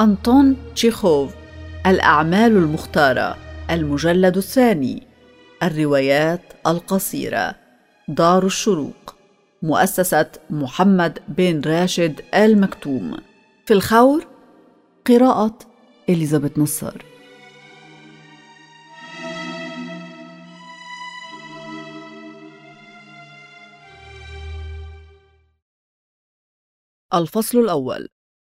أنطون تشيخوف. الأعمال المختارة، المجلد الثاني. الروايات القصيرة. دار الشروق، مؤسسة محمد بن راشد آل مكتوم. في الخور، قراءة إليزابيث نصار. الفصل الأول.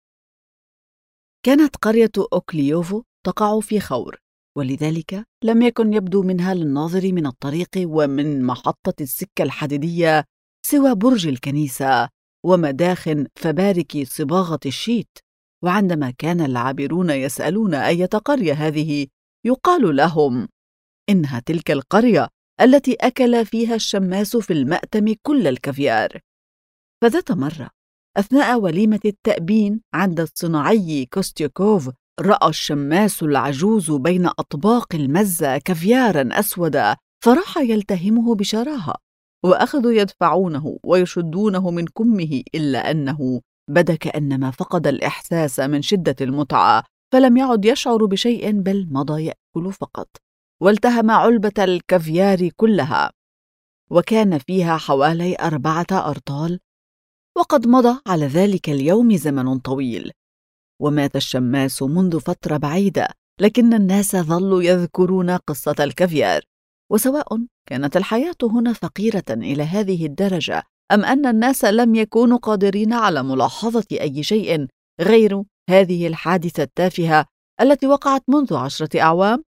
كانت قرية أوكليوفو تقع في خور، ولذلك لم يكن يبدو منها للناظر من الطريق ومن محطة السكة الحديدية سوى برج الكنيسة ومداخ فبارك صباغة الشيت. وعندما كان العابرون يسألون أية قرية هذه، يقال لهم إنها تلك القرية التي أكل فيها الشماس في المأتم كل الكافيار. فذات مرة أثناء وليمة التأبين عند الصناعي كوستيوكوف، رأى الشماس العجوز بين أطباق المزة كافياراً أسوداً، فراح يلتهمه بشراهة، وأخذوا يدفعونه ويشدونه من كمه، إلا أنه بدا كأنما فقد الإحساس من شدة المتعة، فلم يعد يشعر بشيء، بل مضى يأكل فقط. والتهم علبة الكافيار كلها، وكان فيها حوالي 4 أرطال. وقد مضى على ذلك اليوم زمن طويل، ومات الشماس منذ فترة بعيدة، لكن الناس ظلوا يذكرون قصة الكافيار. وسواء كانت الحياة هنا فقيرة إلى هذه الدرجة، أم أن الناس لم يكونوا قادرين على ملاحظة أي شيء غير هذه الحادثة التافهة التي وقعت منذ 10 أعوام،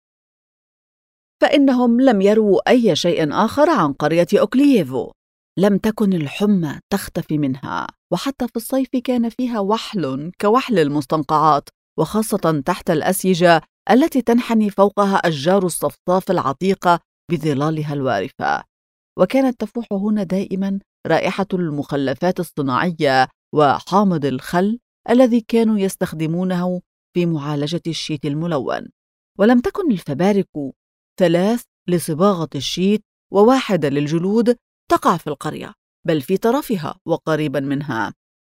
فإنهم لم يروا أي شيء آخر عن قرية أوكلييفو. لم تكن الحمى تختفي منها، وحتى في الصيف كان فيها وحل كوحل المستنقعات، وخاصة تحت الأسيجة التي تنحني فوقها أشجار الصفصاف العتيقة بظلالها الوارفة. وكانت تفوح هنا دائما رائحة المخلفات الصناعية وحامض الخل الذي كانوا يستخدمونه في معالجة الشيت الملون. ولم تكن الفبارك 3 لصباغة الشيت و1 للجلود تقع في القرية، بل في طرفها وقريبا منها.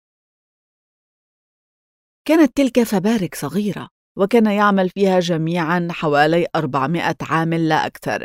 كانت تلك فبارك صغيرة، وكان يعمل فيها جميعا حوالي 400 عامل لا أكثر.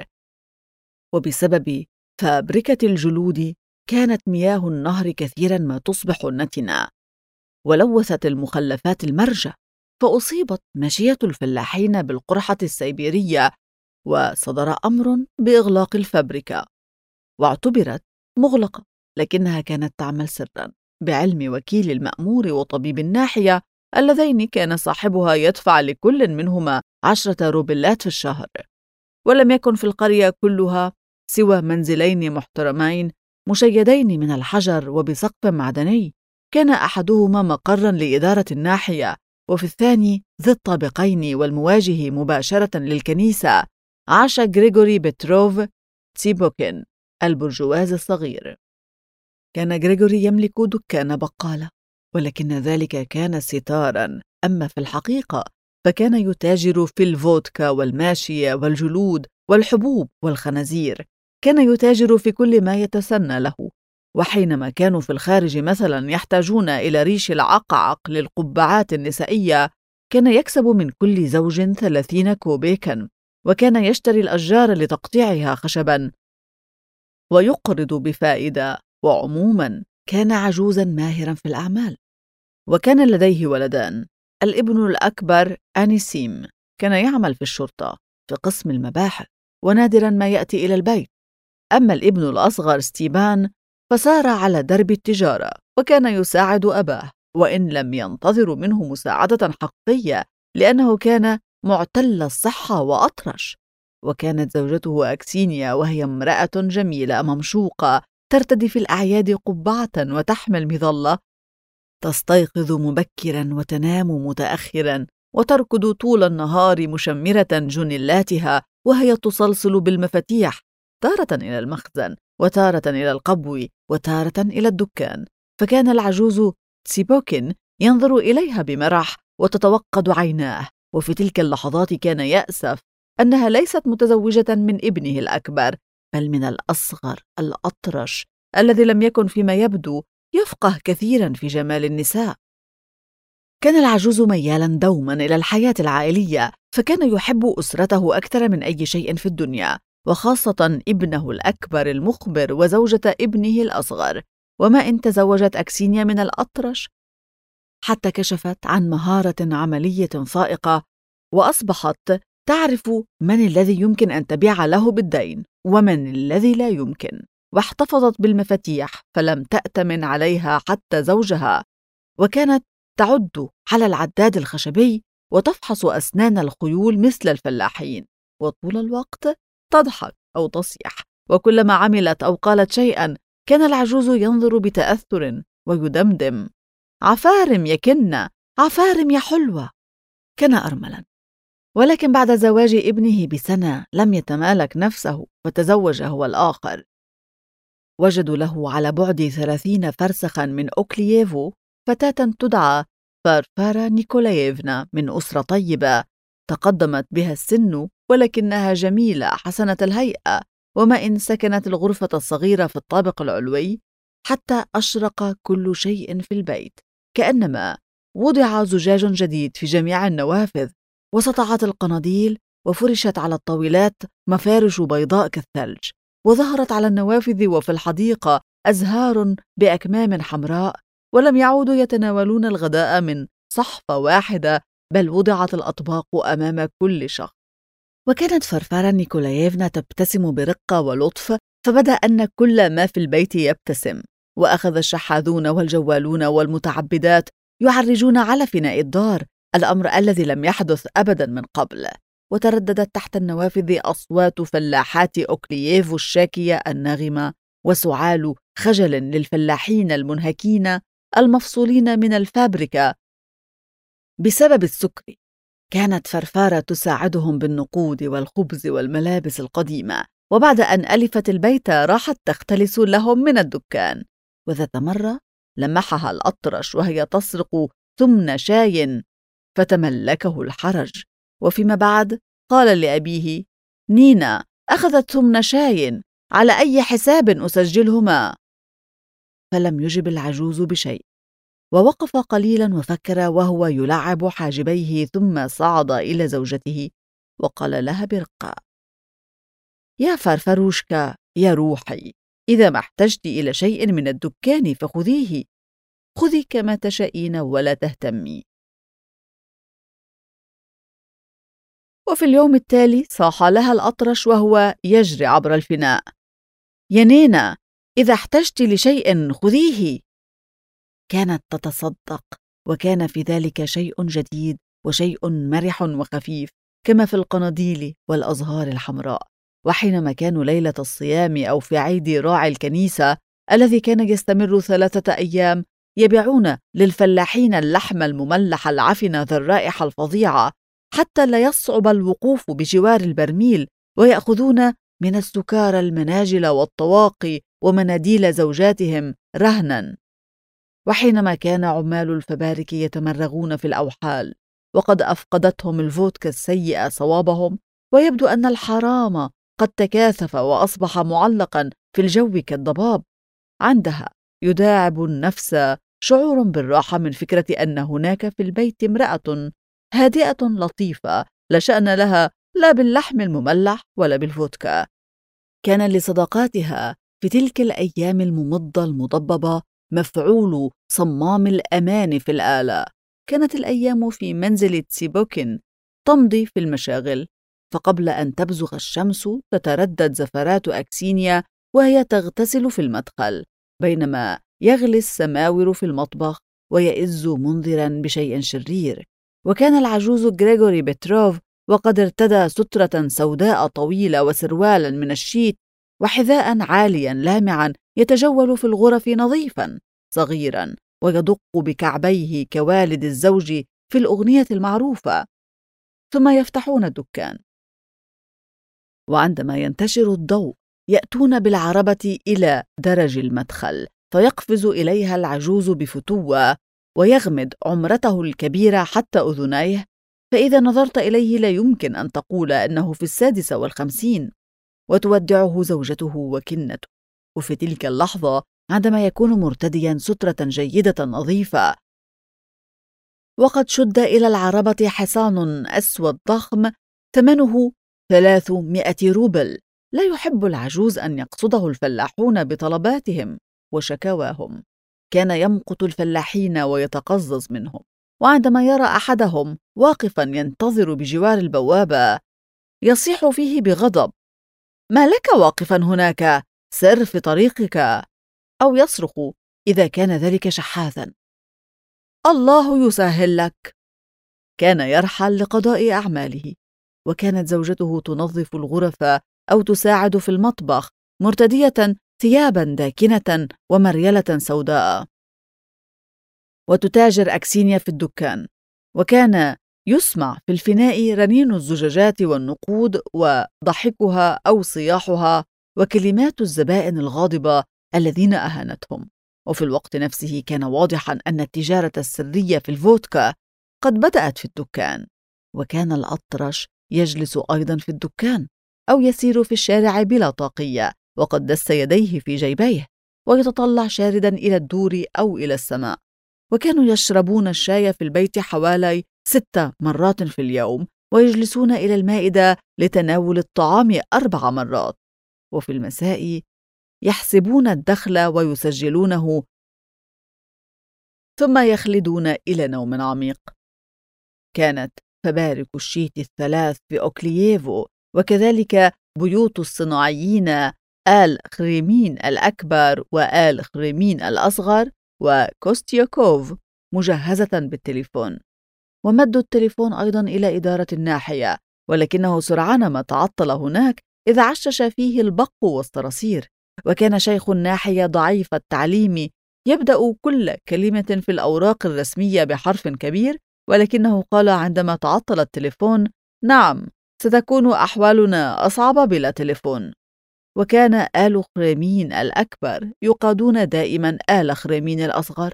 وبسبب فابركة الجلود كانت مياه النهر كثيرا ما تصبح نتنة، ولوثت المخلفات المرجة، فأصيبت ماشية الفلاحين بالقرحة السيبيرية، وصدر أمر بإغلاق الفابركة، واعتبرت مغلقة، لكنها كانت تعمل سرا بعلم وكيل المأمور وطبيب الناحية، اللذين كان صاحبها يدفع لكل منهما 10 روبلات في الشهر. ولم يكن في القرية كلها سوى منزلين محترمين مشيدين من الحجر وبسقف معدني، كان أحدهما مقرا لإدارة الناحية، وفي الثاني ذي الطابقين والمواجه مباشرة للكنيسة عاش غريغوري بتروف تسيبوكين، البرجواز الصغير. كان غريغوري يملك دكان بقالة، ولكن ذلك كان ستارا، أما في الحقيقة فكان يتاجر في الفودكا والماشية والجلود والحبوب والخنازير. كان يتاجر في كل ما يتسنى له. وحينما كانوا في الخارج مثلا يحتاجون إلى ريش العقعق للقبعات النسائية، كان يكسب من كل زوج 30 كوبيكا، وكان يشتري الأشجار لتقطيعها خشبا ويقرض بفائدة. وعموما كان عجوزا ماهرا في الأعمال. وكان لديه ولدان، الابن الأكبر أنيسيم كان يعمل في الشرطة في قسم المباحث، ونادرا ما يأتي إلى البيت. أما الابن الأصغر ستيبان فسار على درب التجارة، وكان يساعد أباه، وإن لم ينتظر منه مساعدة حقيقية، لأنه كان معتل الصحة وأطرش. وكانت زوجته أكسينيا، وهي امرأة جميلة ممشوقة، ترتدي في الأعياد قبعة وتحمل مظلة، تستيقظ مبكرا وتنام متأخرا، وتركض طول النهار مشمرة جنلاتها وهي تصلصل بالمفاتيح، تارة إلى المخزن، وتارة إلى القبو، وتارة إلى الدكان. فكان العجوز تسيبوكين ينظر إليها بمرح وتتوقد عيناه، وفي تلك اللحظات كان يأسف أنها ليست متزوجة من ابنه الأكبر، بل من الأصغر الأطرش الذي لم يكن فيما يبدو يفقه كثيرا في جمال النساء. كان العجوز ميالا دوما إلى الحياة العائلية، فكان يحب أسرته أكثر من أي شيء في الدنيا، وخاصة ابنه الأكبر المخبر وزوجة ابنه الأصغر. وما إن تزوجت أكسينيا من الأطرش حتى كشفت عن مهارة عملية فائقة، وأصبحت تعرف من الذي يمكن أن تبيع له بالدين ومن الذي لا يمكن، واحتفظت بالمفاتيح فلم تأتمن عليها حتى زوجها، وكانت تعد على العداد الخشبي وتفحص أسنان الخيول مثل الفلاحين، وطول الوقت تضحك أو تصيح، وكلما عملت أو قالت شيئا كان العجوز ينظر بتأثر ويدمدم: عفارم يا كنة، عفارم يا حلوة. كان أرملا، ولكن بعد زواج ابنه بسنة لم يتمالك نفسه فتزوج هو الآخر. وجدوا له على بعد 30 فرسخا من أوكلييفو فتاة تدعى فارفارا نيكولاييفنا من أسرة طيبة تقدمت بها السن، ولكنها جميلة حسنة الهيئة. وما إن سكنت الغرفة الصغيرة في الطابق العلوي حتى أشرق كل شيء في البيت، كأنما وضع زجاج جديد في جميع النوافذ، وسطعت القناديل، وفرشت على الطاولات مفارش بيضاء كالثلج، وظهرت على النوافذ وفي الحديقة أزهار بأكمام حمراء، ولم يعودوا يتناولون الغداء من صحفة واحدة، بل وضعت الأطباق أمام كل شخص. وكانت فرفارا نيكولاييفنا تبتسم برقة ولطف، فبدا أن كل ما في البيت يبتسم، وأخذ الشحاذون والجوالون والمتعبدات يعرجون على فناء الدار، الأمر الذي لم يحدث أبدا من قبل. وترددت تحت النوافذ أصوات فلاحات أوكلييفو الشاكية الناغمة، وسعال خجل للفلاحين المنهكين المفصولين من الفابريكا بسبب السكر. كانت فرفارة تساعدهم بالنقود والخبز والملابس القديمة، وبعد أن ألفت البيت راحت تختلس لهم من الدكان. وذات مرة لمحها الأطرش وهي تسرق ثمن شاي فتملكه الحرج، وفيما بعد قال لأبيه: نينا أخذت ثمن شاي، على أي حساب أسجلهما؟ فلم يجب العجوز بشيء، ووقف قليلا وفكر وهو يلعب حاجبيه، ثم صعد إلى زوجته وقال لها برقة: يا فرفروشكا يا روحي، إذا ما احتجت إلى شيء من الدكان فخذيه، خذي كما تشائين ولا تهتمي. وفي اليوم التالي صاح لها الأطرش وهو يجري عبر الفناء: يا نينا، إذا احتجت لشيء خذيه. كانت تتصدق، وكان في ذلك شيء جديد وشيء مرح وخفيف، كما في القناديل والأزهار الحمراء. وحينما كانوا ليلة الصيام أو في عيد راعي الكنيسة الذي كان يستمر 3 أيام، يبيعون للفلاحين اللحم المملح العفن ذي الرائحة الفظيعة حتى لا يصعب الوقوف بجوار البرميل، ويأخذون من السكارى المناجل والطواقي ومناديل زوجاتهم رهنا. وحينما كان عمال الفبارك يتمرغون في الأوحال وقد أفقدتهم الفودكا السيئة صوابهم، ويبدو أن الحرام قد تكاثف وأصبح معلقا في الجو كالضباب، عندها يداعب النفس شعور بالراحة من فكرة أن هناك في البيت امرأة هادئة لطيفة لا شأن لها لا باللحم المملح ولا بالفودكا. كان لصداقاتها في تلك الأيام الممضة المضببة مفعول صمام الأمان في الآلة. كانت الأيام في منزل تسيبوكين تمضي في المشاغل، فقبل أن تبزغ الشمس تتردد زفرات أكسينيا وهي تغتسل في المدخل، بينما يغلي السماور في المطبخ ويئز منذرا بشيء شرير. وكان العجوز غريغوري بيتروف وقد ارتدى سترة سوداء طويلة وسروالا من الشيت وحذاء عاليا لامعا، يتجول في الغرف نظيفا صغيرا ويدق بكعبيه كوالد الزوج في الأغنية المعروفة، ثم يفتحون الدكان. وعندما ينتشر الضوء يأتون بالعربة إلى درج المدخل، فيقفز إليها العجوز بفتوة ويغمد عمرته الكبيرة حتى أذنيه، فإذا نظرت إليه لا يمكن أن تقول أنه في 56، وتودعه زوجته وكنته. وفي تلك اللحظة عندما يكون مرتديا سترة جيدة نظيفة وقد شد إلى العربة حصان أسود ضخم ثمنه 300 روبل. لا يحب العجوز أن يقصده الفلاحون بطلباتهم وشكواهم. كان يمقت الفلاحين ويتقزز منهم، وعندما يرى أحدهم واقفا ينتظر بجوار البوابة يصيح فيه بغضب: ما لك واقفا هناك؟ سر في طريقك. أو يصرخ إذا كان ذلك شحاذا: الله يسهل لك. كان يرحل لقضاء أعماله، وكانت زوجته تنظف الغرف أو تساعد في المطبخ مرتدية ثيابا داكنة ومريلة سوداء. وتتاجر أكسينيا في الدكان، وكان يسمع في الفناء رنين الزجاجات والنقود وضحكها أو صياحها وكلمات الزبائن الغاضبة الذين أهانتهم. وفي الوقت نفسه كان واضحا أن التجارة السرية في الفودكا قد بدأت في الدكان. وكان الأطرش يجلس أيضا في الدكان أو يسير في الشارع بلا طاقية، وقد دس يديه في جيبيه ويتطلع شاردا إلى الدور أو إلى السماء. وكانوا يشربون الشاي في البيت حوالي 6 مرات في اليوم، ويجلسون إلى المائدة لتناول الطعام 4 مرات، وفي المساء يحسبون الدخل ويسجلونه، ثم يخلدون إلى نوم عميق. كانت فبارك الشيت الثلاث في أوكلييفو، وكذلك بيوت الصناعيين آل خريمين الأكبر وآل خريمين الأصغر وكوستياكوف مجهزة بالتليفون. ومدوا التليفون أيضا إلى إدارة الناحية، ولكنه سرعان ما تعطل هناك إذ عشش فيه البق والصراصير. وكان شيخ الناحية ضعيف التعليم يبدأ كل كلمة في الأوراق الرسمية بحرف كبير، ولكنه قال عندما تعطل التليفون: نعم، ستكون أحوالنا أصعب بلا تليفون. وكان آل خريمين الأكبر يقادون دائما آل خريمين الأصغر.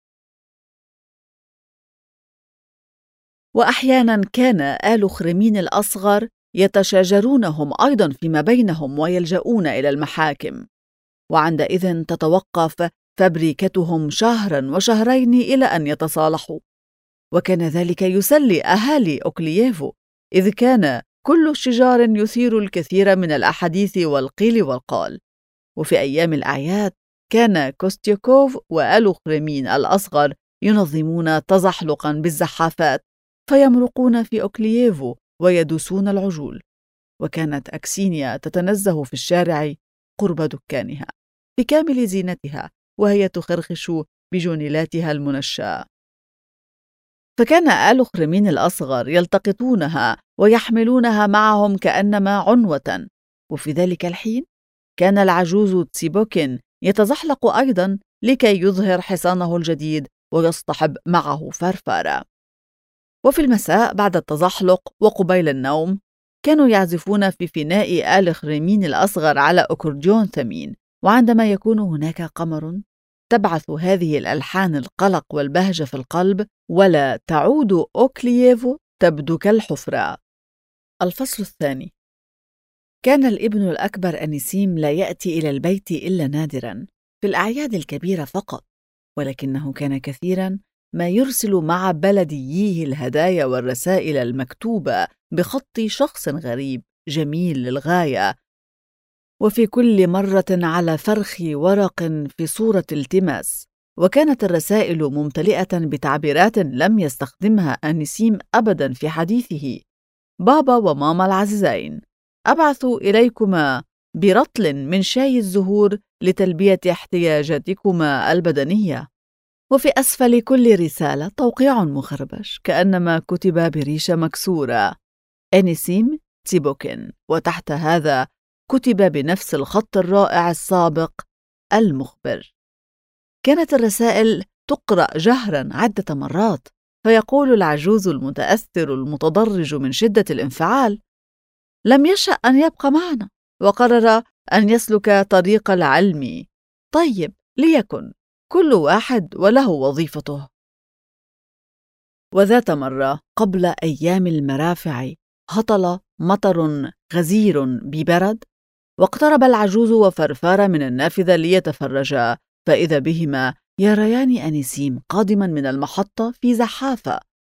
وأحيانا كان آل خريمين الأصغر يتشاجرونهم أيضا فيما بينهم ويلجؤون إلى المحاكم، وعندئذ تتوقف فبركتهم شهرا وشهرين إلى أن يتصالحوا. وكان ذلك يسلي أهالي أوكلييفو، إذ كان كل شجار يثير الكثير من الأحاديث والقيل والقال. وفي أيام الأعياد كان كوستياكوف وآل خريمين الأصغر ينظمون تزحلقا بالزحافات، فيمرقون في أوكلييفو ويدوسون العجول. وكانت أكسينيا تتنزه في الشارع قرب دكانها بكامل زينتها، وهي تخرخش بجونيلاتها المنشأة. فكان آل خريمين الأصغر يلتقطونها ويحملونها معهم كأنما عنوة. وفي ذلك الحين كان العجوز تسيبوكين يتزحلق أيضا لكي يظهر حصانه الجديد ويصطحب معه فرفارة. وفي المساء بعد التزحلق وقبيل النوم كانوا يعزفون في فناء آل خريمين الأصغر على أكورديون ثمين. وعندما يكون هناك قمر تبعث هذه الألحان القلق والبهجة في القلب، ولا تعود أوكلييفو تبدو كالحفرة. الفصل الثاني. كان الابن الأكبر أنيسيم لا يأتي إلى البيت إلا نادرا في الأعياد الكبيرة فقط، ولكنه كان كثيرا ما يرسل مع بلدييه الهدايا والرسائل المكتوبة بخط شخص غريب جميل للغاية، وفي كل مرة على فرخ ورق في صورة التماس. وكانت الرسائل ممتلئة بتعبيرات لم يستخدمها أنيسيم أبدا في حديثه: بابا وماما العزيزين، أبعث إليكما برطل من شاي الزهور لتلبية احتياجاتكما البدنية. وفي أسفل كل رسالة توقيع مخربش كأنما كتب بريشة مكسورة: أنيسيم تسيبوكين، وتحت هذا كتب بنفس الخط الرائع السابق: المخبر. كانت الرسائل تقرأ جهرا عدة مرات، فيقول العجوز المتأثر المتضرج من شدة الانفعال: لم يشأ أن يبقى معنا، وقرر أن يسلك طريق العلم. طيب، ليكن، كل واحد وله وظيفته. وذات مرة قبل أيام المرافع هطل مطر غزير ببرد، واقترب العجوز وفرفار من النافذة ليتفرجا، فإذا بهما يريان أنيسيم قادما من المحطة في زحافة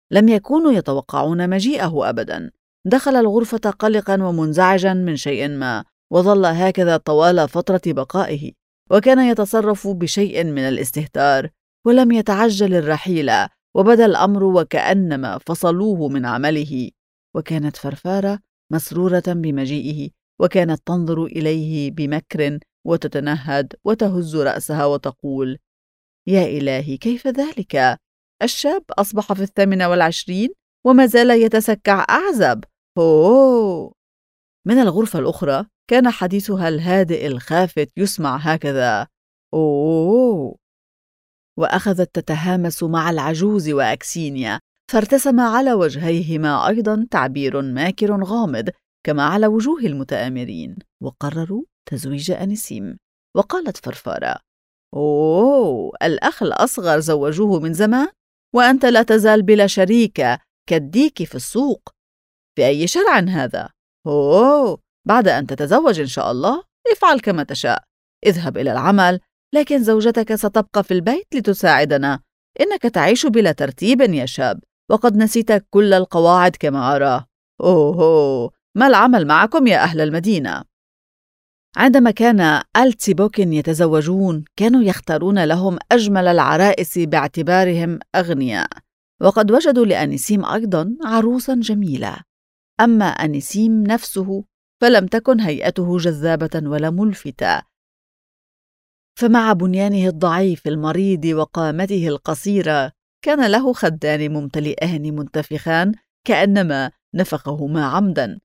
لم يكونوا يتوقعون مجيئه أبدا. دخل الغرفة قلقا ومنزعجا من شيء ما، وظل هكذا طوال فترة بقائه، وكان يتصرف بشيء من الاستهتار، ولم يتعجل الرحيل، وبدا الأمر وكأنما فصلوه من عمله. وكانت فرفارة مسرورة بمجيئه، وكانت تنظر إليه بمكر وتتنهد وتهز رأسها وتقول: يا إلهي، كيف ذلك؟ الشاب أصبح في 28 وما زال يتسكع أعزب. أوه! من الغرفة الأخرى كان حديثها الهادئ الخافت يسمع هكذا: أوه! وأخذت تتهامس مع العجوز وأكسينيا، فارتسم على وجهيهما أيضا تعبير ماكر غامض كما على وجوه المتآمرين، وقرروا تزويج أنيسيم. وقالت فرفارة: أوه، الأخ الأصغر زوجوه من زمان، وأنت لا تزال بلا شريكة كالديك في السوق. بأي شرع هذا؟ أوه، بعد أن تتزوج إن شاء الله افعل كما تشاء، اذهب إلى العمل، لكن زوجتك ستبقى في البيت لتساعدنا. إنك تعيش بلا ترتيب يا شاب، وقد نسيت كل القواعد كما أراه. أوه، ما العمل معكم يا أهل المدينة؟ عندما كان التسيبوكن يتزوجون كانوا يختارون لهم أجمل العرائس باعتبارهم أغنياء، وقد وجدوا لأنيسيم أيضا عروسا جميلة. أما أنيسيم نفسه فلم تكن هيئته جذابة ولا ملفتة، فمع بنيانه الضعيف المريض وقامته القصيرة كان له خدان ممتلئان منتفخان كأنما نفخهما عمدا،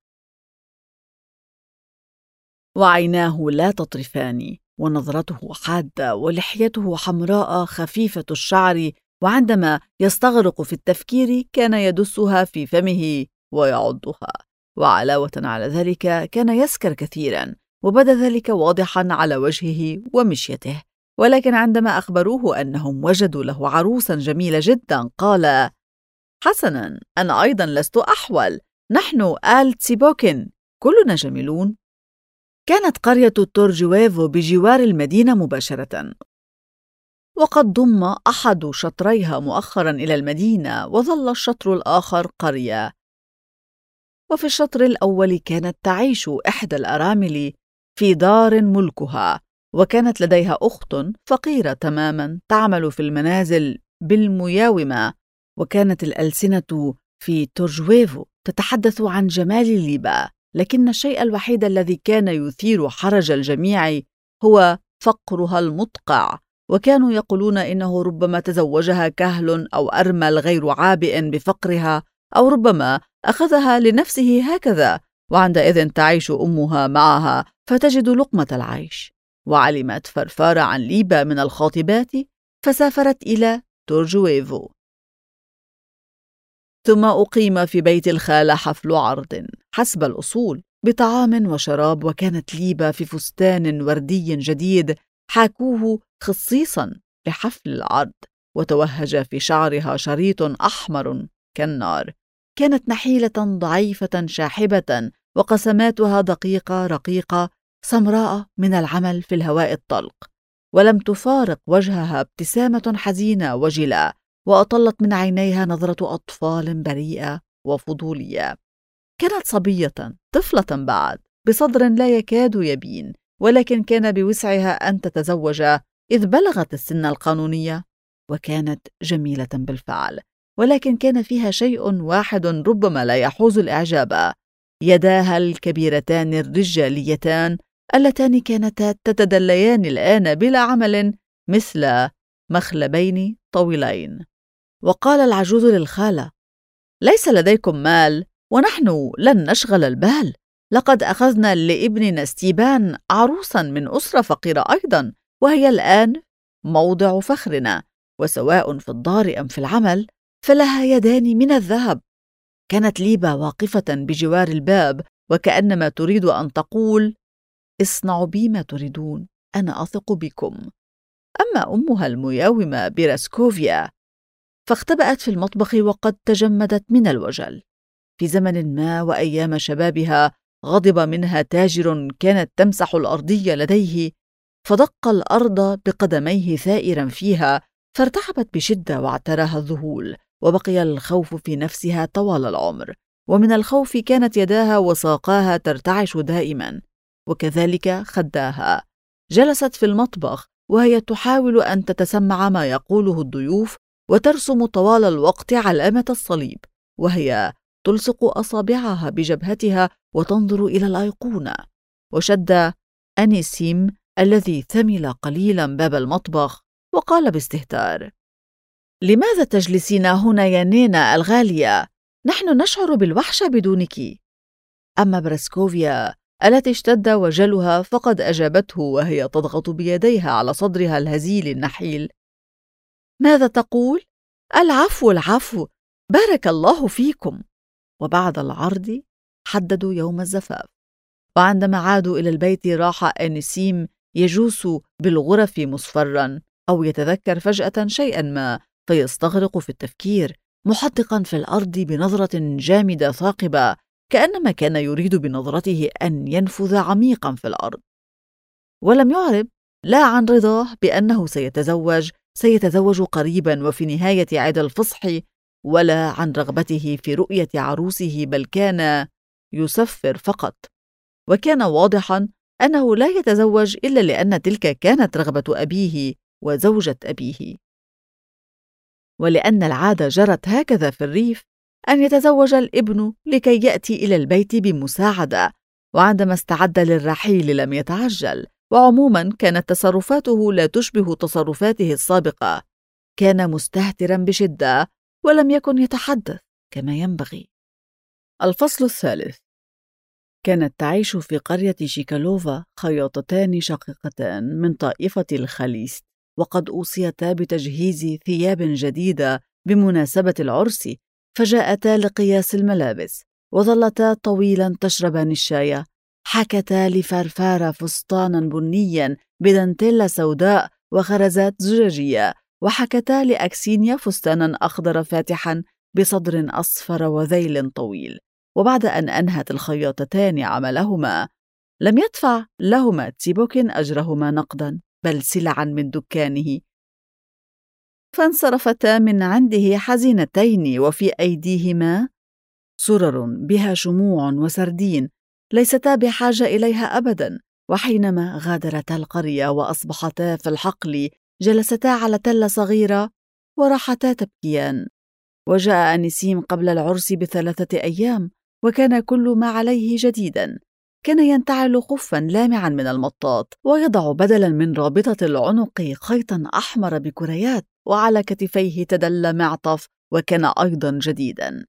وعيناه لا تطرفان، ونظرته حادة، ولحيته حمراء خفيفة الشعر، وعندما يستغرق في التفكير كان يدسها في فمه ويعضها. وعلاوة على ذلك كان يسكر كثيرا، وبدا ذلك واضحا على وجهه ومشيته. ولكن عندما أخبروه أنهم وجدوا له عروسا جميلة جدا قال: حسنا، أنا أيضا لست أحول، نحن آل تسيبوكن كلنا جميلون. كانت قرية تورجويفو بجوار المدينة مباشرة، وقد ضم أحد شطريها مؤخرا إلى المدينة، وظل الشطر الآخر قرية. وفي الشطر الأول كانت تعيش إحدى الأرامل في دار ملكها، وكانت لديها أخت فقيرة تماما تعمل في المنازل بالمياومة. وكانت الألسنة في تورجويفو تتحدث عن جمال ليبا، لكن الشيء الوحيد الذي كان يثير حرج الجميع هو فقرها المدقع، وكانوا يقولون إنه ربما تزوجها كهل أو أرمل غير عابئ بفقرها، أو ربما أخذها لنفسه هكذا، وعندئذ تعيش أمها معها فتجد لقمة العيش. وعلمت فرفارة عن ليبا من الخاطبات، فسافرت إلى تورجويفو. ثم أقيم في بيت الخالة حفل عرض حسب الأصول بطعام وشراب، وكانت ليبا في فستان وردي جديد حاكوه خصيصا لحفل العرض، وتوهج في شعرها شريط أحمر كالنار. كانت نحيلة ضعيفة شاحبة، وقسماتها دقيقة رقيقة سمراء من العمل في الهواء الطلق، ولم تفارق وجهها ابتسامة حزينة وجلة، وأطلت من عينيها نظرة أطفال بريئة وفضولية. كانت صبية طفلة بعد، بصدر لا يكاد يبين، ولكن كان بوسعها أن تتزوج إذ بلغت السن القانونية، وكانت جميلة بالفعل. ولكن كان فيها شيء واحد ربما لا يحوز الإعجاب: يداها الكبيرتان الرجاليتان اللتان كانتا تتدليان الآن بلا عمل مثل مخلبين طويلين. وقال العجوز للخالة: ليس لديكم مال، ونحن لن نشغل البال. لقد أخذنا لابننا ستيبان عروسا من أسرة فقيرة أيضا، وهي الآن موضع فخرنا، وسواء في الدار أم في العمل فلها يدان من الذهب. كانت ليبا واقفة بجوار الباب، وكأنما تريد أن تقول: اصنعوا بي ما تريدون، أنا أثق بكم. أما أمها المياومة بيراسكوفيا فاختبأت في المطبخ وقد تجمدت من الوجل. في زمن ما وأيام شبابها غضب منها تاجر كانت تمسح الأرضية لديه، فدق الأرض بقدميه ثائرا فيها، فارتحبت بشدة واعتراها الذهول، وبقي الخوف في نفسها طوال العمر، ومن الخوف كانت يداها وساقاها ترتعش دائما، وكذلك خداها. جلست في المطبخ وهي تحاول أن تتسمع ما يقوله الضيوف، وترسم طوال الوقت علامة الصليب، وهي تلصق أصابعها بجبهتها وتنظر إلى الأيقونة. وشد أنيسيم الذي ثمل قليلا باب المطبخ وقال باستهتار: لماذا تجلسين هنا يا نينا الغالية؟ نحن نشعر بالوحشة بدونك. أما براسكوفيا التي اشتد وجلها فقد أجابته وهي تضغط بيديها على صدرها الهزيل النحيل: ماذا تقول؟ العفو العفو، بارك الله فيكم. وبعد العرض حددوا يوم الزفاف، وعندما عادوا إلى البيت راح أنيسيم يجوس بالغرف مصفرا، أو يتذكر فجأة شيئا ما فيستغرق في التفكير، محدقا في الأرض بنظرة جامدة ثاقبة، كأنما كان يريد بنظرته أن ينفذ عميقا في الأرض. ولم يعرب لا عن رضاه بأنه سيتزوج قريبا وفي نهاية عيد الفصح، ولا عن رغبته في رؤية عروسه، بل كان يسفر فقط. وكان واضحا أنه لا يتزوج إلا لأن تلك كانت رغبة أبيه وزوجة أبيه، ولأن العادة جرت هكذا في الريف أن يتزوج الابن لكي يأتي إلى البيت بمساعدة، وعندما استعد للرحيل لم يتعجل، وعموما كانت تصرفاته لا تشبه تصرفاته السابقة. كان مستهترا بشدة ولم يكن يتحدث كما ينبغي. الفصل الثالث. كانت تعيش في قرية شيكالوفا خياطتان شقيقتان من طائفة الخليست، وقد أوصيتا بتجهيز ثياب جديدة بمناسبة العرس، فجاءتا لقياس الملابس، وظلتا طويلا تشربان الشاي. حكتا لفرفار فستانا بنيا بدانتيلا سوداء وخرزات زجاجية، وحكتا لأكسينيا فستانا أخضر فاتحا بصدر أصفر وذيل طويل. وبعد أن أنهت الخياطتان عملهما لم يدفع لهما تيبوكين أجرهما نقدا بل سلعا من دكانه، فانصرفتا من عنده حزينتين وفي أيديهما سرر بها شموع وسردين ليستا بحاجة إليها أبدا. وحينما غادرتا القرية وأصبحتا في الحقل جلستا على تلة صغيرة وراحتا تبكيان. وجاء أنيسيم قبل العرس ب3 أيام، وكان كل ما عليه جديدا. كان ينتعل خفا لامعا من المطاط، ويضع بدلا من رابطة العنق خيطا أحمر بكريات، وعلى كتفيه تدل معطف وكان أيضا جديدا.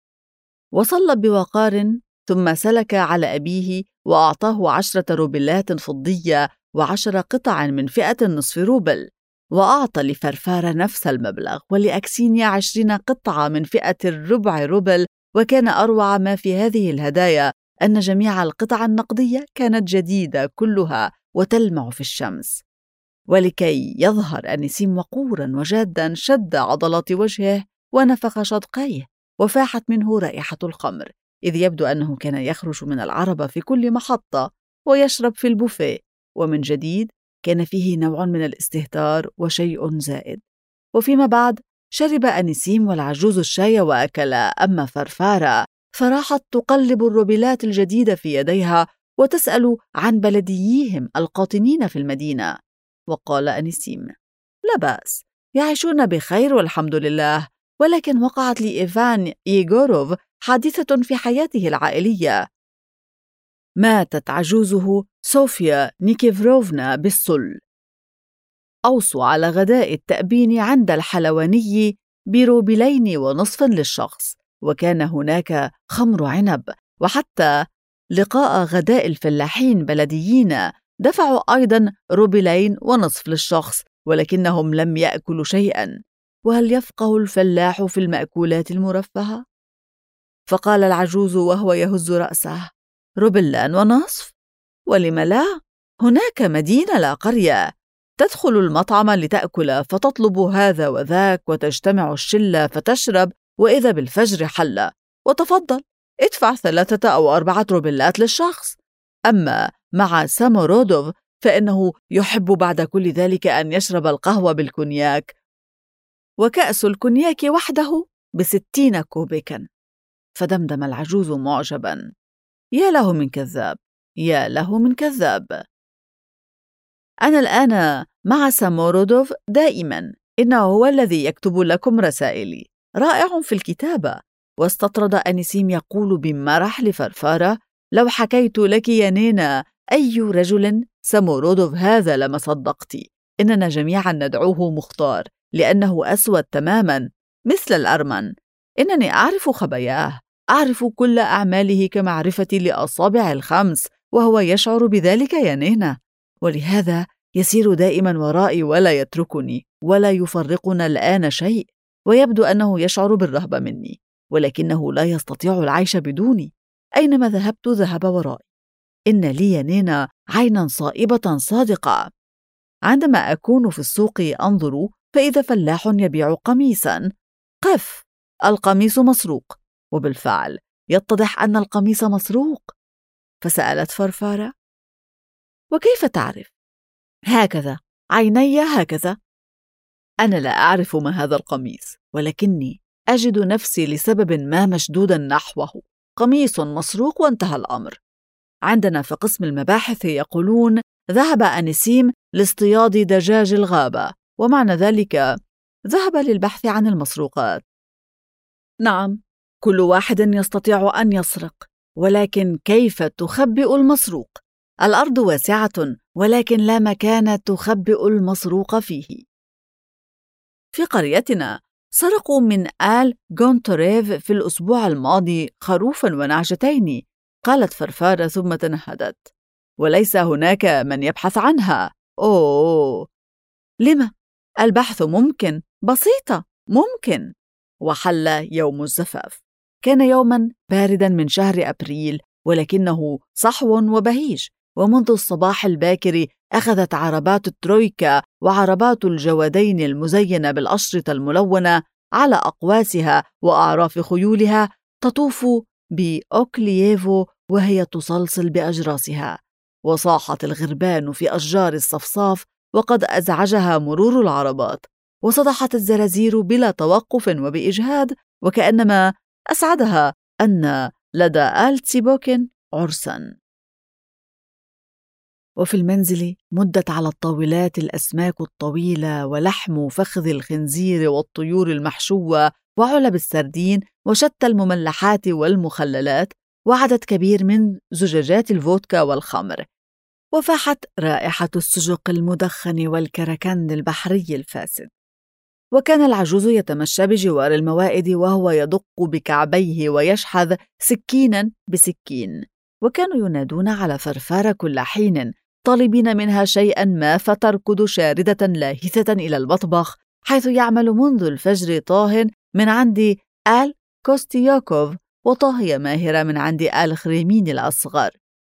وصل بوقار ثم سلك على أبيه وأعطاه 10 روبلات فضية و10 قطع من فئة نصف روبل، وأعطى لفرفار نفس المبلغ، ولأكسينيا 20 قطعة من فئة الربع روبل. وكان أروع ما في هذه الهدايا أن جميع القطع النقدية كانت جديدة كلها وتلمع في الشمس. ولكي يظهر أنيسيم وقورا وجادا شد عضلات وجهه ونفخ شدقيه، وفاحت منه رائحة الخمر، إذ يبدو أنه كان يخرج من العربة في كل محطة ويشرب في البوفيه. ومن جديد كان فيه نوع من الاستهتار وشيء زائد. وفيما بعد شرب أنيسيم والعجوز الشاي وأكلا. أما فرفارة فراحت تقلب الروبلات الجديدة في يديها وتسأل عن بلدييهم القاطنين في المدينة. وقال أنيسيم: لا بأس، يعيشون بخير والحمد لله، ولكن وقعت لإيفان إيغوروف حادثة في حياته العائلية. ماتت عجوزه صوفيا نيكيفروفنا بالسل. أوصوا على غداء التأبين عند الحلواني بروبلين ونصف للشخص، وكان هناك خمر عنب. وحتى لقاء غداء الفلاحين بلديين دفعوا أيضا روبلين ونصف للشخص، ولكنهم لم يأكلوا شيئا. وهل يفقه الفلاح في المأكولات المرفهة؟ فقال العجوز وهو يهز رأسه: روبلان ونصف؟ ولم لا؟ هناك مدينة لا قرية. تدخل المطعم لتأكل فتطلب هذا وذاك، وتجتمع الشلة فتشرب، وإذا بالفجر حل. وتفضل ادفع 3 أو 4 روبلات للشخص. أما مع سامورودوف فإنه يحب بعد كل ذلك أن يشرب القهوة بالكونياك، وكأس الكونياك وحده ب60 كوبيكا. فدمدم العجوز معجبا: يا له من كذاب، يا له من كذاب. أنا الآن مع سامورودوف دائما، إنه هو الذي يكتب لكم رسائلي، رائع في الكتابة. واستطرد أنيسيم يقول بمرح لفرفارة: لو حكيت لك يا نينا أي رجل سامورودوف هذا لما صدقتي. إننا جميعا ندعوه مختار لأنه أسود تماما مثل الأرمن. إنني أعرف خباياه، أعرف كل أعماله كمعرفتي لأصابع الخمس، وهو يشعر بذلك يا نينا، ولهذا يسير دائما ورائي ولا يتركني، ولا يفرقنا الآن شيء. ويبدو أنه يشعر بالرهبة مني، ولكنه لا يستطيع العيش بدوني. أينما ذهبت ذهب ورائي. إن لي يا نينا عينا صائبة صادقة. عندما أكون في السوق أنظر فإذا فلاح يبيع قميصا، قف، القميص مسروق. وبالفعل يتضح أن القميص مسروق. فسألت فرفارة: وكيف تعرف؟ هكذا، عيني هكذا. أنا لا أعرف ما هذا القميص، ولكني أجد نفسي لسبب ما مشدودا نحوه. قميص مسروق وانتهى الأمر. عندنا في قسم المباحث يقولون: ذهب أنيسيم لاصطياد دجاج الغابة، ومعنى ذلك ذهب للبحث عن المسروقات. نعم، كل واحد يستطيع أن يسرق، ولكن كيف تخبئ المسروق؟ الأرض واسعة، ولكن لا مكان تخبئ المسروق فيه. في قريتنا سرقوا من آل غونتوريف في الأسبوع الماضي خروفا ونعجتين، قالت فرفارة ثم تنهدت. وليس هناك من يبحث عنها. أوه، لما؟ البحث ممكن، بسيطة، ممكن. وحل يوم الزفاف. كان يوما باردا من شهر أبريل، ولكنه صحو وبهيج. ومنذ الصباح الباكر أخذت عربات الترويكا وعربات الجوادين المزينة بالأشرطة الملونة على أقواسها وأعراف خيولها تطوف بأوكلييفو وهي تصلصل بأجراسها. وصاحت الغربان في أشجار الصفصاف وقد أزعجها مرور العربات، وصدحت الزرازير بلا توقف وبإجهاد، وكأنما أسعدها أن لدى آل تسيبوكن عرساً. وفي المنزل مدت على الطاولات الأسماك الطويلة ولحم فخذ الخنزير والطيور المحشوة وعلب السردين وشتى المملحات والمخللات وعدد كبير من زجاجات الفودكا والخمر. وفاحت رائحة السجق المدخن والكركند البحري الفاسد. وكان العجوز يتمشى بجوار الموائد وهو يدق بكعبيه ويشحذ سكينا بسكين. وكانوا ينادون على فرفارة كل حين طالبين منها شيئا ما، فتركض شاردة لاهثة إلى المطبخ، حيث يعمل منذ الفجر طاه من عند آل كوستياكوف، وطاهية ماهرة من عند آل خريمين الأصغر.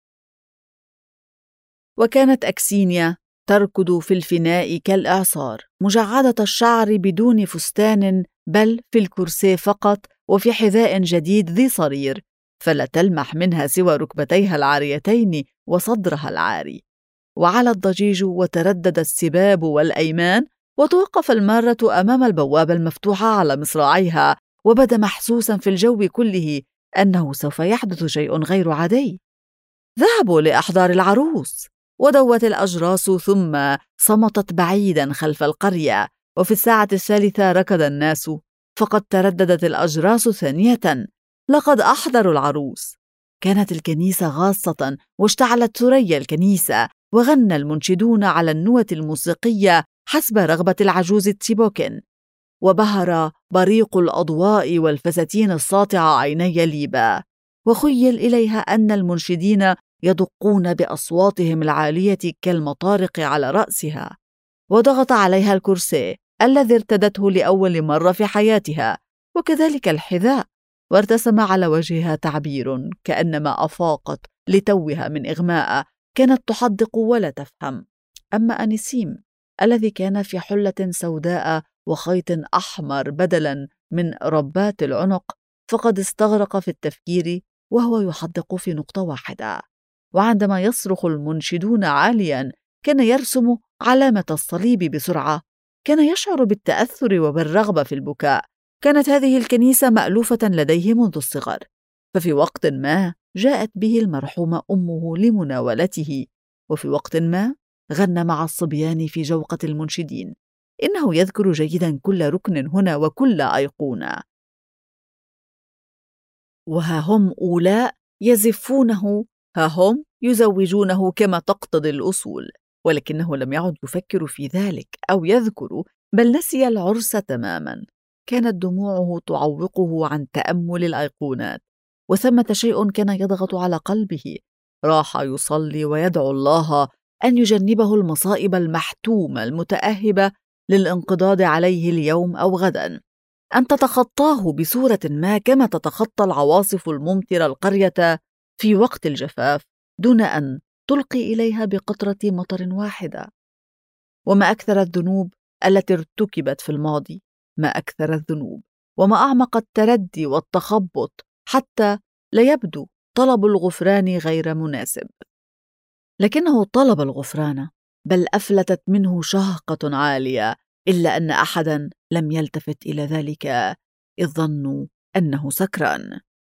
وكانت أكسينيا تركض في الفناء كالإعصار، مجعدة الشعر بدون فستان، بل في الكرسي فقط، وفي حذاء جديد ذي صرير، فلا تلمح منها سوى ركبتيها العاريتين وصدرها العاري. وعلى الضجيج وتردد السباب والأيمان، وتوقف المارة أمام البوابة المفتوحة على مصراعيها، وبدا محسوسا في الجو كله أنه سوف يحدث شيء غير عادي. ذهبوا لأحضار العروس، ودوت الأجراس ثم صمتت بعيدا خلف القرية. وفي الساعة 3 ركض الناس، فقد ترددت الأجراس ثانية: لقد أحضروا العروس. كانت الكنيسة غاصة، واشتعلت ثريا الكنيسة، وغنى المنشدون على النوة الموسيقية حسب رغبة العجوز تسيبوكن. وبهر بريق الأضواء والفساتين الساطعة عيني ليبا، وخيل إليها أن المنشدين يدقون بأصواتهم العالية كالمطارق على رأسها. وضغط عليها الكرسي الذي ارتدته لأول مرة في حياتها، وكذلك الحذاء، وارتسم على وجهها تعبير كأنما أفاقت لتوها من إغماء، كانت تحدق ولا تفهم. أما أنيسيم الذي كان في حلة سوداء وخيط أحمر بدلاً من ربات العنق، فقد استغرق في التفكير وهو يحدق في نقطة واحدة. وعندما يصرخ المنشدون عالياً كان يرسم علامة الصليب بسرعة. كان يشعر بالتأثر وبالرغبة في البكاء، كانت هذه الكنيسة مألوفة لديه منذ الصغر، ففي وقت ما جاءت به المرحومة أمه لمناولته، وفي وقت ما غنى مع الصبيان في جوقة المنشدين. إنه يذكر جيدا كل ركن هنا وكل أيقونة. وها هم أولاء يزفونه، ها هم يزوجونه كما تقتضي الأصول، ولكنه لم يعد يفكر في ذلك أو يذكر، بل نسي العرس تماما. كانت دموعه تعوقه عن تأمل الأيقونات، وثمة شيء كان يضغط على قلبه. راح يصلي ويدعو الله أن يجنبه المصائب المحتومة المتأهبة للانقضاض عليه اليوم أو غدا، أن تتخطاه بصورة ما كما تتخطى العواصف الممطرة القرية في وقت الجفاف دون أن تلقي إليها بقطرة مطر واحدة. وما أكثر الذنوب التي ارتكبت في الماضي، ما أكثر الذنوب وما أعمق التردي والتخبط، حتى لا يبدو طلب الغفران غير مناسب. لكنه طلب الغفران، بل أفلتت منه شهقة عالية، إلا أن أحدا لم يلتفت إلى ذلك، إذ ظنوا أنه سكران.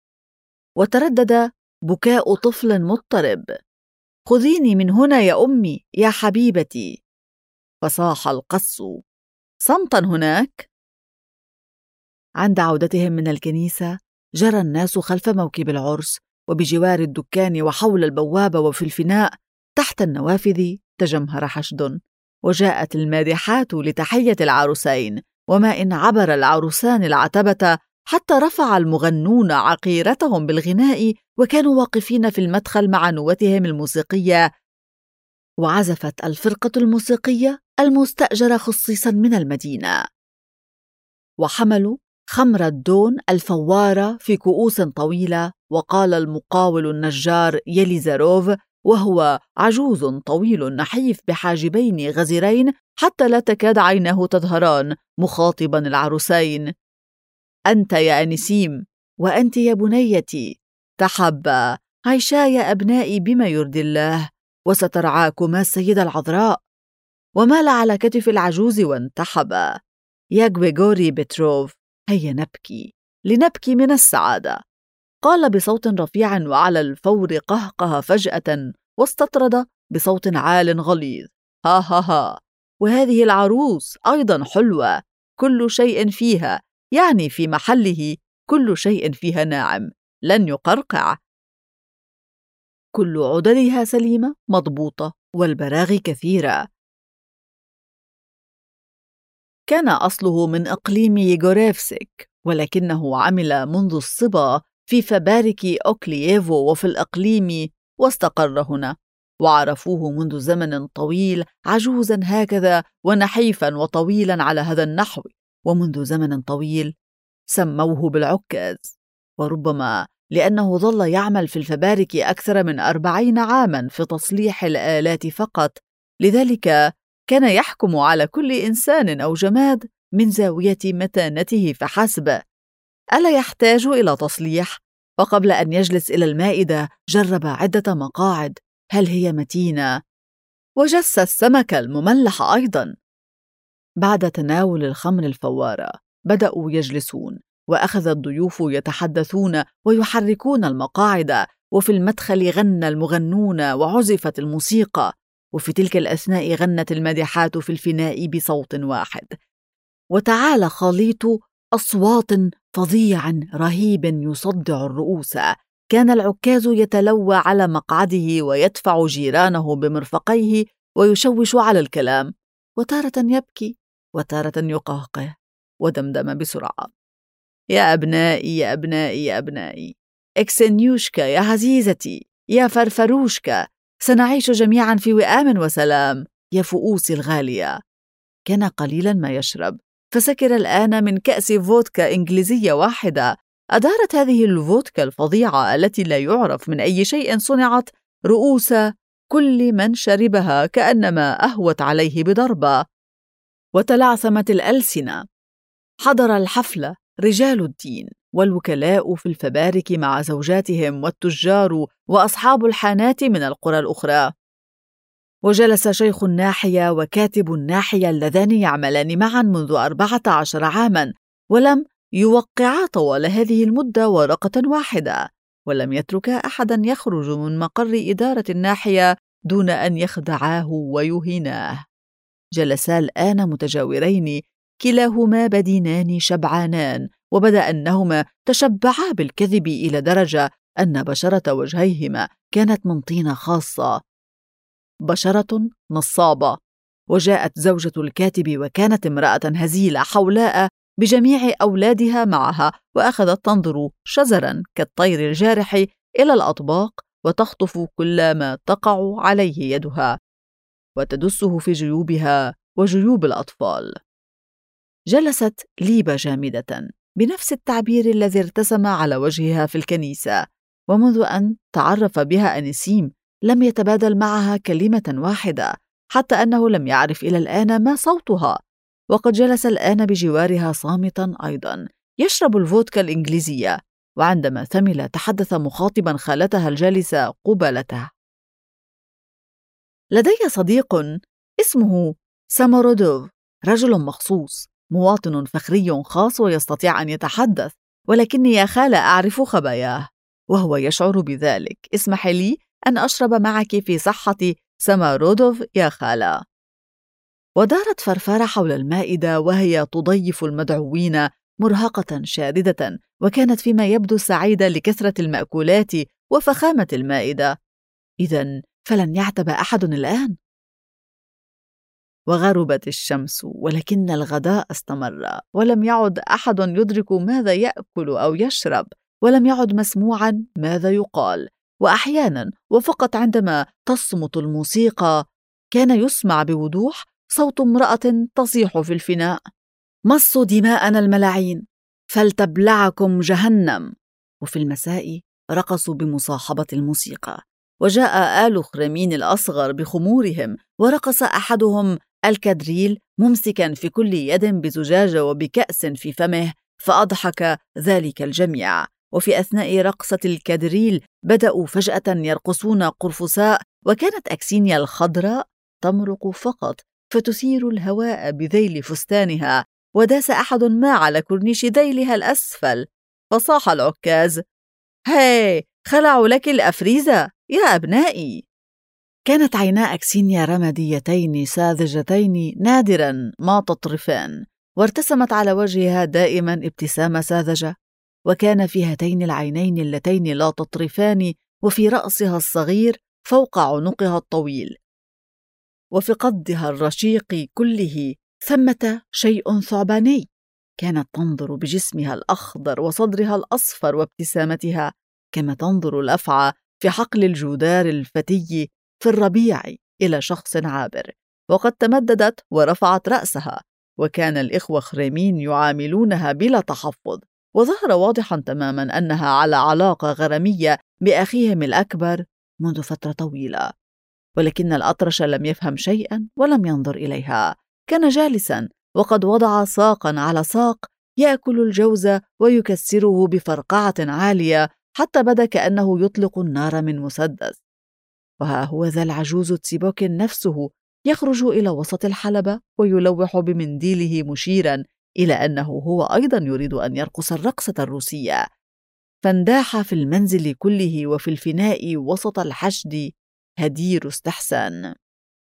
وتردد بكاء طفل مضطرب: خذيني من هنا يا أمي يا حبيبتي. فصاح القص: صمتا هناك. عند عودتهم من الكنيسة جرى الناس خلف موكب العرس، وبجوار الدكان وحول البوابة وفي الفناء تحت النوافذ تجمهر حشد، وجاءت المادحات لتحية العروسين، وما إن عبر العروسان العتبة حتى رفع المغنون عقيرتهم بالغناء، وكانوا واقفين في المدخل مع نوتهم الموسيقية، وعزفت الفرقة الموسيقية المستأجرة خصيصا من المدينة، وحملوا خمر الدون الفوارة في كؤوس طويلة. وقال المقاول النجار يليزاروف، وهو عجوز طويل نحيف بحاجبين غزيرين حتى لا تكاد عيناه تظهران، مخاطبا العروسين: أنت يا أنسيم، وأنت يا بنيتي، تحبا، عيشا يا أبنائي بما يرضي الله، وسترعاكما السيدة العذراء. ومال على كتف العجوز وانتحبا: يا غريغوري بتروف، هيا نبكي، لنبكي من السعادة. قال بصوت رفيع وعلى الفور قهقه فجأة، واستطرد بصوت عال غليظ: ها ها ها، وهذه العروس أيضا حلوة، كل شيء فيها، يعني في محله، كل شيء فيها ناعم، لن يقرقع، كل عددها سليمة مضبوطة، والبراغي كثيرة. كان أصله من إقليم ييغوريفسك، ولكنه عمل منذ الصبا في فبارك أوكلييفو وفي الإقليم، واستقر هنا، وعرفوه منذ زمن طويل عجوزا هكذا ونحيفا وطويلا على هذا النحو، ومنذ زمن طويل سموه بالعكاز، وربما لأنه ظل يعمل في الفبارك أكثر من 40 عاما في تصليح الآلات فقط، لذلك كان يحكم على كل إنسان أو جماد من زاوية متانته فحسب. ألا يحتاج إلى تصليح؟ وقبل أن يجلس إلى المائدة جرب عدة مقاعد، هل هي متينة؟ وجس السمك المملح أيضا. بعد تناول الخمر الفوارة بدأوا يجلسون، وأخذ الضيوف يتحدثون ويحركون المقاعد، وفي المدخل غنى المغنون وعزفت الموسيقى، وفي تلك الأثناء غنت المادحات في الفناء بصوت واحد، وتعالى خليط أصوات فظيع رهيب يصدع الرؤوس. كان العكاز يتلوى على مقعده ويدفع جيرانه بمرفقيه ويشوش على الكلام، وتارة يبكي وتارة يقهقه، ودمدم بسرعة: يا أبنائي يا أبنائي يا أبنائي، إكسنيوشكا يا عزيزتي، يا فرفروشكا، سنعيش جميعا في وئام وسلام، يا فؤوسي الغالية. كان قليلا ما يشرب، فسكر الآن من كأس فودكا إنجليزية واحدة. أدارت هذه الفودكا الفظيعة التي لا يعرف من أي شيء صنعت رؤوس كل من شربها كأنما أهوت عليه بضربة، وتلعثمت الألسنة. حضر الحفلة رجال الدين والوكلاء في الفبارك مع زوجاتهم، والتجار وأصحاب الحانات من القرى الأخرى، وجلس شيخ الناحية وكاتب الناحية اللذان يعملان معا منذ 14 عاما، ولم يوقعا طوال هذه المدة ورقة واحدة، ولم يتركا أحدا يخرج من مقر إدارة الناحية دون أن يخدعاه ويهيناه. جلسا الآن متجاورين، كلاهما بدينان شبعانان، وبدا أنهما تشبعا بالكذب إلى درجة أن بشرة وجهيهما كانت من طينة خاصة، بشرة نصابة. وجاءت زوجة الكاتب وكانت امرأة هزيلة حولاء بجميع أولادها معها، وأخذت تنظر شزرا كالطير الجارح إلى الأطباق وتخطف كل ما تقع عليه يدها وتدسه في جيوبها وجيوب الأطفال. جلست ليبا جامدة بنفس التعبير الذي ارتسم على وجهها في الكنيسة، ومنذ أن تعرف بها أنيسيم لم يتبادل معها كلمة واحدة، حتى أنه لم يعرف إلى الآن ما صوتها. وقد جلس الآن بجوارها صامتا أيضا يشرب الفودكا الإنجليزية، وعندما ثمل تحدث مخاطبا خالتها الجالسة قبالته: لدي صديق اسمه سامورودوف، رجل مخصوص، مواطن فخري خاص ويستطيع أن يتحدث، ولكني يا خالة أعرف خباياه، وهو يشعر بذلك. اسمح لي أن أشرب معك في صحة سامورودوف يا خالة. ودارت فرفارة حول المائدة وهي تضيف المدعوين، مرهقة شاردة، وكانت فيما يبدو سعيدة لكثرة المأكولات وفخامة المائدة. إذن فلن يعتب أحد الآن. وغربت الشمس، ولكن الغداء استمر، ولم يعد أحد يدرك ماذا يأكل أو يشرب، ولم يعد مسموعا ماذا يقال. وأحيانا وفقط عندما تصمت الموسيقى كان يسمع بوضوح صوت امرأة تصيح في الفناء: مصوا دماءنا الملاعين، فلتبلعكم جهنم. وفي المساء رقصوا بمصاحبة الموسيقى، وجاء آل خرمين الأصغر بخمورهم، ورقص أحدهم الكادريل ممسكا في كل يد بزجاجة وبكأس في فمه، فأضحك ذلك الجميع. وفي أثناء رقصة الكادريل بدأوا فجأة يرقصون قرفساء، وكانت أكسينيا الخضراء تمرق فقط فتثير الهواء بذيل فستانها، وداس أحد ما على كورنيش ذيلها الأسفل، فصاح العكاز: هاي، خلعوا لك الأفريزة يا أبنائي. كانت عينا أكسينيا رماديتين ساذجتين نادرا ما تطرفان، وارتسمت على وجهها دائما ابتسامة ساذجة، وكان في هاتين العينين اللتين لا تطرفان وفي رأسها الصغير فوق عنقها الطويل وفي قدها الرشيق كله ثمة شيء ثعباني. كانت تنظر بجسمها الأخضر وصدرها الأصفر وابتسامتها كما تنظر الأفعى في حقل الجدار الفتي في الربيع إلى شخص عابر. وقد تمددت ورفعت رأسها، وكان الإخوة خريمين يعاملونها بلا تحفظ، وظهر واضحا تماما أنها على علاقة غرامية بأخيهم الأكبر منذ فترة طويلة. ولكن الأطرش لم يفهم شيئا ولم ينظر إليها. كان جالسا وقد وضع ساقا على ساق يأكل الجوز ويكسره بفرقعة عالية حتى بدا كأنه يطلق النار من مسدس. وها هو ذا العجوز تسيبوكن نفسه يخرج إلى وسط الحلبة ويلوح بمنديله مشيرا إلى أنه هو أيضا يريد أن يرقص الرقصة الروسية. فانداح في المنزل كله وفي الفناء وسط الحشد هدير استحسان.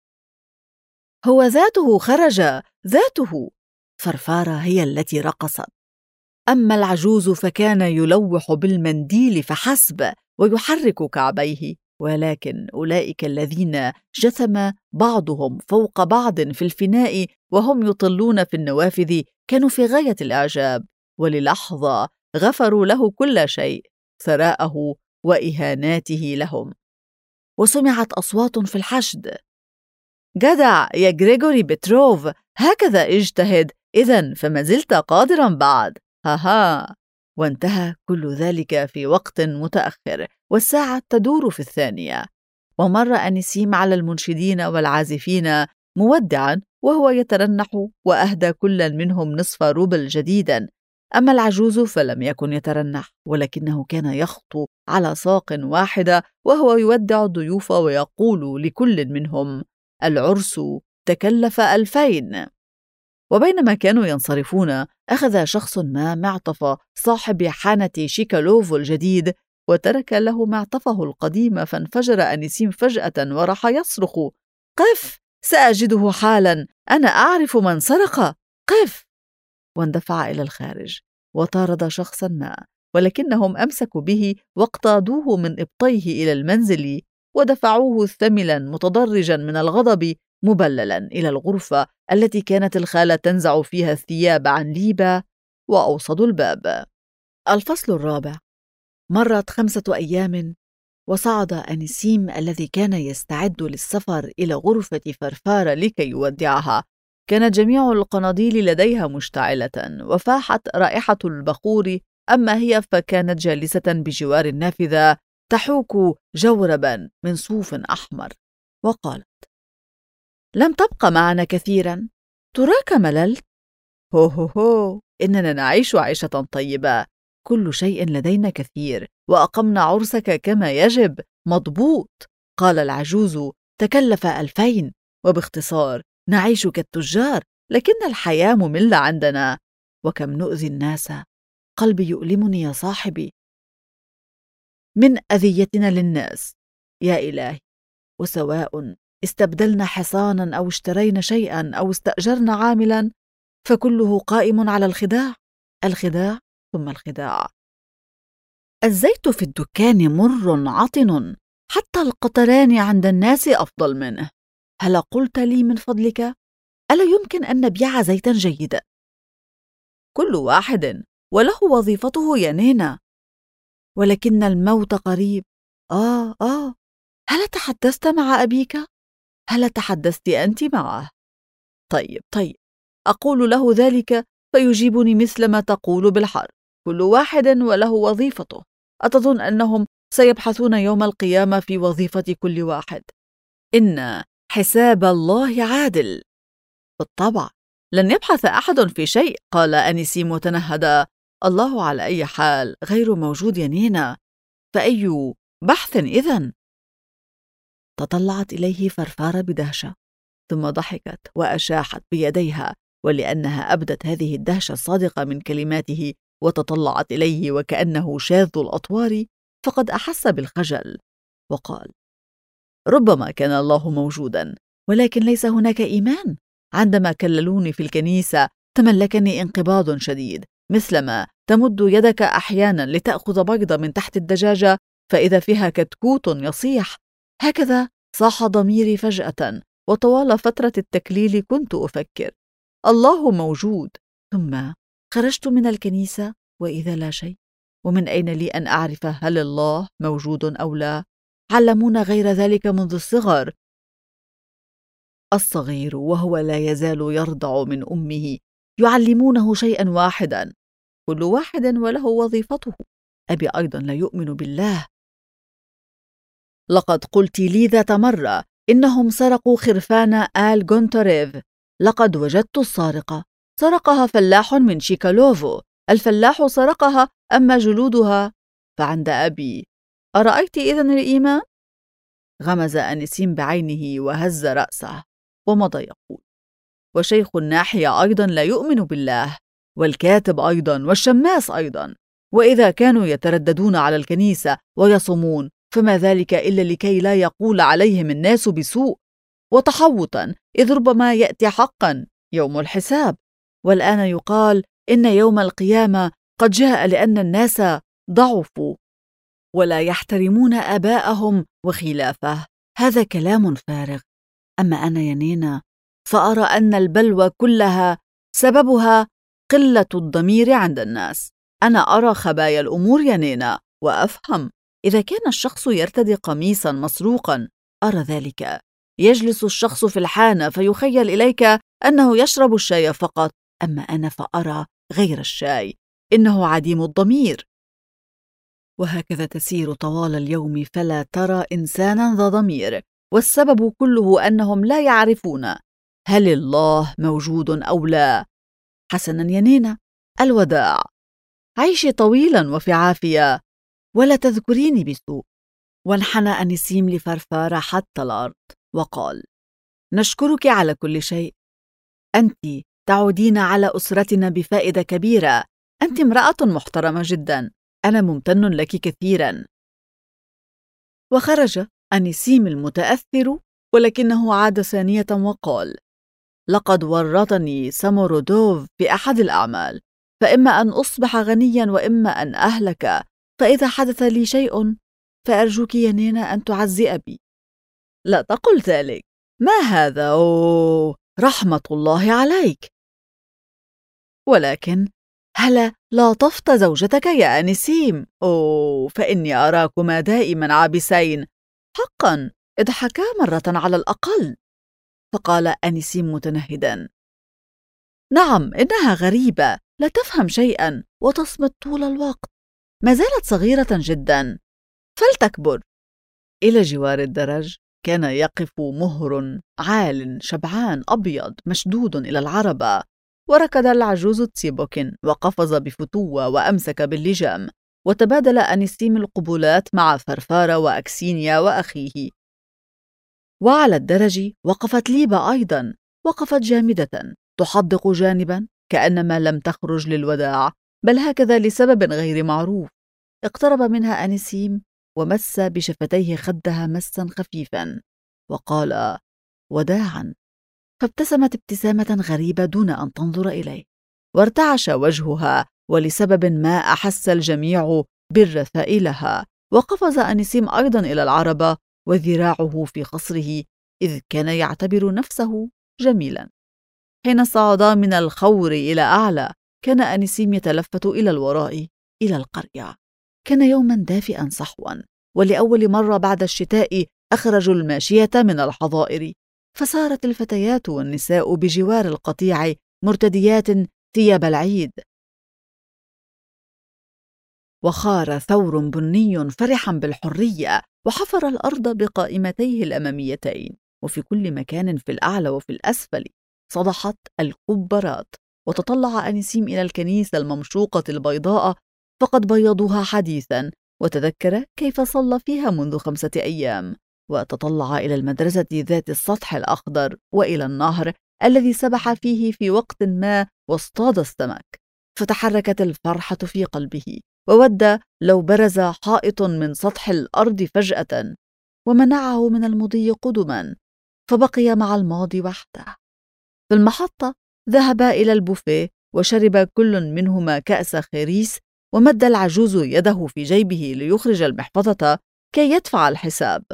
هو ذاته خرج، ذاته. فرفارة هي التي رقصت، أما العجوز فكان يلوح بالمنديل فحسب ويحرك كعبيه. ولكن أولئك الذين جثم بعضهم فوق بعض في الفناء وهم يطلون في النوافذ كانوا في غاية الإعجاب، وللحظة غفروا له كل شيء، ثراءه وإهاناته لهم. وسمعت أصوات في الحشد: جدع يا غريغوري بتروف، هكذا اجتهد، إذن فما زلت قادرا بعد، هاها. وانتهى كل ذلك في وقت متأخر، والساعة تدور في الثانية. ومر أنيسيم على المنشدين والعازفين مودعا وهو يترنح، وأهدى كل منهم نصف روبل جديدا. أما العجوز فلم يكن يترنح، ولكنه كان يخطو على ساق واحدة وهو يودع الضيوف ويقول لكل منهم: العرس تكلف 2000. وبينما كانوا ينصرفون أخذ شخص ما معطف صاحب حانة شيكالوفو الجديد وترك له معطفه القديم، فانفجر أنيسيم فجأة وراح يصرخ: قف! سأجده حالا، أنا أعرف من سرق، قف! واندفع إلى الخارج وطارد شخصا ما، ولكنهم أمسكوا به واقتادوه من إبطيه إلى المنزل ودفعوه ثملا متضرجا من الغضب مبللا إلى الغرفة التي كانت الخالة تنزع فيها الثياب عن ليبا، وأوصدوا الباب. الفصل الرابع. مرت 5 أيام وصعد أنيسيم الذي كان يستعد للسفر إلى غرفة فرفارة لكي يودعها. كانت جميع القناديل لديها مشتعلة وفاحت رائحة البخور، أما هي فكانت جالسة بجوار النافذة تحوك جوربا من صوف أحمر، وقالت: لم تبق معنا كثيرا، تراك مللت؟ هو هو هو، إننا نعيش عيشة طيبة، كل شيء لدينا كثير، وأقمنا عرسك كما يجب، مضبوط، قال العجوز، تكلف 2000، وباختصار نعيش كالتجار، لكن الحياة مملة عندنا، وكم نؤذي الناس، قلبي يؤلمني يا صاحبي من أذيتنا للناس، يا إلهي، وسواء استبدلنا حصانا أو اشترينا شيئا أو استأجرنا عاملا، فكله قائم على الخداع، الخداع ثم الخداع. الزيت في الدكان مر عطن، حتى القطران عند الناس أفضل منه، هل قلت لي من فضلك ألا يمكن أن نبيع زيتا جيدا؟ كل واحد وله وظيفته يا نينا، ولكن الموت قريب. هل تحدثت مع أبيك؟ هل تحدثت أنت معه؟ طيب، أقول له ذلك فيجيبني مثل ما تقول بالحرف، كل واحد وله وظيفته. أتظن أنهم سيبحثون يوم القيامة في وظيفة كل واحد؟ إن حساب الله عادل. بالطبع لن يبحث أحد في شيء، قال أنيسيم متنهدا. الله على أي حال غير موجود يا نينا، فأي بحث إذن؟ تطلعت إليه فرفارة بدهشة، ثم ضحكت وأشاحت بيديها، ولأنها أبدت هذه الدهشة الصادقة من كلماته وتطلعت إليه وكأنه شاذ الأطوار، فقد أحس بالخجل وقال: ربما كان الله موجودا، ولكن ليس هناك إيمان. عندما كللوني في الكنيسة تملكني انقباض شديد، مثلما تمد يدك أحيانا لتأخذ بيضة من تحت الدجاجة فإذا فيها كتكوت يصيح، هكذا صاح ضميري فجأة، وطوال فترة التكليل كنت أفكر: الله موجود. ثم خرجت من الكنيسة وإذا لا شيء، ومن أين لي أن أعرف هل الله موجود أو لا؟ علمونا غير ذلك منذ الصغر. الصغير وهو لا يزال يرضع من أمه يعلمونه شيئا واحدا: كل واحد وله وظيفته. أبي أيضا لا يؤمن بالله. لقد قلت لي ذات مرة إنهم سرقوا خرفان آل غونتاريف. لقد وجدت السارقة، سرقها فلاح من شيكالوفو، الفلاح سرقها، أما جلودها فعند أبي. أرأيت إذن الإيمان؟ غمز أنيسيم بعينه وهز رأسه ومضى يقول: وشيخ الناحية أيضا لا يؤمن بالله، والكاتب أيضا، والشماس أيضا، وإذا كانوا يترددون على الكنيسة ويصومون فما ذلك إلا لكي لا يقول عليهم الناس بسوء، وتحوطا إذ ربما يأتي حقا يوم الحساب. والآن يقال إن يوم القيامة قد جاء لأن الناس ضعفوا ولا يحترمون آباءهم وخلافه. هذا كلام فارغ. أما أنا يا نينا فأرى أن البلوى كلها سببها قلة الضمير عند الناس. أنا أرى خبايا الأمور يا نينا وأفهم. إذا كان الشخص يرتدي قميصا مسروقا أرى ذلك، يجلس الشخص في الحانة فيخيل إليك أنه يشرب الشاي فقط، أما أنا فأرى غير الشاي، إنه عديم الضمير. وهكذا تسير طوال اليوم فلا ترى إنسانا ذا ضمير، والسبب كله أنهم لا يعرفون هل الله موجود أو لا. حسنا يا نينا، الوداع، عيشي طويلا وفي عافية، ولا تذكريني بسوء. وانحنى أنيسيم لفرفارة حتى الأرض وقال: نشكرك على كل شيء، أنت تعودين على أسرتنا بفائدة كبيرة. أنت امرأة محترمة جدا، أنا ممتن لك كثيرا. وخرج أنيسيم المتأثر، ولكنه عاد ثانية وقال: لقد ورطني سامورودوف في أحد الأعمال، فإما أن أصبح غنيا وإما أن أهلك، فإذا حدث لي شيء فأرجوك يا نينا أن تعزئ بي. لا تقل ذلك، ما هذا؟ أوه، رحمة الله عليك. ولكن هلا لاطفت زوجتك يا أنيسيم؟ أوه، فإني أراكما دائما عابسين. حقا اضحكا مرة على الأقل. فقال أنيسيم متنهدا: نعم، إنها غريبة، لا تفهم شيئا وتصمت طول الوقت، ما زالت صغيرة جدا، فلتكبر. إلى جوار الدرج كان يقف مهر عال شبعان أبيض مشدود إلى العربة، وركض العجوز تسيبوكين وقفز بفتوة وأمسك باللجام، وتبادل أنيسيم القبلات مع فرفارة وأكسينيا وأخيه. وعلى الدرج وقفت ليبا أيضا، وقفت جامدة تحدق جانبا كأنما لم تخرج للوداع، بل هكذا لسبب غير معروف. اقترب منها أنيسيم ومس بشفتيه خدها مسا خفيفا وقال: وداعا. فابتسمت ابتسامة غريبة دون أن تنظر إليه، وارتعش وجهها، ولسبب ما أحس الجميع بالرثاء لها. وقفز أنيسيم أيضا إلى العربة وذراعه في خصره، إذ كان يعتبر نفسه جميلا. حين صعدا من الخور إلى أعلى، كان أنيسيم يتلفت إلى الوراء إلى القرية. كان يوما دافئا صحوا، ولأول مرة بعد الشتاء أخرجوا الماشية من الحظائر، فسارت الفتيات والنساء بجوار القطيع مرتديات ثياب العيد. وخار ثور بني فرحا بالحرية، وحفر الأرض بقائمتيه الأماميتين، وفي كل مكان في الأعلى وفي الأسفل صدحت الكبرات. وتطلع أنيسيم إلى الكنيسة الممشوقة البيضاء، فقد بيضوها حديثا، وتذكر كيف صلى فيها منذ 5 أيام. وتطلع إلى المدرسة ذات السطح الأخضر، وإلى النهر الذي سبح فيه في وقت ما واصطاد السمك، فتحركت الفرحة في قلبه، وود لو برز حائط من سطح الأرض فجأة ومنعه من المضي قدما، فبقي مع الماضي وحده. في المحطة ذهبا إلى البوفيه، وشرب كل منهما كأس خريس، ومد العجوز يده في جيبه ليخرج المحفظة كي يدفع الحساب.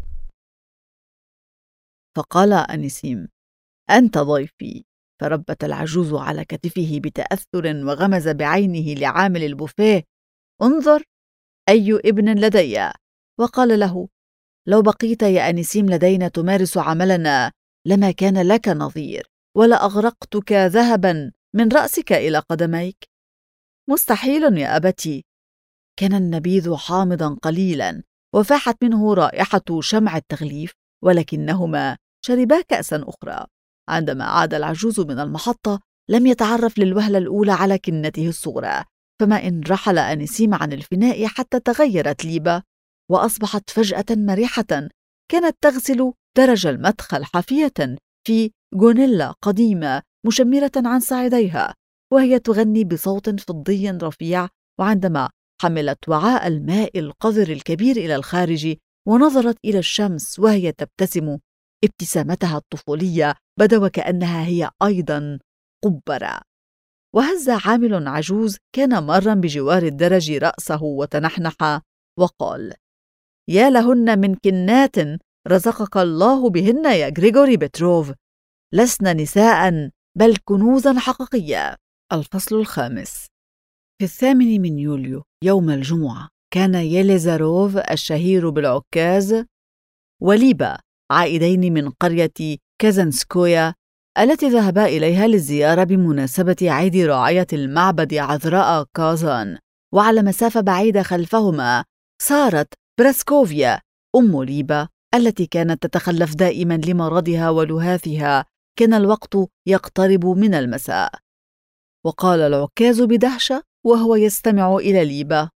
فقال أنيسيم: أنت ضيفي. فربت العجوز على كتفه بتأثر، وغمز بعينه لعامل البوفيه: انظر أي ابن لدي. وقال له: لو بقيت يا أنيسيم لدينا تمارس عملنا لما كان لك نظير، ولا أغرقتك ذهبا من رأسك إلى قدميك. مستحيل يا أبتي. كان النبيذ حامضا قليلا، وفاحت منه رائحة شمع التغليف، ولكنهما شربا كأسا أخرى. عندما عاد العجوز من المحطة لم يتعرف للوهلة الأولى على كنته الصغرى، فما إن رحل أنيسيم عن الفناء حتى تغيرت ليبا، وأصبحت فجأة مرحة. كانت تغسل درج المدخل حافية في جونيلا قديمة مشمرة عن ساعديها، وهي تغني بصوت فضي رفيع. وعندما حملت وعاء الماء القذر الكبير إلى الخارج ونظرت إلى الشمس وهي تبتسم ابتسامتها الطفولية، بدا وكأنها هي أيضا قبرة. وهز عامل عجوز كان مارا بجوار الدرج رأسه وتنحنح وقال: يا لهن من كنات رزقك الله بهن يا غريغوري بتروف، لسن نساء بل كنوزا حقيقية. الفصل 5. في 8 من يوليو يوم الجمعة كان يليزاروف الشهير بالعكاز وليبا عائدين من قرية كازانسكويا التي ذهبا إليها للزيارة بمناسبة عيد راعية المعبد عذراء كازان. وعلى مسافة بعيدة خلفهما صارت براسكوفيا أم ليبا التي كانت تتخلف دائما لمرضها ولهاثها. كان الوقت يقترب من المساء، وقال العكاز بدهشة وهو يستمع إلى ليبا: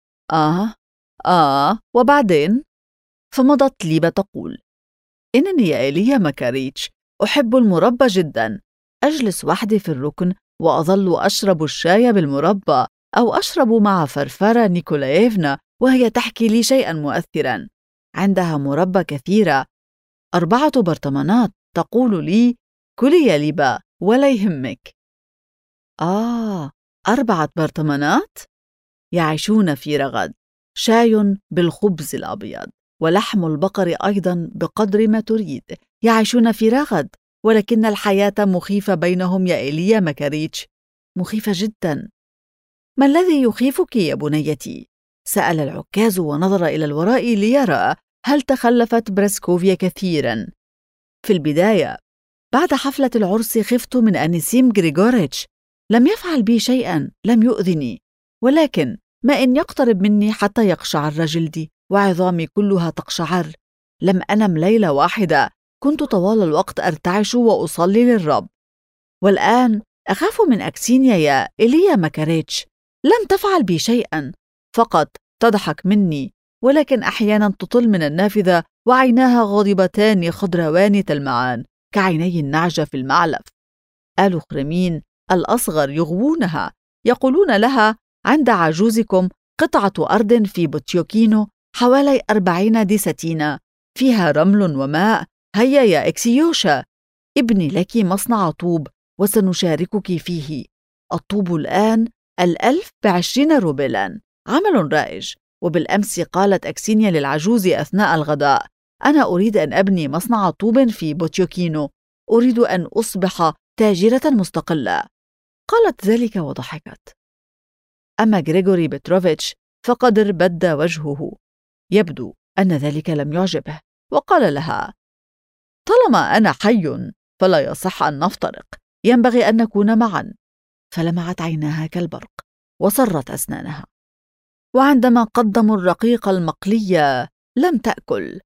وبعدين؟ فمضت ليبا تقول: إنني يا إيليا ماكاريتش أحب المربى جدا، أجلس وحدي في الركن وأظل أشرب الشاي بالمربى، أو أشرب مع فرفرة نيكولايفنا وهي تحكي لي شيئا مؤثرا. عندها مربى كثيرة، 4 برطمانات، تقول لي: كلي يا ليبا ولا يهمك. 4 برطمانات؟ يعيشون في رغد، شاي بالخبز الأبيض، ولحم البقر أيضا بقدر ما تريد. يعيشون في رغد، ولكن الحياة مخيفة بينهم يا إيليا مكاريتش، مخيفة جدا. ما الذي يخيفك يا بنيتي؟ سأل العكاز ونظر إلى الوراء ليرى هل تخلفت براسكوفيا كثيرا. في البداية بعد حفلة العرس خفت من أنيسيم غريغوريتش، لم يفعل بي شيئا، لم يؤذني، ولكن ما إن يقترب مني حتى يقشعر جلدي وعظامي كلها تقشعر. لم أنم ليلة واحدة، كنت طوال الوقت أرتعش وأصلي للرب. والآن أخاف من أكسينيا يا إيليا مكاريتش، لم تفعل بي شيئا، فقط تضحك مني، ولكن أحيانا تطل من النافذة وعيناها غاضبتان خضروان تلمعان كعيني النعجة في المعلف. آل خريمين الأصغر يغوونها، يقولون لها: عند عجوزكم قطعة أرض في بوتيوكينو حوالي 40 ديساتينا، فيها رمل وماء، هيا يا إكسيوشا ابني لك مصنع طوب وسنشاركك فيه. الطوب الآن 1000 ب20 روبلا، عمل رائج. وبالأمس قالت أكسينيا للعجوز أثناء الغداء: أنا أريد أن أبني مصنع طوب في بوتيوكينو، أريد أن أصبح تاجرة مستقلة. قالت ذلك وضحكت. أما غريغوري بتروفيتش فقد اربد وجهه، يبدو أن ذلك لم يعجبه، وقال لها: طالما أنا حي فلا يصح أن نفترق، ينبغي أن نكون معا. فلمعت عيناها كالبرق وصرت أسنانها. وعندما قدموا الرقيق المقلي لم تأكل.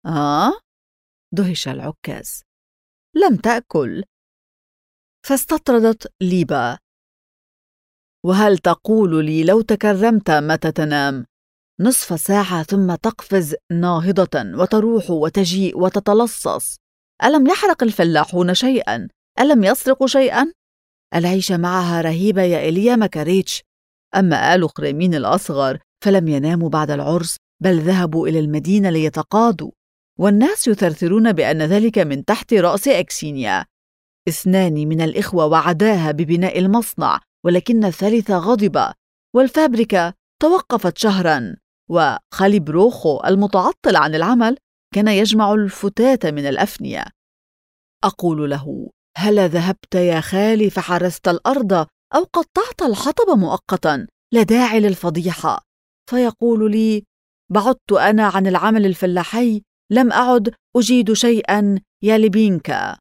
دهش العكاز. لم تأكل. فاستطردت ليبا: وهل تقول لي لو تكرمت متى تنام؟ نصف ساعة ثم تقفز ناهضة وتروح وتجيء وتتلصص. ألم يحرق الفلاحون شيئا؟ ألم يسرقوا شيئا؟ العيش معها رهيبة يا إيليا مكاريتش. أما آل خريمين الأصغر فلم يناموا بعد العرس، بل ذهبوا إلى المدينة ليتقاضوا، والناس يثرثرون بأن ذلك من تحت رأس أكسينيا. 2 من الإخوة وعداها ببناء المصنع، ولكن الثالث غضب، والفابريكا توقفت شهرا. وخالي بروخو المتعطل عن العمل كان يجمع الفتات من الأفنية. أقول له: هل ذهبت يا خالي فحرست الأرض أو قطعت الحطب مؤقتا؟ لا داعي للفضيحة. فيقول لي: بعدت أنا عن العمل الفلاحي، لم أعد أجيد شيئا يا لبينكا.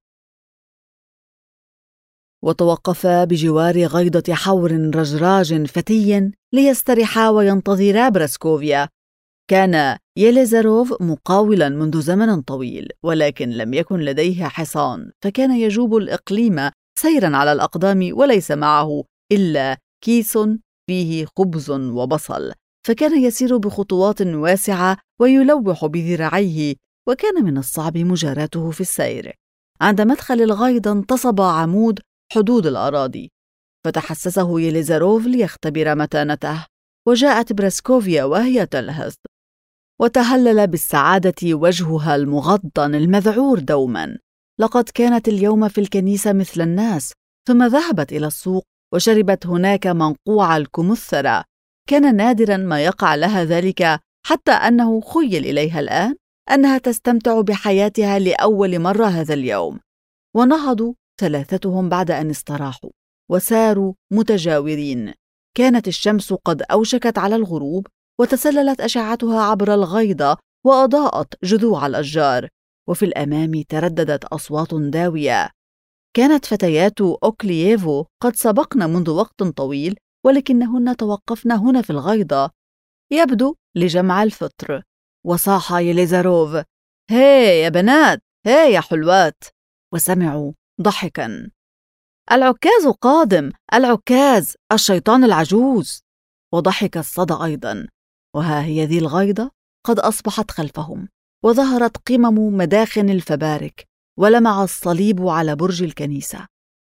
وتوقفا بجوار غيضة حور رجراج فتي ليسترحا وينتظرا براسكوفيا. كان يليزاروف مقاولا منذ زمن طويل، ولكن لم يكن لديه حصان، فكان يجوب الإقليم سيرا على الأقدام وليس معه إلا كيس فيه خبز وبصل، فكان يسير بخطوات واسعة ويلوح بذراعيه، وكان من الصعب مجاراته في السير. عند مدخل الغيضة انتصب عمود حدود الأراضي، فتحسسه يليزاروف ليختبر متانته، وجاءت براسكوفيا وهي تلهث، وتهلل بالسعادة وجهها المغضن المذعور دوما. لقد كانت اليوم في الكنيسة مثل الناس، ثم ذهبت إلى السوق وشربت هناك منقوع الكمثرى. كان نادرا ما يقع لها ذلك، حتى أنه خيل إليها الآن أنها تستمتع بحياتها لأول مرة هذا اليوم. ونهضوا ثلاثتهم بعد أن استراحوا وساروا متجاورين. كانت الشمس قد أوشكت على الغروب، وتسللت أشعتها عبر الغيضة وأضاءت جذوع الأشجار، وفي الأمام ترددت أصوات داوية. كانت فتيات أوكلييفو قد سبقن منذ وقت طويل، ولكنهن توقفن هنا في الغيضة، يبدو لجمع الفطر. وصاح يليزاروف: هي يا بنات، هي يا حلوات. وسمعوا ضحكا: العكاز قادم، العكاز، الشيطان العجوز. وضحك الصدى أيضا. وها هي ذي الغيضة قد أصبحت خلفهم، وظهرت قمم مداخن الفبارك، ولمع الصليب على برج الكنيسة.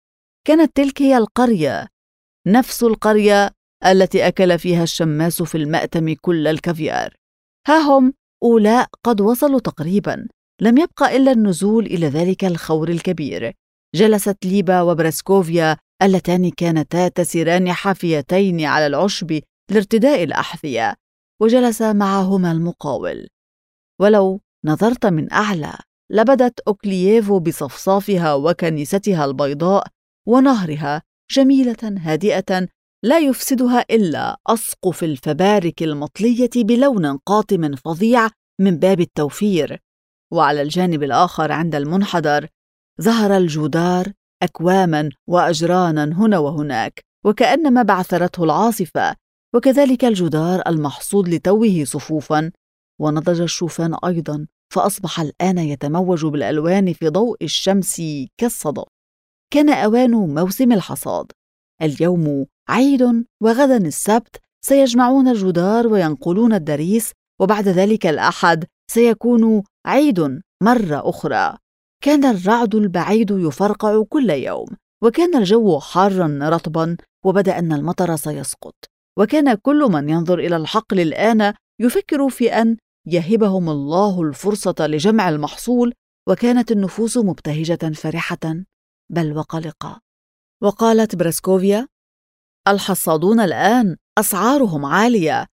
كانت تلك هي القرية، نفس القرية التي أكل فيها الشماس في المأتم كل الكافيار. ها هم أولاء قد وصلوا تقريبا، لم يبقى إلا النزول إلى ذلك الخور الكبير. جلست ليبا وبراسكوفيا اللتان كانتا تسيران حافيتين على العشب لارتداء الأحذية، وجلس معهما المقاول. ولو نظرت من أعلى لبدت أوكلييفو بصفصافها وكنيستها البيضاء ونهرها جميلة هادئة لا يفسدها إلا أسقف الفبارك المطلية بلون قاتم فظيع من باب التوفير. وعلى الجانب الآخر عند المنحدر ظهر الجدار أكواما وأجرانا هنا وهناك وكأنما بعثرته العاصفة، وكذلك الجدار المحصود لتوه صفوفا، ونضج الشوفان أيضا فأصبح الآن يتموج بالألوان في ضوء الشمس كالصدف. كان أوان موسم الحصاد، اليوم عيد وغدا السبت سيجمعون الجدار وينقلون الدريس، وبعد ذلك الأحد سيكون عيد مرة أخرى. كان الرعد البعيد يفرقع كل يوم، وكان الجو حارا رطبا، وبدأ أن المطر سيسقط، وكان كل من ينظر إلى الحقل الآن يفكر في أن يهبهم الله الفرصة لجمع المحصول، وكانت النفوس مبتهجة فرحة بل وقلقة. وقالت براسكوفيا: الحصادون الآن أسعارهم عالية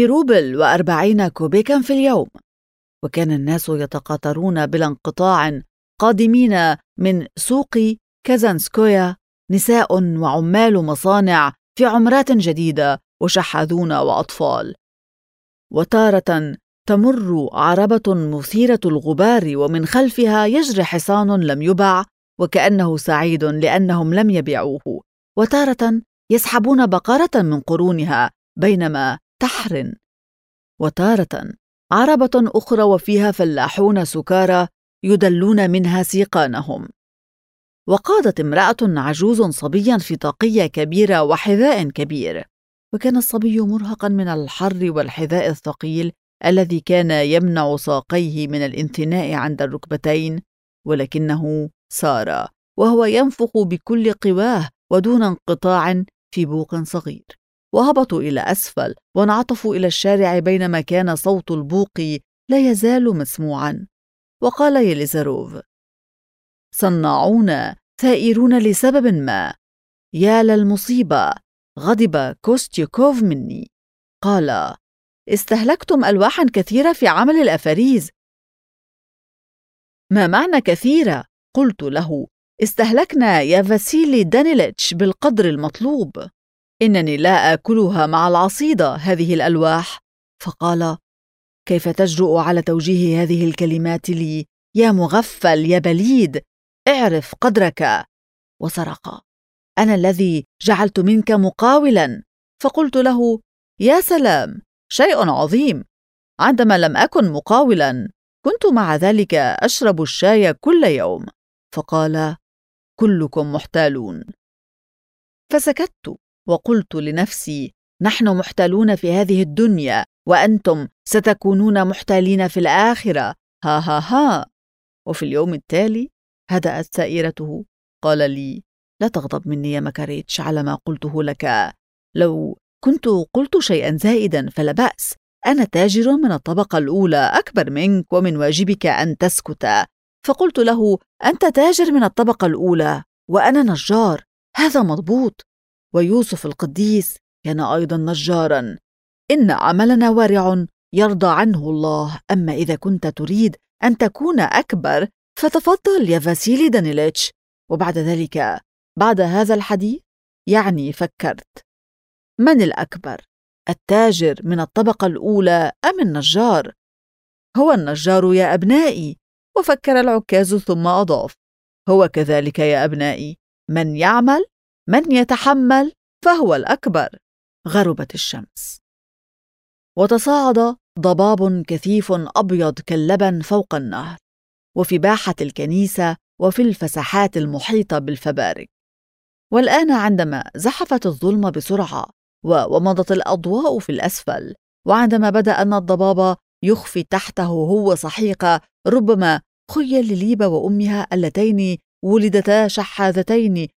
ب1 كوبيكا في اليوم. وكان الناس يتقاطرون بلا انقطاع قادمين من سوق كازانسكويا، نساء وعمال مصانع في عمرات جديدة وشحاذون وأطفال. وتارة تمر عربة مثيرة الغبار ومن خلفها يجري حصان لم يبع وكأنه سعيد لأنهم لم يبيعوه، وتارة يسحبون بقرة من قرونها بينما تحرن، وتارة عربة أخرى وفيها فلاحون سكارى يدلون منها سيقانهم. وقادت امرأة عجوز صبيا في طاقية كبيرة وحذاء كبير، وكان الصبي مرهقا من الحر والحذاء الثقيل الذي كان يمنع ساقيه من الانثناء عند الركبتين، ولكنه سار وهو ينفخ بكل قواه ودون انقطاع في بوق صغير. وهبطوا إلى أسفل وانعطفوا إلى الشارع بينما كان صوت البوق لا يزال مسموعا. وقال يليزاروف: صناعون ثائرون لسبب ما، يا للمصيبة، غضب كوستيوكوف مني. قال: استهلكتم ألواحا كثيرة في عمل الأفاريز. ما معنى كثيرة؟ قلت له: استهلكنا يا فاسيلي دانيليتش بالقدر المطلوب، إنني لا آكلها مع العصيدة هذه الألواح. فقال: كيف تجرؤ على توجيه هذه الكلمات لي يا مغفل يا بليد؟ اعرف قدرك. وصرخ: أنا الذي جعلت منك مقاولا. فقلت له: يا سلام، شيء عظيم، عندما لم أكن مقاولا كنت مع ذلك أشرب الشاي كل يوم. فقال: كلكم محتالون. فسكت وقلت لنفسي: نحن محتالون في هذه الدنيا وأنتم ستكونون محتالين في الآخرة، ها ها ها. وفي اليوم التالي هدأت سائرته. قال لي: لا تغضب مني يا مكاريتش على ما قلته لك، لو كنت قلت شيئا زائدا فلا بأس، أنا تاجر من الطبقة الأولى أكبر منك ومن واجبك أن تسكت. فقلت له: أنت تاجر من الطبقة الأولى وأنا نجار، هذا مضبوط، ويوسف القديس كان أيضا نجارا، إن عملنا وارع يرضى عنه الله. أما إذا كنت تريد أن تكون أكبر فتفضل يا فاسيلي دانيليتش. وبعد ذلك، بعد هذا الحديث، يعني فكرت: من الأكبر، التاجر من الطبقة الأولى أم النجار؟ هو النجار يا أبنائي. وفكر العكاز ثم أضاف: هو كذلك يا أبنائي، من يعمل من يتحمل فهو الأكبر. غربت الشمس وتصاعد ضباب كثيف أبيض كاللبن فوق النهر وفي باحة الكنيسة وفي الفساحات المحيطة بالفبارك. والآن عندما زحفت الظلمة بسرعة ومضت الأضواء في الأسفل، وعندما بدأ أن الضباب يخفي تحته هو صحيقة، ربما خيل لليبا وأمها اللتين ولدتا شحاذتين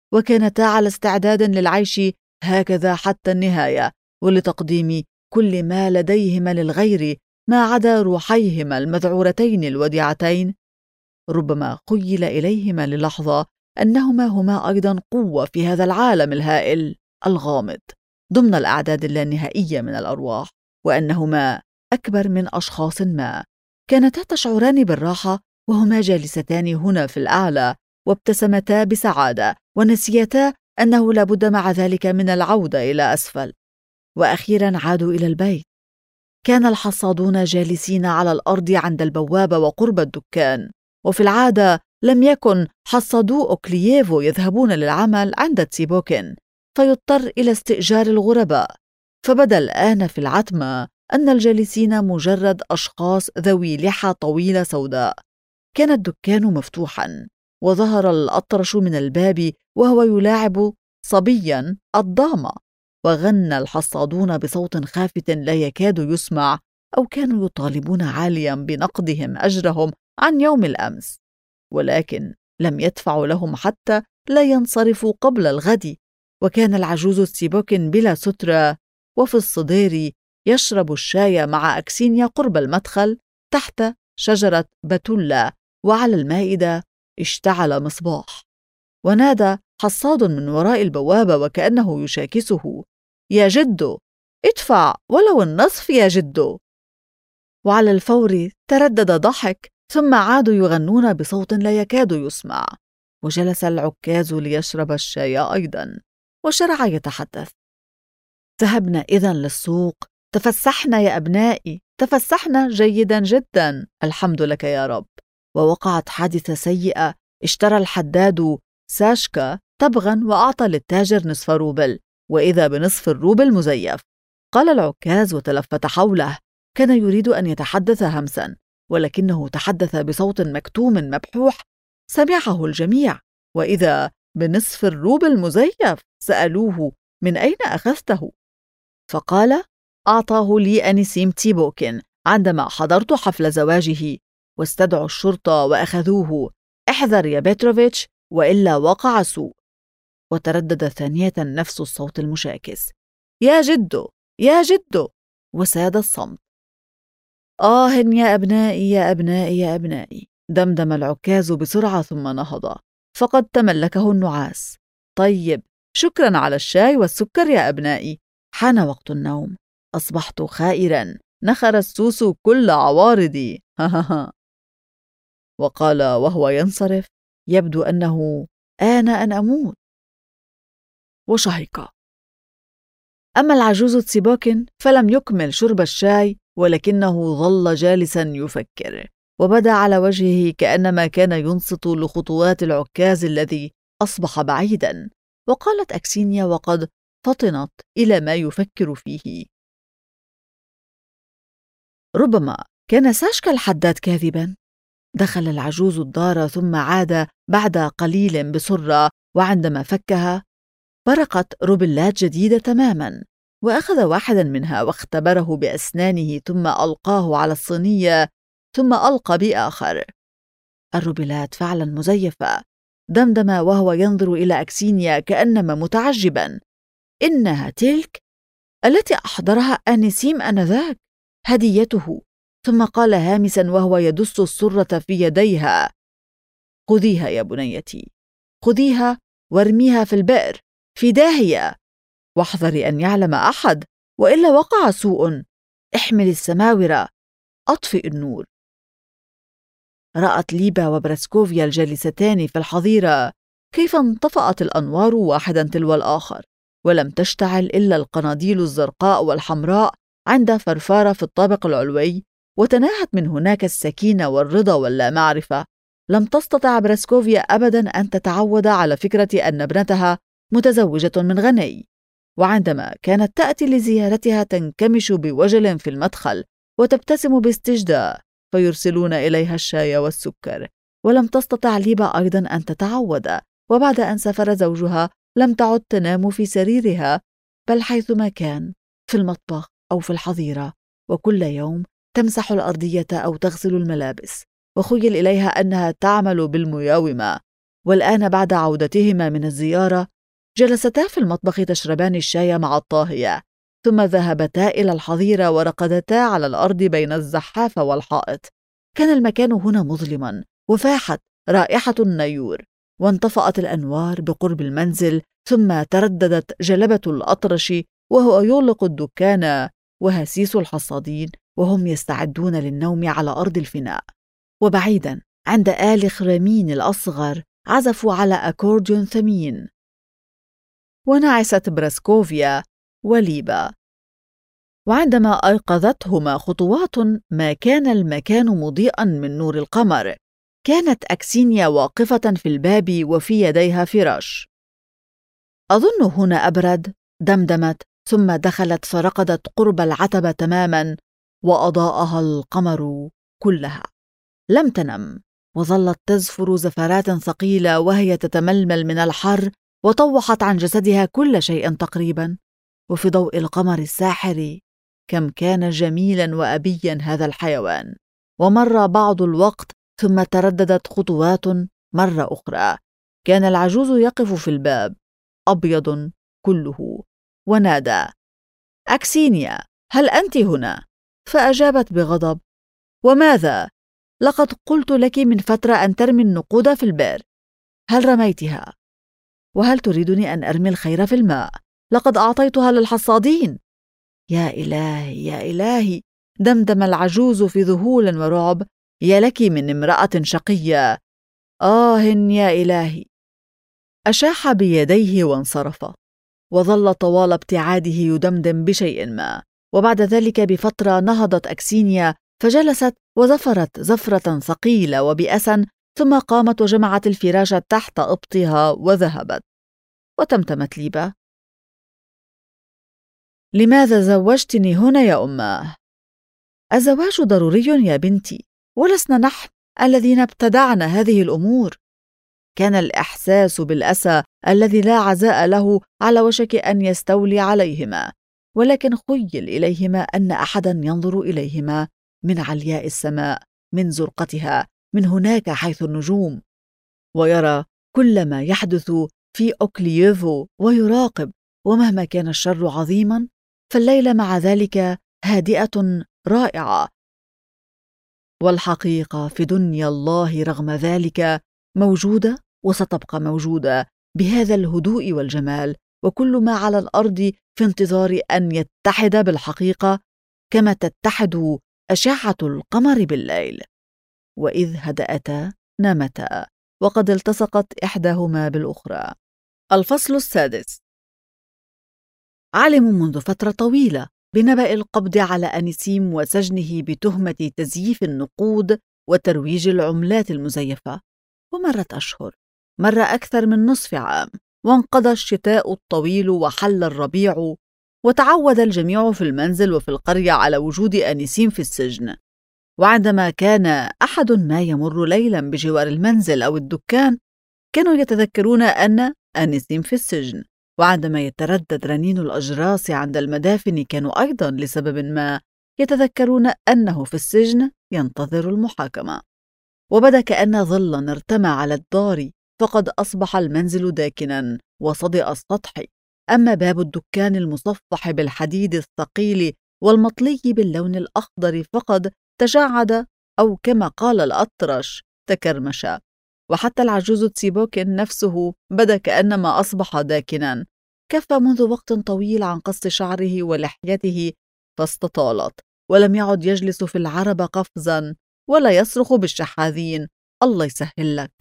وكانتا على استعداد للعيش هكذا حتى النهاية، ولتقديم كل ما لديهما للغير ما عدا روحيهما المذعورتين الوديعتين. ربما خيل إليهما للحظة أنهما هما أيضا قوة في هذا العالم الهائل الغامض ضمن الأعداد اللانهائية من الأرواح، وأنهما أكبر من أشخاص ما. كانتا تشعران بالراحة وهما جالستان هنا في الأعلى، وابتسمتا بسعادة ونسيتا أنه لابد مع ذلك من العودة إلى أسفل. وأخيرا عادوا إلى البيت. كان الحصادون جالسين على الأرض عند البوابة وقرب الدكان، وفي العادة لم يكن حصادو أوكلييفو يذهبون للعمل عند تسيبوكن، فيضطر إلى استئجار الغرباء. فبدا الآن في العتمة أن الجالسين مجرد أشخاص ذوي لحى طويلة سوداء. كان الدكان مفتوحا، وظهر الأطرش من الباب وهو يلاعب صبيا الضامة، وغنى الحصادون بصوت خافت لا يكاد يسمع، أو كانوا يطالبون عاليا بنقدهم أجرهم عن يوم الأمس، ولكن لم يدفعوا لهم حتى لا ينصرفوا قبل الغد. وكان العجوز تسيبوكن بلا سترة وفي الصدير يشرب الشاي مع أكسينيا قرب المدخل تحت شجرة باتولا، وعلى المائدة اشتعل مصباح. ونادى حصاد من وراء البوابة وكأنه يشاكسه: يا جدو، ادفع ولو النصف يا جدو. وعلى الفور تردد ضحك، ثم عادوا يغنون بصوت لا يكاد يسمع. وجلس العكاز ليشرب الشاي أيضا، وشرع يتحدث: ذهبنا إذن للسوق، تفسحنا يا أبنائي، تفسحنا جيدا جدا، الحمد لك يا رب. ووقعت حادثة سيئة، اشترى الحداد ساشكا تبغا وأعطى للتاجر نصف روبل، وإذا بنصف الروبل مزيف. قال العكاز وتلفت حوله، كان يريد أن يتحدث همسا، ولكنه تحدث بصوت مكتوم مبحوح سمعه الجميع. وإذا بنصف الروبل مزيف، سألوه: من أين أخذته؟ فقال: أعطاه لي أنيسيم تيبوكن عندما حضرت حفل زواجه، واستدعوا الشرطة وأخذوه. احذر يا بيتروفيتش وإلا وقع سوء. وتردد ثانية نفس الصوت المشاكس: يا جدو، يا جدو. وساد الصمت. آه يا أبنائي، يا أبنائي، يا أبنائي، دمدم العكاز بسرعة ثم نهض، فقد تملكه النعاس. طيب، شكرا على الشاي والسكر يا أبنائي، حان وقت النوم. أصبحت خائرا، نخر السوس كل عوارضي. وقال وهو ينصرف: يبدو أنه آن أن أموت. وشهق. أما العجوز تسيبوكن فلم يكمل شرب الشاي، ولكنه ظل جالسا يفكر، وبدا على وجهه كأنما كان ينصت لخطوات العكاز الذي أصبح بعيدا. وقالت أكسينيا وقد فطنت إلى ما يفكر فيه: ربما كان ساشكا الحداد كاذبا. دخل العجوز الدار ثم عاد بعد قليل بسرة، وعندما فكها برقت روبلات جديدة تماما، وأخذ واحدا منها واختبره بأسنانه ثم ألقاه على الصينية، ثم ألقى بآخر. الروبلات فعلا مزيفة، دمدم وهو ينظر إلى أكسينيا كأنما متعجبا: إنها تلك التي أحضرها آنسيم آنذاك، هديته. ثم قال هامسا وهو يدس السرة في يديها: خذيها يا بنيتي، خذيها وارميها في البئر، في داهية، واحذري أن يعلم أحد وإلا وقع سوء. احمل السماورة، أطفئ النور. رأت ليبا وبراسكوفيا الجالستان في الحظيرة كيف انطفأت الأنوار واحدا تلو الآخر، ولم تشتعل إلا القناديل الزرقاء والحمراء عند فرفارة في الطابق العلوي، وتناهت من هناك السكينة والرضا واللامعرفة. لم تستطع براسكوفيا أبدا أن تتعود على فكرة أن ابنتها متزوجة من غني، وعندما كانت تأتي لزيارتها تنكمش بوجل في المدخل وتبتسم باستجداء، فيرسلون إليها الشاي والسكر. ولم تستطع ليبا أيضا أن تتعود، وبعد أن سافر زوجها لم تعد تنام في سريرها، بل حيثما كان، في المطبخ أو في الحظيرة، وكل يوم تمسح الأرضية أو تغسل الملابس، وخيل إليها أنها تعمل بالمياومة. والآن بعد عودتهما من الزيارة جلستا في المطبخ تشربان الشاي مع الطاهية، ثم ذهبتا إلى الحظيرة ورقدتا على الأرض بين الزحافة والحائط. كان المكان هنا مظلما، وفاحت رائحة النيور، وانطفأت الأنوار بقرب المنزل، ثم ترددت جلبة الأطرش وهو يغلق الدكان، وهسيس الحصادين وهم يستعدون للنوم على أرض الفناء. وبعيدا عند آلخ رامين الأصغر عزفوا على أكورديون ثمين، ونعست براسكوفيا وليبا. وعندما أيقظتهما خطوات ما كان المكان مضيئا من نور القمر، كانت أكسينيا واقفة في الباب وفي يديها فراش. أظن هنا أبرد، دمدمت، ثم دخلت فرقدت قرب العتبة تماما، وأضاءها القمر كلها. لم تنم، وظلت تزفر زفرات ثقيلة وهي تتململ من الحر، وطوحت عن جسدها كل شيء تقريبا. وفي ضوء القمر الساحر كم كان جميلا وأبيا هذا الحيوان. ومر بعض الوقت ثم ترددت خطوات مرة أخرى. كان العجوز يقف في الباب أبيض كله، ونادى: أكسينيا، هل أنت هنا؟ فأجابت بغضب: وماذا؟ لقد قلت لك من فترة أن ترمي النقود في البئر. هل رميتها؟ وهل تريدني أن أرمي الخير في الماء؟ لقد أعطيتها للحصادين. يا إلهي يا إلهي، دمدم العجوز في ذهول ورعب. يا لك من امرأة شقية، آه يا إلهي. أشاح بيديه وانصرف، وظل طوال ابتعاده يدمدم بشيء ما. وبعد ذلك بفترة نهضت أكسينيا فجلست وزفرت زفرة ثقيلة وبأسا، ثم قامت وجمعت الفراش تحت إبطها وذهبت. وتمتمت ليبا: لماذا زوجتني هنا يا أماه؟ الزواج ضروري يا بنتي، ولسنا نحن الذين ابتدعنا هذه الأمور. كان الإحساس بالأسى الذي لا عزاء له على وشك أن يستولي عليهما، ولكن خيل إليهما أن أحدا ينظر إليهما من علياء السماء، من زرقتها، من هناك حيث النجوم، ويرى كل ما يحدث في أوكلييفو ويراقب. ومهما كان الشر عظيما، فالليلة مع ذلك هادئة رائعة، والحقيقة في دنيا الله رغم ذلك موجودة وستبقى موجودة بهذا الهدوء والجمال، وكل ما على الأرض في انتظار أن يتحد بالحقيقة كما تتحد أشعة القمر بالليل. وإذ هدأتا نامتا، وقد التصقت إحداهما بالأخرى. الفصل السادس. علموا منذ فترة طويلة بنبأ القبض على أنيسيم وسجنه بتهمة تزييف النقود وترويج العملات المزيفة. ومرت أشهر، مر أكثر من نصف عام، وانقضى الشتاء الطويل وحل الربيع، وتعود الجميع في المنزل وفي القرية على وجود أنيسيم في السجن. وعندما كان أحد ما يمر ليلا بجوار المنزل أو الدكان، كانوا يتذكرون أن أنيسيم في السجن. وعندما يتردد رنين الأجراس عند المدافن، كانوا أيضا لسبب ما يتذكرون أنه في السجن ينتظر المحاكمة. وبدا كأن ظلا ارتمى على الدار، فقد أصبح المنزل داكنا وصدئ السطح. أما باب الدكان المصفح بالحديد الثقيل والمطلي باللون الأخضر فقد تجعد، أو كما قال الأطرش تكرمش. وحتى العجوز تسيبوكن نفسه بدا كأنما أصبح داكنا. كف منذ وقت طويل عن قص شعره ولحيته فاستطالت، ولم يعد يجلس في العرب قفزا ولا يصرخ بالشحاذين: الله يسهل لك.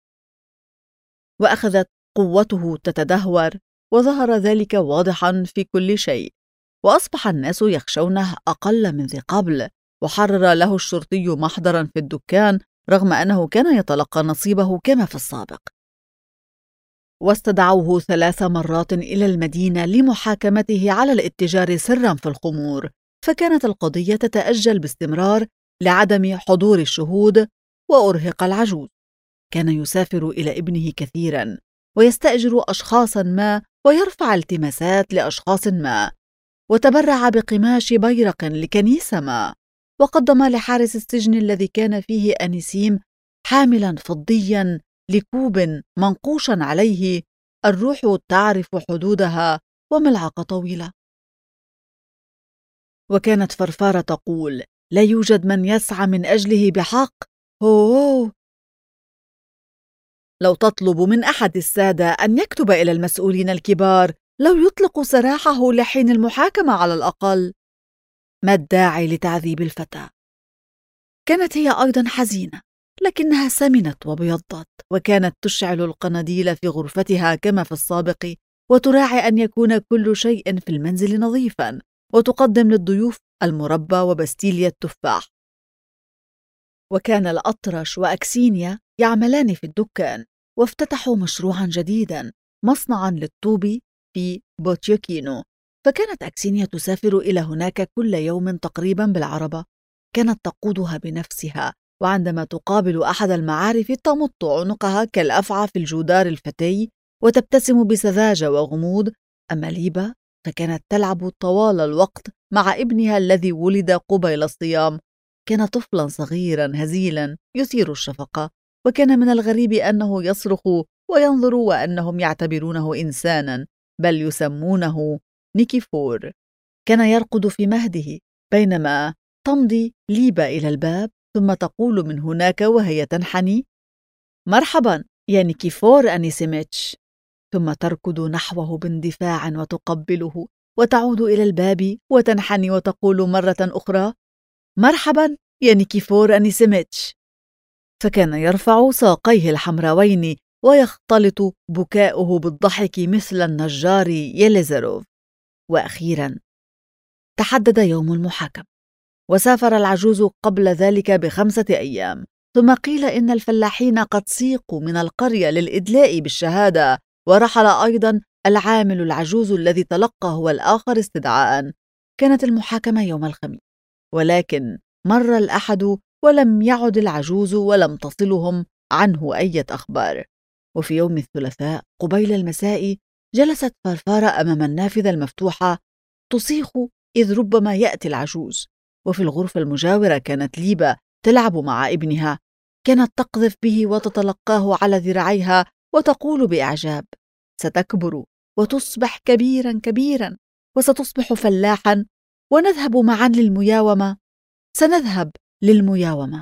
وأخذت قوته تتدهور، وظهر ذلك واضحا في كل شيء، وأصبح الناس يخشونه أقل من ذي قبل. وحرر له الشرطي محضرا في الدكان رغم أنه كان يتلقى نصيبه كما في السابق. واستدعوه 3 مرات إلى المدينة لمحاكمته على الاتجار سرا في الخمور، فكانت القضية تتأجل باستمرار لعدم حضور الشهود. وأرهق العجوز. كان يسافر إلى ابنه كثيرا، ويستأجر أشخاصا ما، ويرفع التماسات لأشخاص ما، وتبرع بقماش بيرق لكنيسة ما، وقدم لحارس السجن الذي كان فيه أنيسيم حاملا فضيا لكوب منقوشا عليه: الروح تعرف حدودها وملعقة طويلة. وكانت فرفارة تقول: لا يوجد من يسعى من أجله بحق. هو لو تطلب من أحد السادة أن يكتب إلى المسؤولين الكبار، لو يطلق سراحه لحين المحاكمة على الأقل. ما الداعي لتعذيب الفتى؟ كانت هي أيضا حزينة، لكنها سمنت وبيضت، وكانت تشعل القناديل في غرفتها كما في السابق، وتراعي أن يكون كل شيء في المنزل نظيفا، وتقدم للضيوف المربى وبستيليا التفاح. وكان الأطرش وأكسينيا يعملان في الدكان، وافتتحوا مشروعا جديدا، مصنعا للطوب في بوتيوكينو. فكانت أكسينيا تسافر إلى هناك كل يوم تقريبا بالعربة. كانت تقودها بنفسها، وعندما تقابل أحد المعارف تمط عنقها كالأفعى في الجدار الفتي، وتبتسم بسذاجة وغموض. أما ليبا فكانت تلعب طوال الوقت مع ابنها الذي ولد قبيل الصيام. كان طفلا صغيرا هزيلا يثير الشفقة، وكان من الغريب أنه يصرخ وينظر، وأنهم يعتبرونه إنسانا، بل يسمونه نيكيفور. كان يرقد في مهده، بينما تمضي ليبا إلى الباب، ثم تقول من هناك وهي تنحني: مرحبا يا نيكيفور أنيسيميتش. ثم تركض نحوه باندفاع وتقبله، وتعود إلى الباب وتنحني وتقول مرة أخرى: مرحبا يا نيكيفور أنيسيميتش. فكان يرفع ساقيه الحمراوين، ويختلط بكاؤه بالضحك مثل النجار يليزاروف. وأخيرا تحدد يوم المحاكمة، وسافر العجوز قبل ذلك ب5 أيام. ثم قيل إن الفلاحين قد سيقوا من القرية للإدلاء بالشهادة، ورحل أيضا العامل العجوز الذي تلقى هو الآخر استدعاء. كانت المحاكمة يوم الخميس، ولكن مر الأحد ولم يعد العجوز، ولم تصلهم عنه أي أخبار. وفي يوم الثلاثاء قبيل المساء جلست فرفارة أمام النافذة المفتوحة تصيخ، إذ ربما يأتي العجوز. وفي الغرفة المجاورة كانت ليبا تلعب مع ابنها. كانت تقذف به وتتلقاه على ذراعيها، وتقول بإعجاب: ستكبر وتصبح كبيرا كبيرا، وستصبح فلاحا، ونذهب معا للمياومة، سنذهب للمياومة.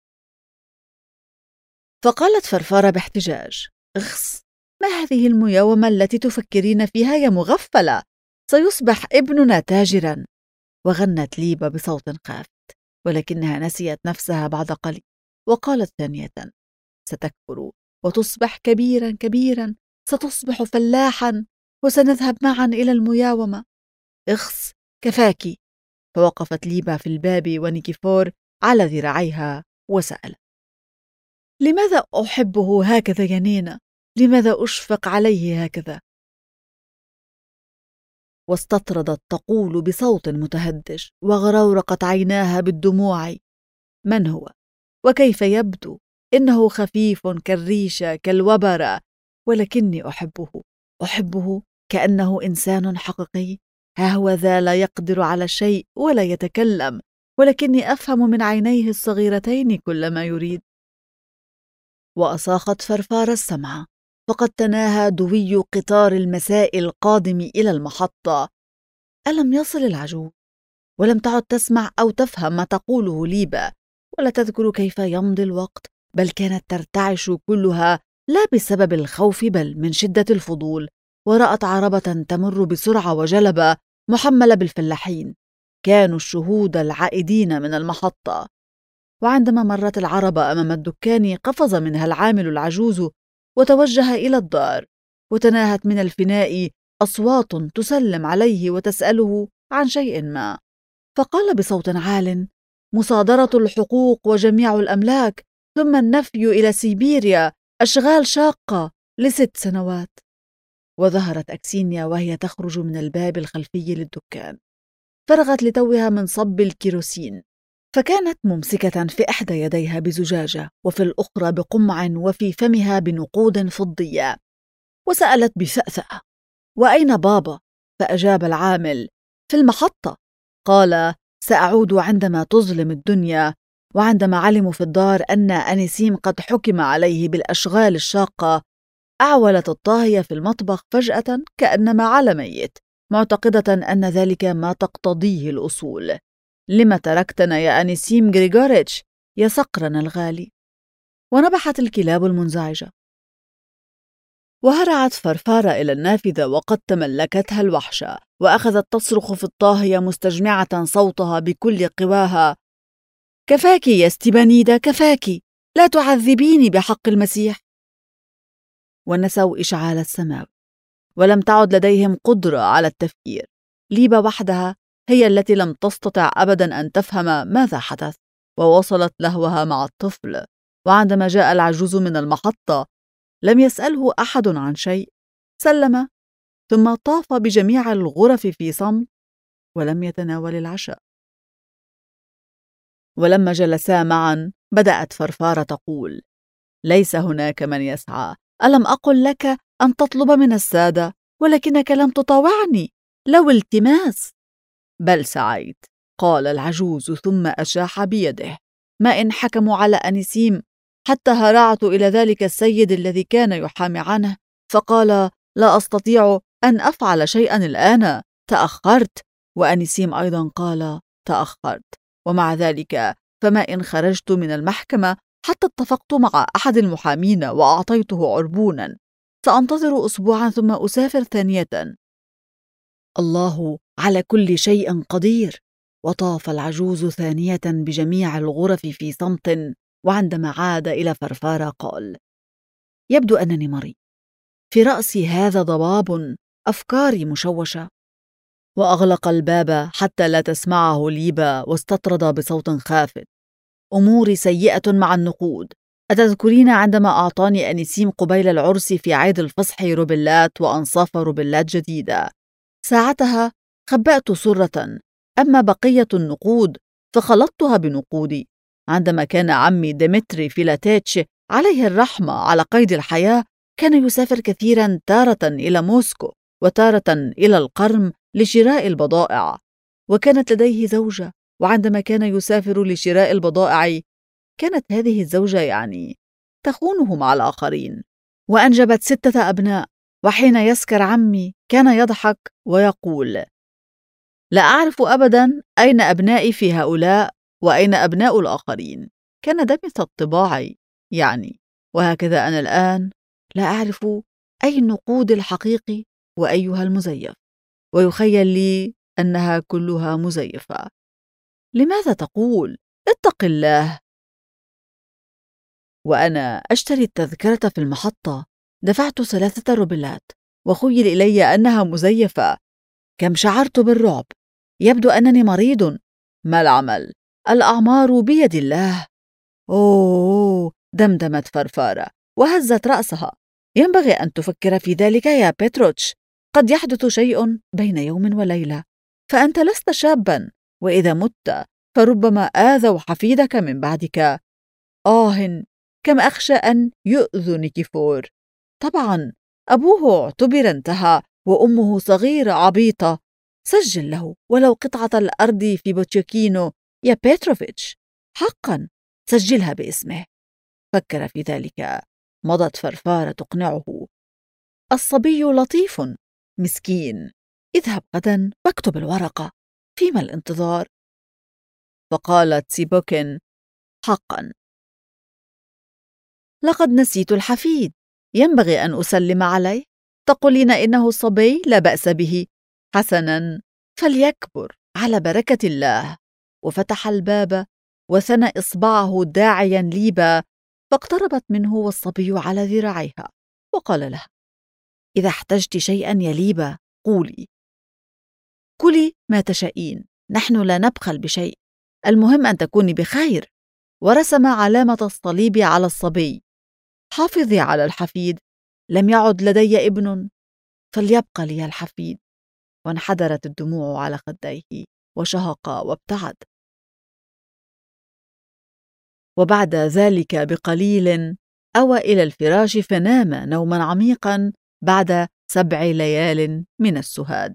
فقالت فرفارة باحتجاج: اخس، ما هذه المياومة التي تفكرين فيها يا مغفلة؟ سيصبح ابننا تاجرا. وغنت ليبا بصوت خافت، ولكنها نسيت نفسها بعد قليل، وقالت ثانية: ستكبر وتصبح كبيرا كبيرا، ستصبح فلاحا، وسنذهب معا إلى المياومة. اخس، كفاك. فوقفت ليبا في الباب ونيكيفور على ذراعيها وسأل: لماذا أحبه هكذا يا نينا؟ لماذا أشفق عليه هكذا؟ واستطردت تقول بصوت متهدج، وغرورقت عيناها بالدموع: من هو؟ وكيف يبدو؟ إنه خفيف كالريشة كالوبرة، ولكني أحبه كأنه إنسان حقيقي. ها هو ذا لا يقدر على شيء ولا يتكلم، ولكني أفهم من عينيه الصغيرتين كل ما يريد. وأصاخت فرفار السمع، فقد تناهى دوي قطار المساء القادم إلى المحطة. ألم يصل العجوز؟ ولم تعد تسمع أو تفهم ما تقوله ليبا، ولا تذكر كيف يمضي الوقت، بل كانت ترتعش كلها، لا بسبب الخوف بل من شدة الفضول. ورأت عربة تمر بسرعة وجلبة محملة بالفلاحين، كانوا الشهود العائدين من المحطة. وعندما مرت العربة أمام الدكان قفز منها العامل العجوز وتوجه إلى الدار، وتناهت من الفناء أصوات تسلم عليه وتسأله عن شيء ما. فقال بصوت عال: مصادرة الحقوق وجميع الأملاك، ثم النفي إلى سيبيريا، أشغال شاقة ل6 سنوات. وظهرت أكسينيا وهي تخرج من الباب الخلفي للدكان، فرغت لتوها من صب الكيروسين، فكانت ممسكة في إحدى يديها بزجاجة، وفي الأخرى بقمع، وفي فمها بنقود فضية. وسألت بثأثأة: وأين بابا؟ فأجاب العامل: في المحطة. قال: سأعود عندما تظلم الدنيا، وعندما علموا في الدار أن أنيسيم قد حكم عليه بالأشغال الشاقة، أعولت الطاهية في المطبخ فجأة كأنما على ميت، معتقدة أن ذلك ما تقتضيه الأصول. لم تركتنا يا أنيسيم غريغوريتش يا صقرنا الغالي؟ ونبحت الكلاب المنزعجة، وهرعت فرفارة إلى النافذة وقد تملكتها الوحشة، وأخذت تصرخ في الطاهية مستجمعة صوتها بكل قواها: كفاك يا استبانيدا، كفاك، لا تعذبيني بحق المسيح. ونسوا إشعال السماء، ولم تعد لديهم قدرة على التفكير. ليبا وحدها هي التي لم تستطع أبدا أن تفهم ماذا حدث، ووصلت لهوها مع الطفل. وعندما جاء العجوز من المحطة لم يسأله أحد عن شيء، سلم ثم طاف بجميع الغرف في صمت ولم يتناول العشاء. ولما جلسا معا بدأت فرفارة تقول: ليس هناك من يسعى، ألم أقل لك أن تطلب من السادة؟ ولكنك لم تطاوعني، لو التماس. بل سعيت، قال العجوز ثم أشاح بيده. ما إن حكموا على أنيسيم؟ حتى هرعت إلى ذلك السيد الذي كان يحامي عنه، فقال: لا أستطيع أن أفعل شيئا الآن، تأخرت. وأنيسيم أيضا قال: تأخرت. ومع ذلك فما إن خرجت من المحكمة حتى اتفقت مع أحد المحامين وأعطيته عربونا، سأنتظر أسبوعا ثم أسافر ثانية. الله على كل شيء قدير. وطاف العجوز ثانية بجميع الغرف في صمت، وعندما عاد إلى فرفارة قال: يبدو أنني مريض، في رأسي هذا ضباب، أفكاري مشوشة. وأغلق الباب حتى لا تسمعه ليبا، واستطرد بصوت خافت: أموري سيئة مع النقود. أتذكرين عندما أعطاني أنيسيم قبيل العرس في عيد الفصح روبلات وأنصاف روبلات جديدة؟ ساعتها خبأت سرة، أما بقية النقود فخلطتها بنقودي. عندما كان عمي ديمتري فيلاتيتش عليه الرحمة على قيد الحياة، كان يسافر كثيرا، تارة إلى موسكو وتارة إلى القرم لشراء البضائع، وكانت لديه زوجة. وعندما كان يسافر لشراء البضائع كانت هذه الزوجة تخونهم مع الآخرين، وأنجبت 6 أبناء. وحين يسكر عمي كان يضحك ويقول: لا أعرف أبدا أين أبنائي في هؤلاء وأين أبناء الآخرين. كان دمث الطباع وهكذا أنا الآن لا أعرف أي النقود الحقيقي وأيها المزيف، ويخيل لي أنها كلها مزيفة. لماذا تقول؟ اتق الله. وأنا أشتري التذكرة في المحطة دفعت 3 روبلات، وخيل إلي أنها مزيفة. كم شعرت بالرعب. يبدو أنني مريض. ما العمل؟ الأعمار بيد الله. أوه، دمدمت فرفارة وهزت رأسها. ينبغي أن تفكر في ذلك يا بيتروتش، قد يحدث شيء بين يوم وليلة، فأنت لست شابا، وإذا مت فربما آذوا حفيدك من بعدك. كم أخشى أن يؤذوا نيكيفور. طبعا أبوه اعتبر انتهى، وأمه صغيرة عبيطة. سجل له ولو قطعة الأرض في بوتشوكينو يا بيتروفيتش، حقا سجلها باسمه. فكر في ذلك. مضت فرفارة تقنعه: الصبي لطيف مسكين، اذهب غدا واكتب الورقة، فيما الانتظار؟ فقالت سيبوكين: حقا لقد نسيت الحفيد، ينبغي أن أسلم عليه. تقولين إنه صبي لا بأس به. حسنا، فليكبر على بركة الله. وفتح الباب وثنى إصبعه داعيا ليبا، فاقتربت منه والصبي على ذراعيها، وقال لها: إذا احتجت شيئا يا ليبا قولي، كلي ما تشائين، نحن لا نبخل بشيء، المهم أن تكوني بخير. ورسم علامة الصليب على الصبي. حافظي على الحفيد، لم يعد لدي ابن، فليبقى لي الحفيد. وانحدرت الدموع على خديه وشهق وابتعد. وبعد ذلك بقليل أوى إلى الفراش فنام نوما عميقا بعد 7 ليال من السهاد.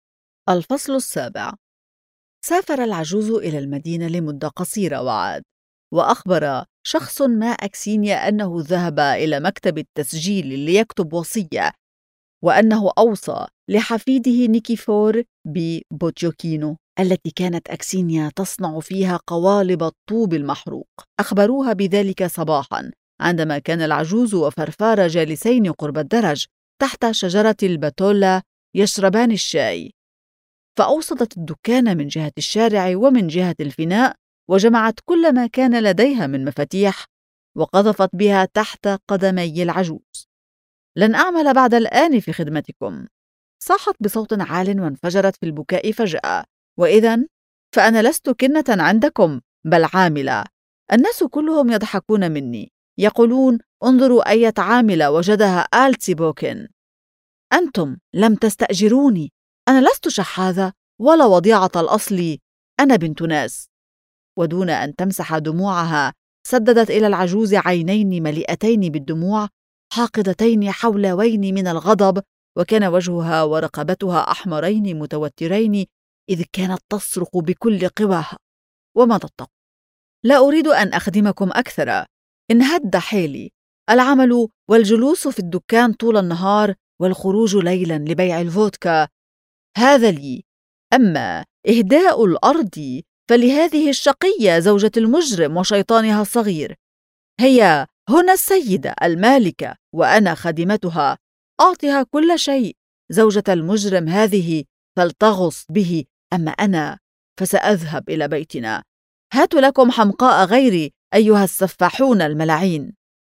الفصل 7. سافر العجوز إلى المدينة لمدة قصيرة وعاد. وأخبر شخص ما أكسينيا أنه ذهب إلى مكتب التسجيل ليكتب وصية، وأنه أوصى لحفيده نيكيفور ببوتيوكينو التي كانت أكسينيا تصنع فيها قوالب الطوب المحروق. أخبروها بذلك صباحاً عندما كان العجوز وفرفارة جالسين قرب الدرج تحت شجرة الباتولا يشربان الشاي، فأوصدت الدكان من جهة الشارع ومن جهة الفناء، وجمعت كل ما كان لديها من مفاتيح وقذفت بها تحت قدمي العجوز. لن أعمل بعد الآن في خدمتكم، صاحت بصوت عال وانفجرت في البكاء فجأة. وإذن فأنا لست كنة عندكم بل عاملة. الناس كلهم يضحكون مني، يقولون انظروا أية عاملة وجدها آلتسي بوكن. أنتم لم تستأجروني، أنا لست شحاذة ولا وضيعة الأصل، أنا بنت ناس. ودون أن تمسح دموعها سددت إلى العجوز عينين مليئتين بالدموع حاقدتين حولوين من الغضب، وكان وجهها ورقبتها أحمرين متوترين إذ كانت تصرخ بكل قواها: وماذا تقول؟ لا أريد أن أخدمكم أكثر، انهد حيلي. العمل والجلوس في الدكان طول النهار والخروج ليلا لبيع الفودكا هذا لي، أما إهداء الأرض فلهذه الشقية زوجة المجرم وشيطانها الصغير. هي هنا السيدة المالكة وأنا خادمتها، أعطها كل شيء. زوجة المجرم هذه فلتغص به، أما أنا فسأذهب إلى بيتنا. هاتوا لكم حمقاء غيري أيها السفاحون الملاعين.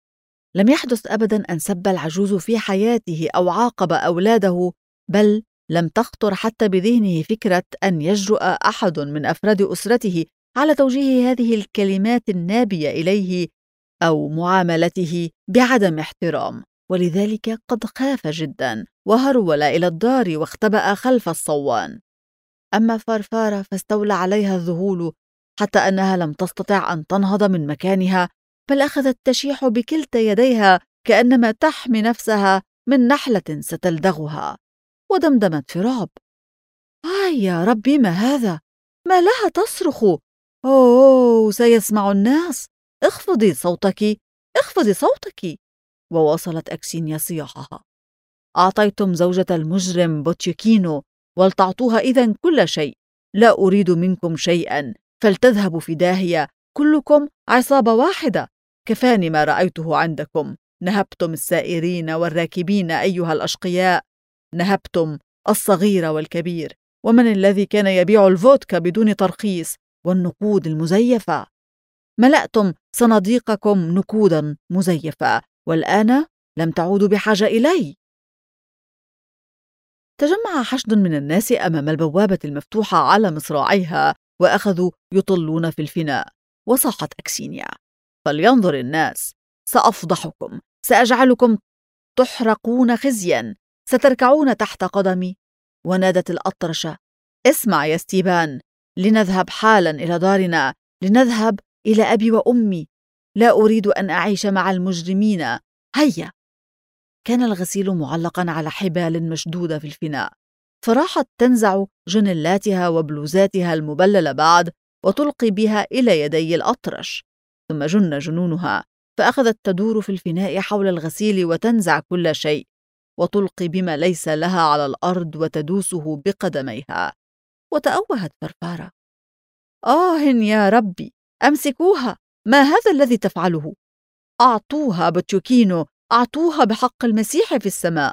لم يحدث أبدا أن سب العجوز في حياته أو عاقب أولاده، بل لم تخطر حتى بذهنه فكرة أن يجرؤ أحد من أفراد أسرته على توجيه هذه الكلمات النابية إليه أو معاملته بعدم احترام، ولذلك قد خاف جدا وهرول إلى الدار واختبأ خلف الصوان. أما فرفارة فاستولى عليها الذهول حتى أنها لم تستطع أن تنهض من مكانها، بل أخذت تشيح بكلتا يديها كأنما تحمي نفسها من نحلة ستلدغها، ودمدمت في رعب: يا ربي، ما هذا؟ ما لها تصرخ؟ أوه، سيسمع الناس. اخفضي صوتك، اخفضي صوتك. وواصلت أكسينيا صياحها: أعطيتم زوجة المجرم بوتشيكينو ولتعطوها إذن كل شيء. لا أريد منكم شيئا، فلتذهبوا في داهية، كلكم عصابة واحدة. كفاني ما رأيته عندكم. نهبتم السائرين والراكبين أيها الأشقياء، نهبتم الصغير والكبير. ومن الذي كان يبيع الفودكا بدون ترخيص والنقود المزيفة؟ ملأتم صناديقكم نقودا مزيفة، والآن لم تعودوا بحاجة إلي. تجمع حشد من الناس أمام البوابة المفتوحة على مصراعيها، وأخذوا يطلون في الفناء. وصاحت أكسينيا: فلينظر الناس، سأفضحكم، سأجعلكم تحرقون خزيا، ستركعون تحت قدمي. ونادت الأطرشة: اسمع يا ستيبان، لنذهب حالا إلى دارنا، لنذهب إلى أبي وأمي. لا أريد أن أعيش مع المجرمين. هيا. كان الغسيل معلقا على حبال مشدودة في الفناء، فراحت تنزع جنلاتها وبلوزاتها المبللة بعد وتلقي بها إلى يدي الأطرش، ثم جن جنونها، فأخذت تدور في الفناء حول الغسيل وتنزع كل شيء وتلقي بما ليس لها على الأرض وتدوسه بقدميها. وتأوهت فرفارة: يا ربي، أمسكوها، ما هذا الذي تفعله؟ أعطوها بوتشيكينو، أعطوها بحق المسيح في السماء.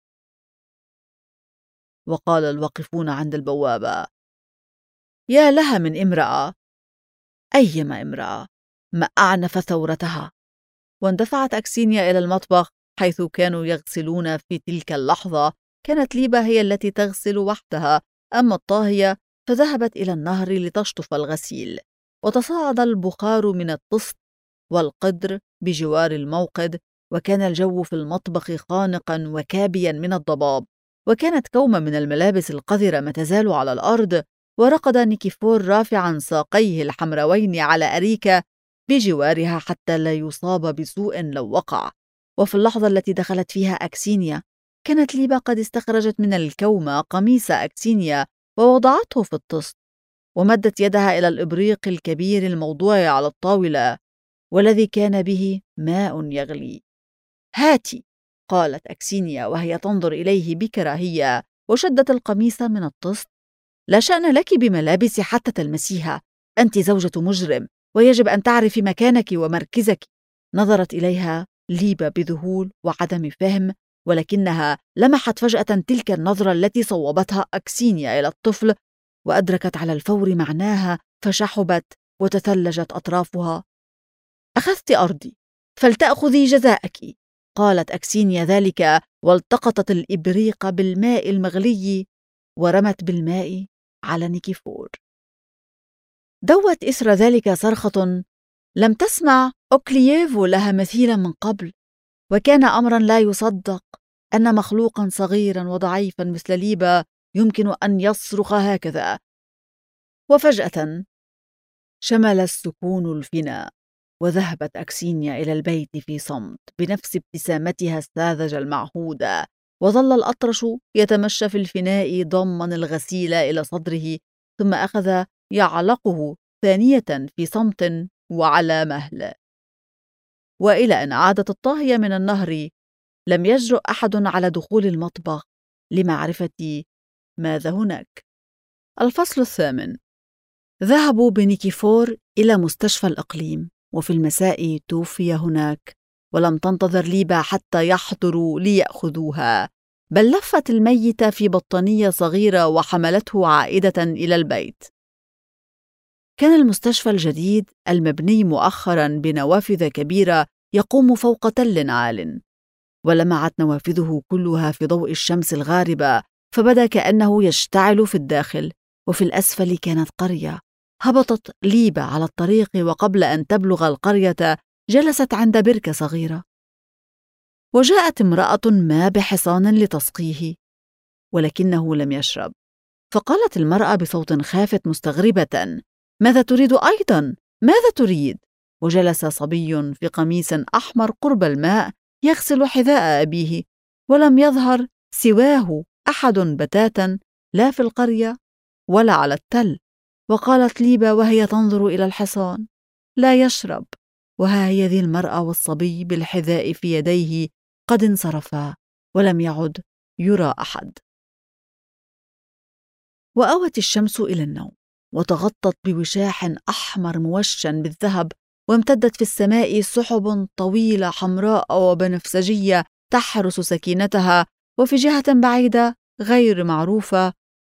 وقال الواقفون عند البوابة: يا لها من امرأة، أيما امرأة، ما أعنف ثورتها. واندفعت أكسينيا إلى المطبخ حيث كانوا يغسلون في تلك اللحظة. كانت ليبا هي التي تغسل وحدها، أما الطاهية فذهبت إلى النهر لتشطف الغسيل. وتصاعد البخار من الطست والقدر بجوار الموقد، وكان الجو في المطبخ خانقا وكابيا من الضباب، وكانت كومة من الملابس القذرة ما تزال على الأرض. ورقد نيكيفور رافعا ساقيه الحمروين على أريكة بجوارها حتى لا يصاب بسوء لو وقع. وفي اللحظة التي دخلت فيها أكسينيا كانت ليبا قد استخرجت من الكومة قميص أكسينيا ووضعته في الطست. ومدت يدها إلى الإبريق الكبير الموضوع على الطاولة والذي كان به ماء يغلي. هاتي، قالت أكسينيا وهي تنظر إليه بكراهية، وشدت القميص من الطست. لا شأن لك بملابسي حتى تلمسيها، أنت زوجة مجرم ويجب أن تعرفي مكانك ومركزك. نظرت إليها ليبا بذهول وعدم فهم، ولكنها لمحت فجأة تلك النظرة التي صوبتها أكسينيا إلى الطفل، وأدركت على الفور معناها فشحبت وتثلجت أطرافها. أخذت أرضي فلتأخذي جزاءك، قالت أكسينيا ذلك، والتقطت الإبريق بالماء المغلي ورمت بالماء على نيكيفور. دوت إثر ذلك صرخة لم تسمع أوكلييفو لها مثيلا من قبل، وكان أمرا لا يصدق أن مخلوقا صغيرا وضعيفا مثل ليبا يمكن أن يصرخ هكذا. وفجأة شمل السكون الفناء، وذهبت أكسينيا إلى البيت في صمت بنفس ابتسامتها الساذجة المعهودة، وظل الأطرش يتمشى في الفناء ضمن الغسيل إلى صدره، ثم أخذ يعلقه ثانية في صمت وعلى مهل. وإلى أن عادت الطاهية من النهر لم يجرؤ أحد على دخول المطبخ لمعرفة ماذا هناك. الفصل 8. ذهبوا بنيكيفور إلى مستشفى الإقليم، وفي المساء توفي هناك، ولم تنتظر ليبا حتى يحضروا ليأخذوها، بل لفت الميت في بطانية صغيرة وحملته عائدة إلى البيت. كان المستشفى الجديد المبني مؤخرا بنوافذ كبيرة يقوم فوق تل عال، ولمعت نوافذه كلها في ضوء الشمس الغاربة، فبدا كأنه يشتعل في الداخل. وفي الأسفل كانت قرية. هبطت ليبا على الطريق، وقبل أن تبلغ القرية جلست عند بركة صغيرة، وجاءت امرأة ما بحصان لتسقيه، ولكنه لم يشرب. فقالت المرأة بصوت خافت مستغربة: ماذا تريد أيضا؟ ماذا تريد؟ وجلس صبي في قميص أحمر قرب الماء يغسل حذاء أبيه، ولم يظهر سواه أحد بتاتا، لا في القرية ولا على التل. وقالت ليبا وهي تنظر إلى الحصان: لا يشرب. وها هي ذي المرأة والصبي بالحذاء في يديه قد انصرفا، ولم يعد يرى أحد. وأوت الشمس إلى النوم، وتغطت بوشاح أحمر موشى بالذهب، وامتدت في السماء سحب طويلة حمراء وبنفسجية تحرس سكينتها. وفي جهة بعيدة غير معروفة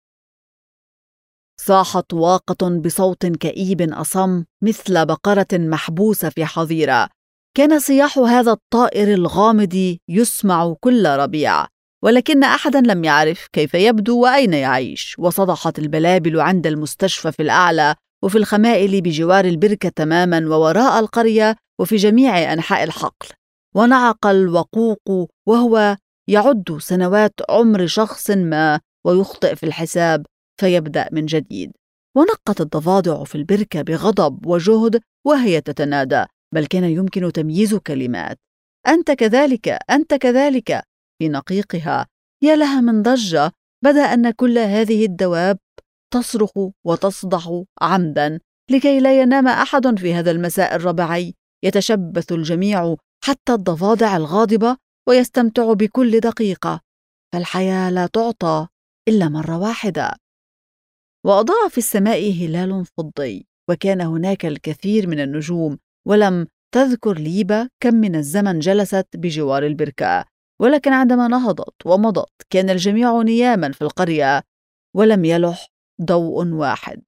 صاحت واقة بصوت كئيب أصم مثل بقرة محبوسة في حظيرة. كان صياح هذا الطائر الغامض يسمع كل ربيع، ولكن أحدا لم يعرف كيف يبدو وأين يعيش. وصدحت البلابل عند المستشفى في الأعلى، وفي الخمائل بجوار البركة تماما، ووراء القرية، وفي جميع أنحاء الحقل. ونعق الوقوق وهو يعد سنوات عمر شخص ما ويخطئ في الحساب فيبدأ من جديد. ونقت الضفادع في البركة بغضب وجهد وهي تتنادى، بل كان يمكن تمييز كلمات: أنت كذلك، أنت كذلك، في نقيقها. يا لها من ضجة! بدا أن كل هذه الدواب تصرخ وتصدح عمدا لكي لا ينام أحد في هذا المساء الربيعي. يتشبث الجميع حتى الضفادع الغاضبة ويستمتع بكل دقيقة، فالحياة لا تعطى إلا مرة واحدة. وأضاء في السماء هلال فضي، وكان هناك الكثير من النجوم، ولم تذكر ليبا كم من الزمن جلست بجوار البركة. ولكن عندما نهضت ومضت كان الجميع نياما في القرية، ولم يلح ضوء واحد.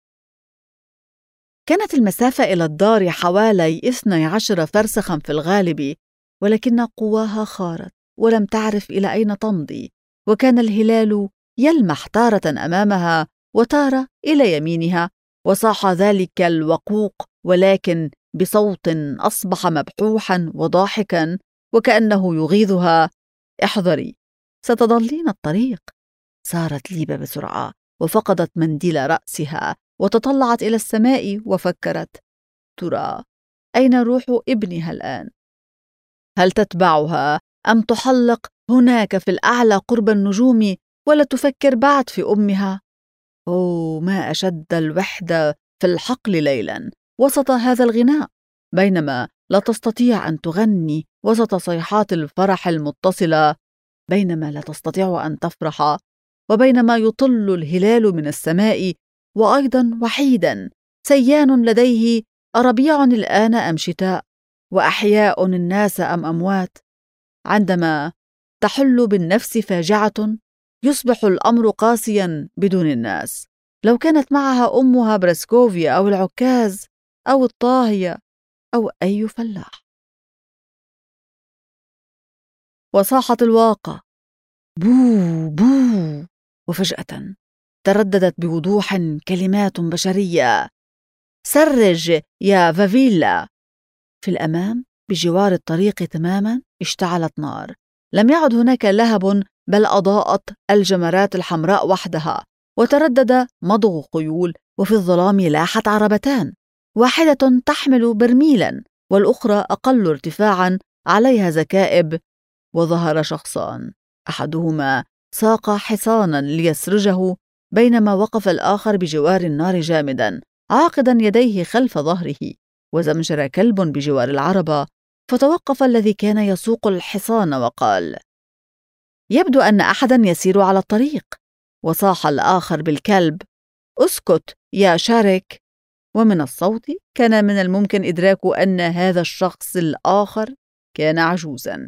كانت المسافة إلى الدار حوالي 12 فرسخا في الغالب، ولكن قواها خارت ولم تعرف إلى أين تمضي. وكان الهلال يلمح تارة أمامها وتارة إلى يمينها. وصاح ذلك الوقوق، ولكن بصوت أصبح مبحوحا وضاحكا وكأنه يغيظها: احذري، ستضلين الطريق. سارت ليبا بسرعة وفقدت منديل رأسها، وتطلعت إلى السماء وفكرت: ترى أين روح ابنها الآن؟ هل تتبعها أم تحلق هناك في الأعلى قرب النجوم، ولا تفكر بعد في أمها؟ أوه، ما أشد الوحدة في الحقل ليلا وسط هذا الغناء، بينما لا تستطيع أن تغني وسط صيحات الفرح المتصلة، بينما لا تستطيع أن تفرح، وبينما يطل الهلال من السماء، وأيضا وحيدا سيان لديه أربيع الآن أم شتاء، وأحياء الناس أم أموات. عندما تحل بالنفس فاجعة يصبح الأمر قاسيا بدون الناس. لو كانت معها أمها برسكوفيا أو العكاز أو الطاهية أو أي فلاح. وصاحت الواقة: بو بو. وفجأة ترددت بوضوح كلمات بشرية: سرج يا فافيلا. في الأمام بجوار الطريق تماما اشتعلت نار، لم يعد هناك لهب بل أضاءت الجمرات الحمراء وحدها، وتردد مضغ خيول، وفي الظلام لاحت عربتان، واحدة تحمل برميلا والأخرى أقل ارتفاعا عليها زكائب. وظهر شخصان، أحدهما ساق حصانا ليسرجه، بينما وقف الآخر بجوار النار جامدا عاقدا يديه خلف ظهره. وزمجر كلب بجوار العربة، فتوقف الذي كان يسوق الحصان وقال: يبدو أن أحدا يسير على الطريق. وصاح الآخر بالكلب: اسكت يا شارك. ومن الصوت كان من الممكن إدراك أن هذا الشخص الآخر كان عجوزا.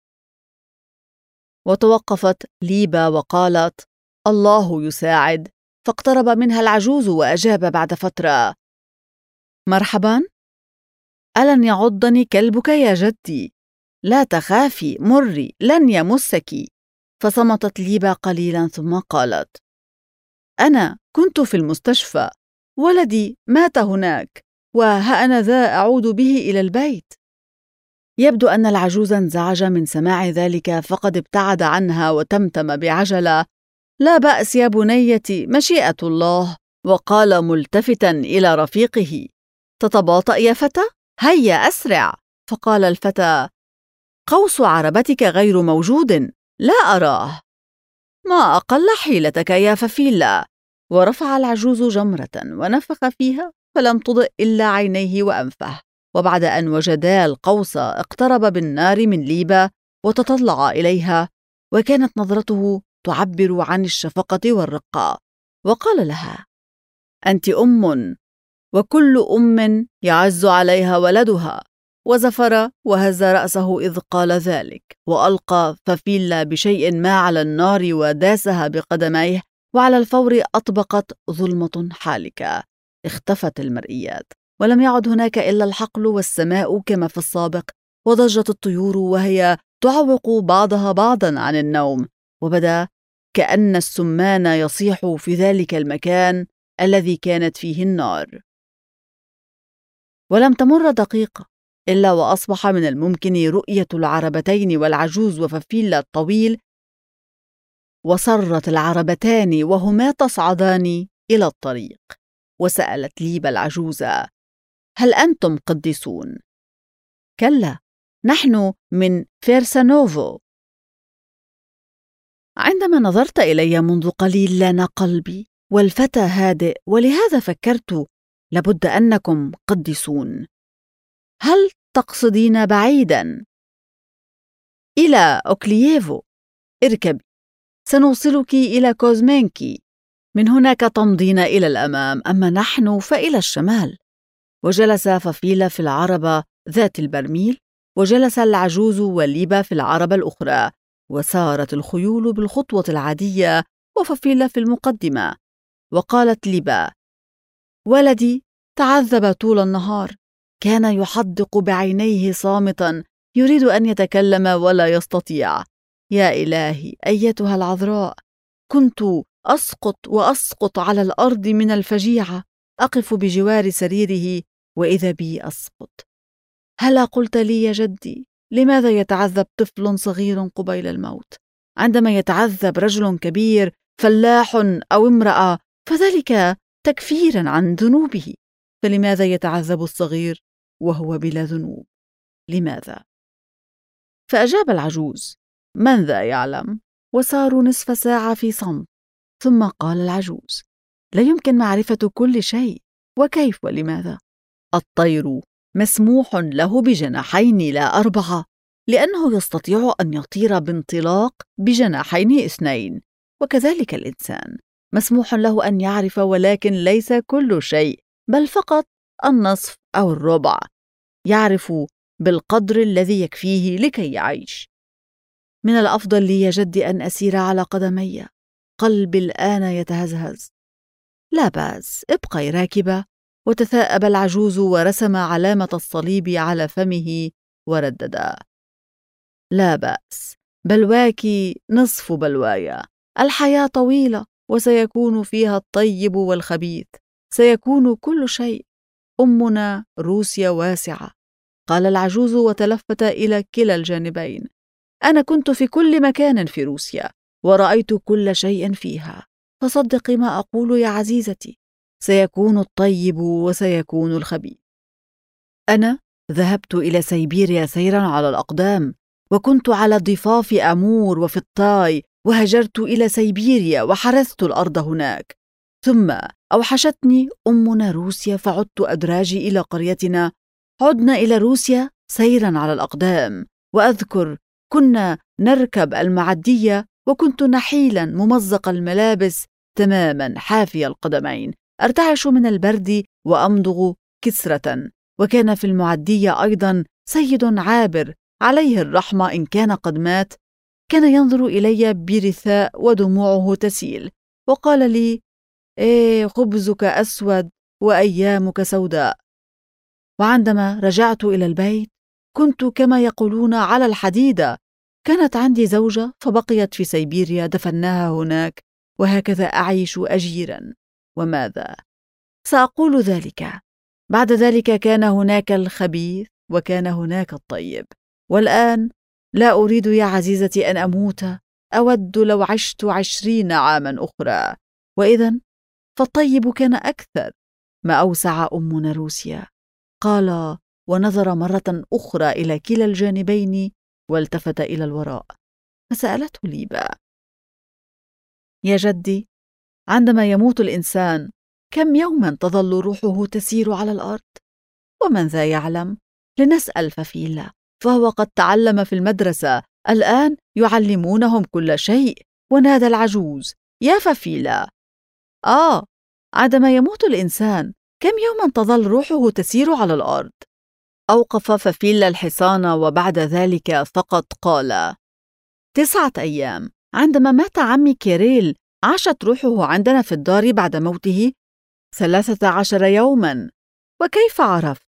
وتوقفت ليبا وقالت: الله يساعد. فاقترب منها العجوز وأجاب بعد فترة: مرحبا، ألن يعضني كلبك يا جدي؟ لا تخافي، مري، لن يمسك. فصمتت ليبا قليلا ثم قالت: أنا كنت في المستشفى، ولدي مات هناك، وها أنا ذا أعود به إلى البيت. يبدو أن العجوز انزعج من سماع ذلك، فقد ابتعد عنها وتمتم بعجلة: لا بأس يا بنيتي، مشيئة الله. وقال ملتفتا إلى رفيقه: تتباطأ يا فتى، هيا أسرع. فقال الفتى: قوس عربتك غير موجود، لا أراه. ما أقل حيلتك يا ففيلا. ورفع العجوز جمرة ونفخ فيها، فلم تضئ إلا عينيه وأنفه. وبعد أن وجدا القوس اقترب بالنار من ليبا وتطلع إليها، وكانت نظرته تعبر عن الشفقة والرقة، وقال لها: أنت أم، وكل أم يعز عليها ولدها. وزفر وهز رأسه إذ قال ذلك، وألقى ففيلا بشيء ما على النار وداسها بقدميه، وعلى الفور أطبقت ظلمة حالكة. اختفت المرئيات، ولم يعد هناك إلا الحقل والسماء كما في السابق، وضجت الطيور وهي تعوق بعضها بعضا عن النوم، وبدا كأن السمان يصيح في ذلك المكان الذي كانت فيه النار. ولم تمر دقيقة إلا وأصبح من الممكن رؤية العربتين والعجوز وففيلا الطويل، وصرت العربتان وهما تصعدان إلى الطريق. وسألت ليبا العجوزة: هل أنتم قديسون؟ كلا، نحن من فيرسانوفو. عندما نظرت إلي منذ قليل لان قلبي، والفتى هادئ، ولهذا فكرت لابد أنكم قديسون. هل تقصدين بعيدا؟ إلى أوكلييفو. اركبي، سنوصلك إلى كوزمينكي، من هناك تمضين إلى الأمام، أما نحن فإلى الشمال. وجلس ففيلا في العربة ذات البرميل، وجلس العجوز وليبا في العربة الأخرى، وسارت الخيول بالخطوة العادية وففيلا في المقدمة. وقالت ليبا: ولدي تعذب طول النهار، كان يحدق بعينيه صامتا، يريد أن يتكلم ولا يستطيع. يا إلهي أيتها العذراء، كنت أسقط وأسقط على الأرض من الفجيعة، أقف بجوار سريره وإذا بي أسقط. هلا قلت لي يا جدي، لماذا يتعذب طفل صغير قبيل الموت؟ عندما يتعذب رجل كبير فلاح أو امرأة فذلك تكفيرا عن ذنوبه، فلماذا يتعذب الصغير وهو بلا ذنوب؟ لماذا؟ فأجاب العجوز: من ذا يعلم. وساروا نصف ساعة في صمت، ثم قال العجوز: لا يمكن معرفة كل شيء. وكيف ولماذا؟ الطير مسموح له بجناحين لا 4، لأنه يستطيع أن يطير بانطلاق بجناحين 2، وكذلك الإنسان مسموح له أن يعرف، ولكن ليس كل شيء، بل فقط النصف أو الربع. يعرف بالقدر الذي يكفيه لكي يعيش. من الأفضل لي يا جدي أن أسير على قدمي، قلبي الآن يتهزهز. لا بأس، ابقي راكبة. وتثاءب العجوز ورسم علامة الصليب على فمه ورددا: لا بأس، بلواك نصف بلوايا. الحياة طويلة وسيكون فيها الطيب والخبيث، سيكون كل شيء. أمنا روسيا واسعة، قال العجوز وتلفت إلى كلا الجانبين. أنا كنت في كل مكان في روسيا ورأيت كل شيء فيها، فصدقي ما أقول يا عزيزتي، سيكون الطيب وسيكون الخبيث. أنا ذهبت إلى سيبيريا سيرا على الأقدام، وكنت على ضفاف أمور وفي الطاي، وهجرت إلى سيبيريا وحرثت الأرض هناك. ثم أوحشتني أمنا روسيا فعدت أدراجي إلى قريتنا. عدنا إلى روسيا سيرا على الأقدام، وأذكر كنا نركب المعدية، وكنت نحيلا ممزق الملابس تماما حافي القدمين، أرتعش من البرد وأمضغ كسرة. وكان في المعدية أيضا سيد عابر عليه الرحمة إن كان قد مات، كان ينظر إلي برثاء ودموعه تسيل، وقال لي: إيه، خبزك أسود وأيامك سوداء. وعندما رجعت إلى البيت كنت كما يقولون على الحديدة. كانت عندي زوجة فبقيت في سيبيريا، دفناها هناك، وهكذا أعيش أجيرا. وماذا سأقول ذلك؟ بعد ذلك كان هناك الخبيث وكان هناك الطيب. والآن لا أريد يا عزيزتي أن أموت، أود لو عشت 20 عاما أخرى، وإذن فالطيب كان أكثر. ما أوسع أمنا روسيا، قال ونظر مرة أخرى إلى كلا الجانبين والتفت إلى الوراء، فسألته ليبا: يا جدي، عندما يموت الإنسان كم يوما تظل روحه تسير على الأرض؟ ومن ذا يعلم؟ لنسأل ففيلا، فهو قد تعلم في المدرسة، الآن يعلمونهم كل شيء. ونادى العجوز: يا ففيلا، عندما يموت الإنسان كم يوما تظل روحه تسير على الأرض؟ أوقف ففيلا الحصان، وبعد ذلك فقط قال: 9 أيام. عندما مات عمي كيريل عاشت روحه عندنا في الدار بعد موته 13 يوما. وكيف عرفت؟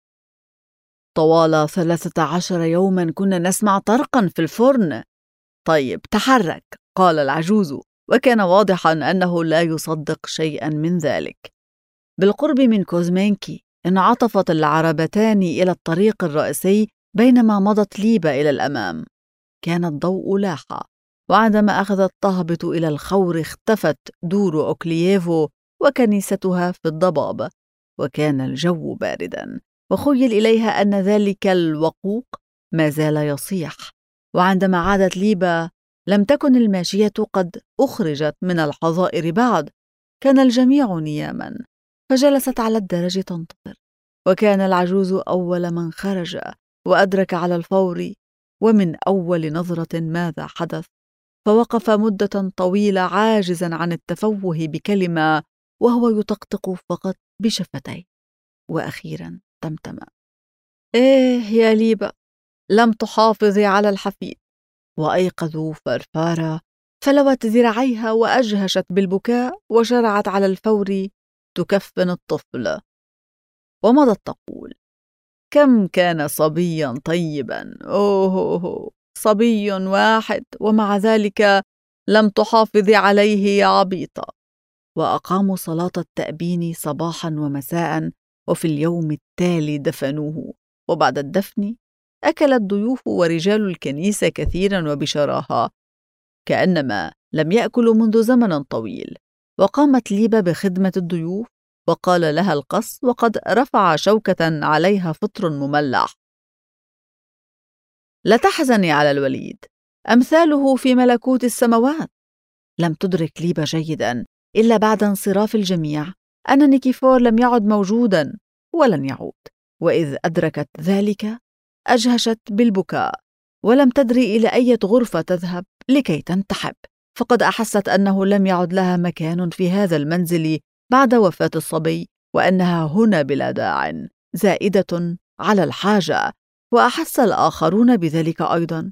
طوال 13 يوما كنا نسمع طرقا في الفرن. طيب تحرك، قال العجوز، وكان واضحا أنه لا يصدق شيئا من ذلك. بالقرب من كوزمينكي انعطفت العربتان إلى الطريق الرئيسي، بينما مضت ليبا إلى الأمام. كان الضوء لاح، وعندما أخذت تهبط إلى الخور اختفت دور أوكلييفو وكنيستها في الضباب، وكان الجو باردا، وخيل إليها أن ذلك الوقوق ما زال يصيح. وعندما عادت ليبا لم تكن الماشية قد أخرجت من الحظائر بعد، كان الجميع نياما، فجلست على الدرج تنتظر. وكان العجوز أول من خرج وأدرك على الفور ومن أول نظرة ماذا حدث، فوقف مدة طويلة عاجزا عن التفوه بكلمة، وهو يطقطق فقط بشفتيه، وأخيرا تمتم: إيه يا ليبا، لم تحافظي على الحفيد. وأيقظوا فرفارة، فلوت ذراعيها وأجهشت بالبكاء، وشرعت على الفور تكفن الطفل، ومضت تقول: كم كان صبيا طيبا، أوه صبي واحد، ومع ذلك لم تحافظي عليه يا عبيطة. وأقاموا صلاة التأبين صباحا ومساء، وفي اليوم التالي دفنوه. وبعد الدفن أكل الضيوف ورجال الكنيسة كثيرا وبشراهة، كأنما لم يأكلوا منذ زمن طويل. وقامت ليبا بخدمة الضيوف، وقال لها القص وقد رفع شوكة عليها فطر مملح: لا تحزني على الوليد، أمثاله في ملكوت السماوات. لم تدرك ليبا جيدا إلا بعد انصراف الجميع أن نيكيفور لم يعد موجوداً ولن يعود. وإذ أدركت ذلك أجهشت بالبكاء، ولم تدري إلى أي غرفة تذهب لكي تنتحب، فقد أحست أنه لم يعد لها مكان في هذا المنزل بعد وفاة الصبي، وأنها هنا بلا داع زائدة على الحاجة. وأحس الآخرون بذلك أيضا.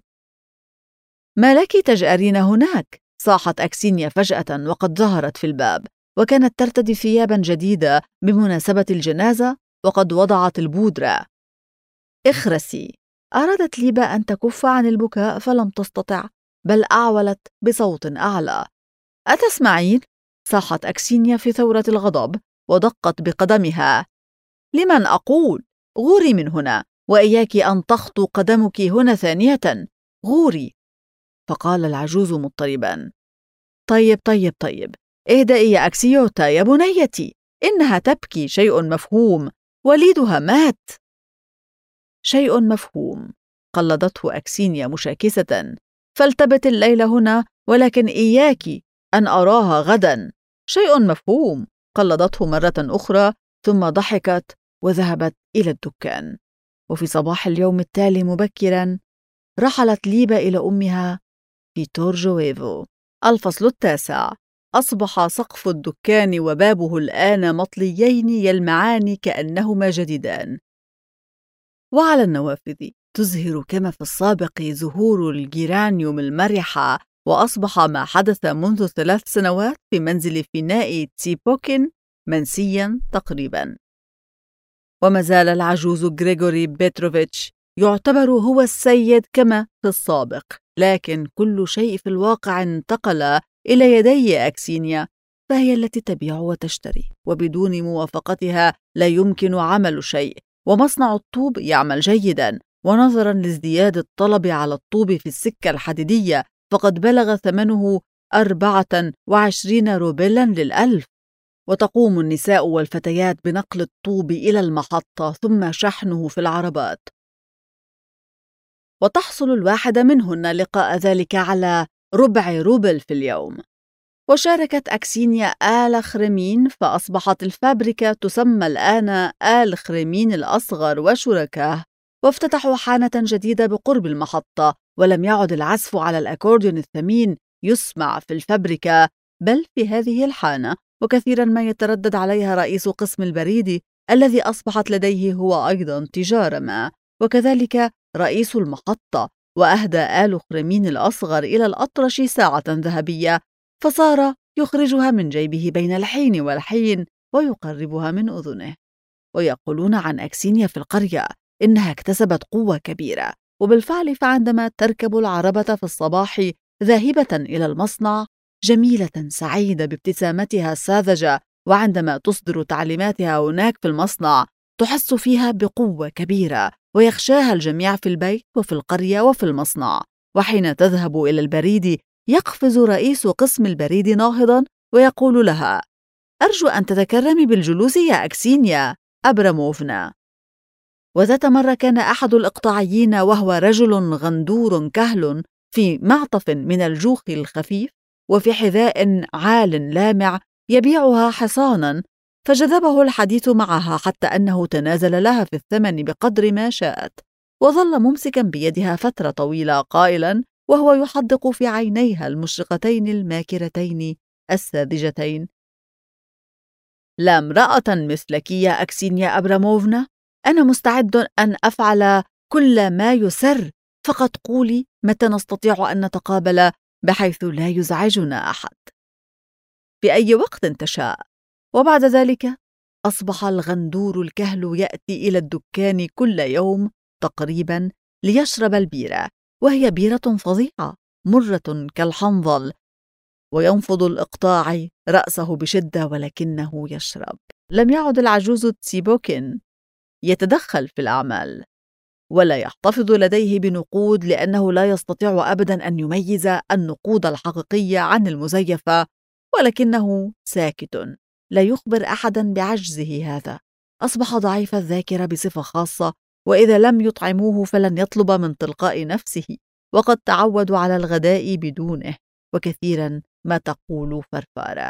ما لك تجأرين هناك؟ صاحت أكسينيا فجأة وقد ظهرت في الباب، وكانت ترتدي ثيابا جديدة بمناسبة الجنازة وقد وضعت البودرة. اخرسي. أرادت ليبا أن تكف عن البكاء فلم تستطع، بل أعولت بصوت أعلى. أتسمعين؟ صاحت أكسينيا في ثورة الغضب ودقت بقدمها. لمن أقول؟ غوري من هنا، وإياك أن تخطو قدمك هنا ثانية، غوري. فقال العجوز مضطربا: طيب، اهدئي يا أكسيوتا يا بنيتي، إنها تبكي، شيء مفهوم، وليدها مات. شيء مفهوم، قلدته أكسينيا مشاكسة. فالتبت الليل هنا، ولكن إياك أن أراها غدا. شيء مفهوم، قلدته مرة أخرى، ثم ضحكت وذهبت إلى الدكان. وفي صباح اليوم التالي مبكرا رحلت ليبا إلى أمها في تورجويفو. الفصل 9. أصبح سقف الدكان وبابه الآن مطليين يلمعان كأنهما جديدان، وعلى النوافذ تزهر كما في السابق زهور الجيرانيوم المرحة. وأصبح ما حدث منذ 3 سنوات في منزل فيناء تسيبوكين منسيا تقريبا. وما زال العجوز غريغوري بيتروفيتش يعتبر هو السيد كما في السابق، لكن كل شيء في الواقع انتقل إلى يدي أكسينيا، فهي التي تبيع وتشتري، وبدون موافقتها لا يمكن عمل شيء. ومصنع الطوب يعمل جيدا، ونظرا لازدياد الطلب على الطوب في السكة الحديدية فقد بلغ ثمنه 24 روبلا للألف. وتقوم النساء والفتيات بنقل الطوب إلى المحطة ثم شحنه في العربات، وتحصل الواحدة منهن لقاء ذلك على ربع روبل في اليوم. وشاركت أكسينيا آل خريمين، فأصبحت الفابريكا تسمى الآن آل خريمين الأصغر وشركاه، وافتتحوا حانة جديدة بقرب المحطة. ولم يعد العزف على الأكورديون الثمين يسمع في الفابريكا بل في هذه الحانة، وكثيرا ما يتردد عليها رئيس قسم البريد الذي أصبحت لديه هو أيضا تجارة ما، وكذلك رئيس المحطة. وأهدى آل خريمين الأصغر إلى الأطرش ساعة ذهبية، فصار يخرجها من جيبه بين الحين والحين ويقربها من أذنه. ويقولون عن أكسينيا في القرية إنها اكتسبت قوة كبيرة، وبالفعل فعندما تركب العربة في الصباح ذاهبة إلى المصنع جميلة سعيدة بابتسامتها الساذجة، وعندما تصدر تعليماتها هناك في المصنع تحس فيها بقوة كبيرة، ويخشاها الجميع في البيت وفي القرية وفي المصنع. وحين تذهب إلى البريد يقفز رئيس قسم البريد ناهضا ويقول لها: أرجو أن تتكرمي بالجلوس يا أكسينيا أبراموفنا. وذات مرة كان أحد الإقطاعيين وهو رجل غندور كهل في معطف من الجوخ الخفيف وفي حذاء عال لامع يبيعها حصانا، فجذبه الحديث معها حتى أنه تنازل لها في الثمن بقدر ما شاءت، وظل ممسكا بيدها فترة طويلة قائلا وهو يحدق في عينيها المشرقتين الماكرتين الساذجتين: لا امرأة مثلك يا أكسينيا أبراموفنا، أنا مستعد أن أفعل كل ما يسر، فقط قولي متى نستطيع أن نتقابل بحيث لا يزعجنا أحد. في أي وقت تشاء. وبعد ذلك أصبح الغندور الكهل يأتي إلى الدكان كل يوم تقريبا ليشرب البيرة، وهي بيرة فظيعة مرة كالحنظل، وينفض الإقطاعي رأسه بشدة ولكنه يشرب. لم يعد العجوز تسيبوكين يتدخل في الأعمال ولا يحتفظ لديه بنقود، لأنه لا يستطيع أبدا أن يميز النقود الحقيقية عن المزيفة، ولكنه ساكت لا يخبر أحدا بعجزه هذا. أصبح ضعيف الذاكرة بصفة خاصة، وإذا لم يطعموه فلن يطلب من تلقاء نفسه، وقد تعودوا على الغداء بدونه، وكثيرا ما تقول فرفارة.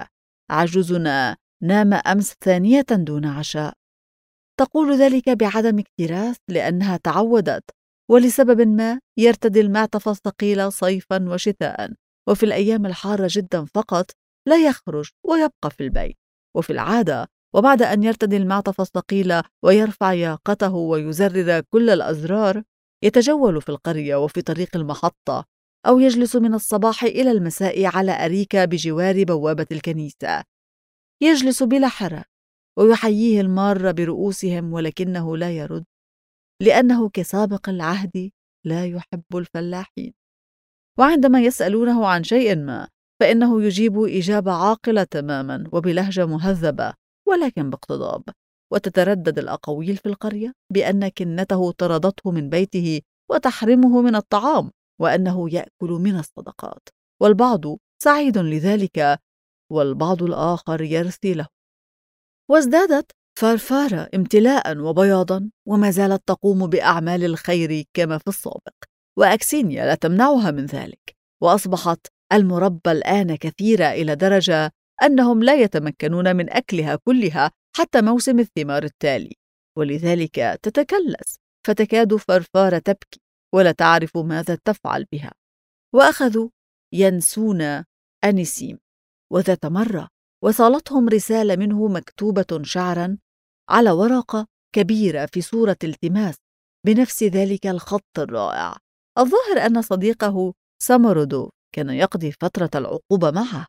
عجوزنا نام أمس ثانية دون عشاء. تقول ذلك بعدم اكتراث لأنها تعودت، ولسبب ما يرتدي المعطف الثقيل صيفا وشتاء، وفي الأيام الحارة جدا فقط لا يخرج ويبقى في البيت. وفي العادة وبعد أن يرتدي المعطف الثقيل ويرفع ياقته ويزرر كل الأزرار، يتجول في القرية وفي طريق المحطة، أو يجلس من الصباح إلى المساء على أريكة بجوار بوابة الكنيسة، يجلس بلا حرج ويحييه المار برؤوسهم، ولكنه لا يرد، لأنه كسابق العهد لا يحب الفلاحين. وعندما يسألونه عن شيء ما فإنه يجيب إجابة عاقلة تماما وبلهجة مهذبة ولكن باقتضاب. وتتردد الأقاويل في القرية بأن كنته طردته من بيته وتحرمه من الطعام، وأنه يأكل من الصدقات، والبعض سعيد لذلك والبعض الآخر يرثي له. وازدادت فارفارة امتلاء وبياضا، وما زالت تقوم بأعمال الخير كما في السابق، وأكسينيا لا تمنعها من ذلك. وأصبحت المربى الآن كثيرة إلى درجة أنهم لا يتمكنون من أكلها كلها حتى موسم الثمار التالي، ولذلك تتكلس، فتكاد فرفارة تبكي ولا تعرف ماذا تفعل بها. وأخذوا ينسون أنيسيم، وذات مرة وصلتهم رسالة منه مكتوبة شعرا على ورقة كبيرة في صورة التماس بنفس ذلك الخط الرائع. الظاهر أن صديقه سامورودوف كان يقضي فترة العقوبة معه.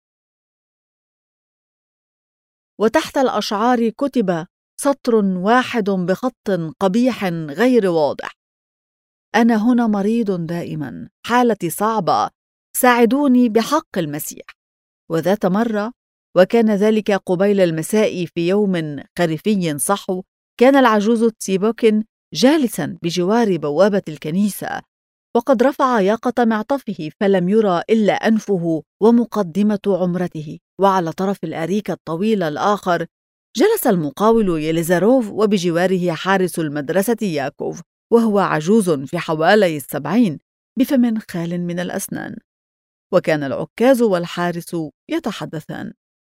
وتحت الأشعار كتب سطر واحد بخط قبيح غير واضح: أنا هنا مريض دائما، حالتي صعبة، ساعدوني بحق المسيح. وذات مرة، وكان ذلك قبيل المساء في يوم خريفي صحو، كان العجوز تسيبوكن جالسا بجوار بوابة الكنيسة، وقد رفع ياقة معطفه فلم يرى إلا أنفه ومقدمة عمرته. وعلى طرف الأريكة الطويل الآخر جلس المقاول يليزاروف، وبجواره حارس المدرسة ياكوف، وهو عجوز في حوالي 70 بفم خال من الأسنان. وكان العكاز والحارس يتحدثان.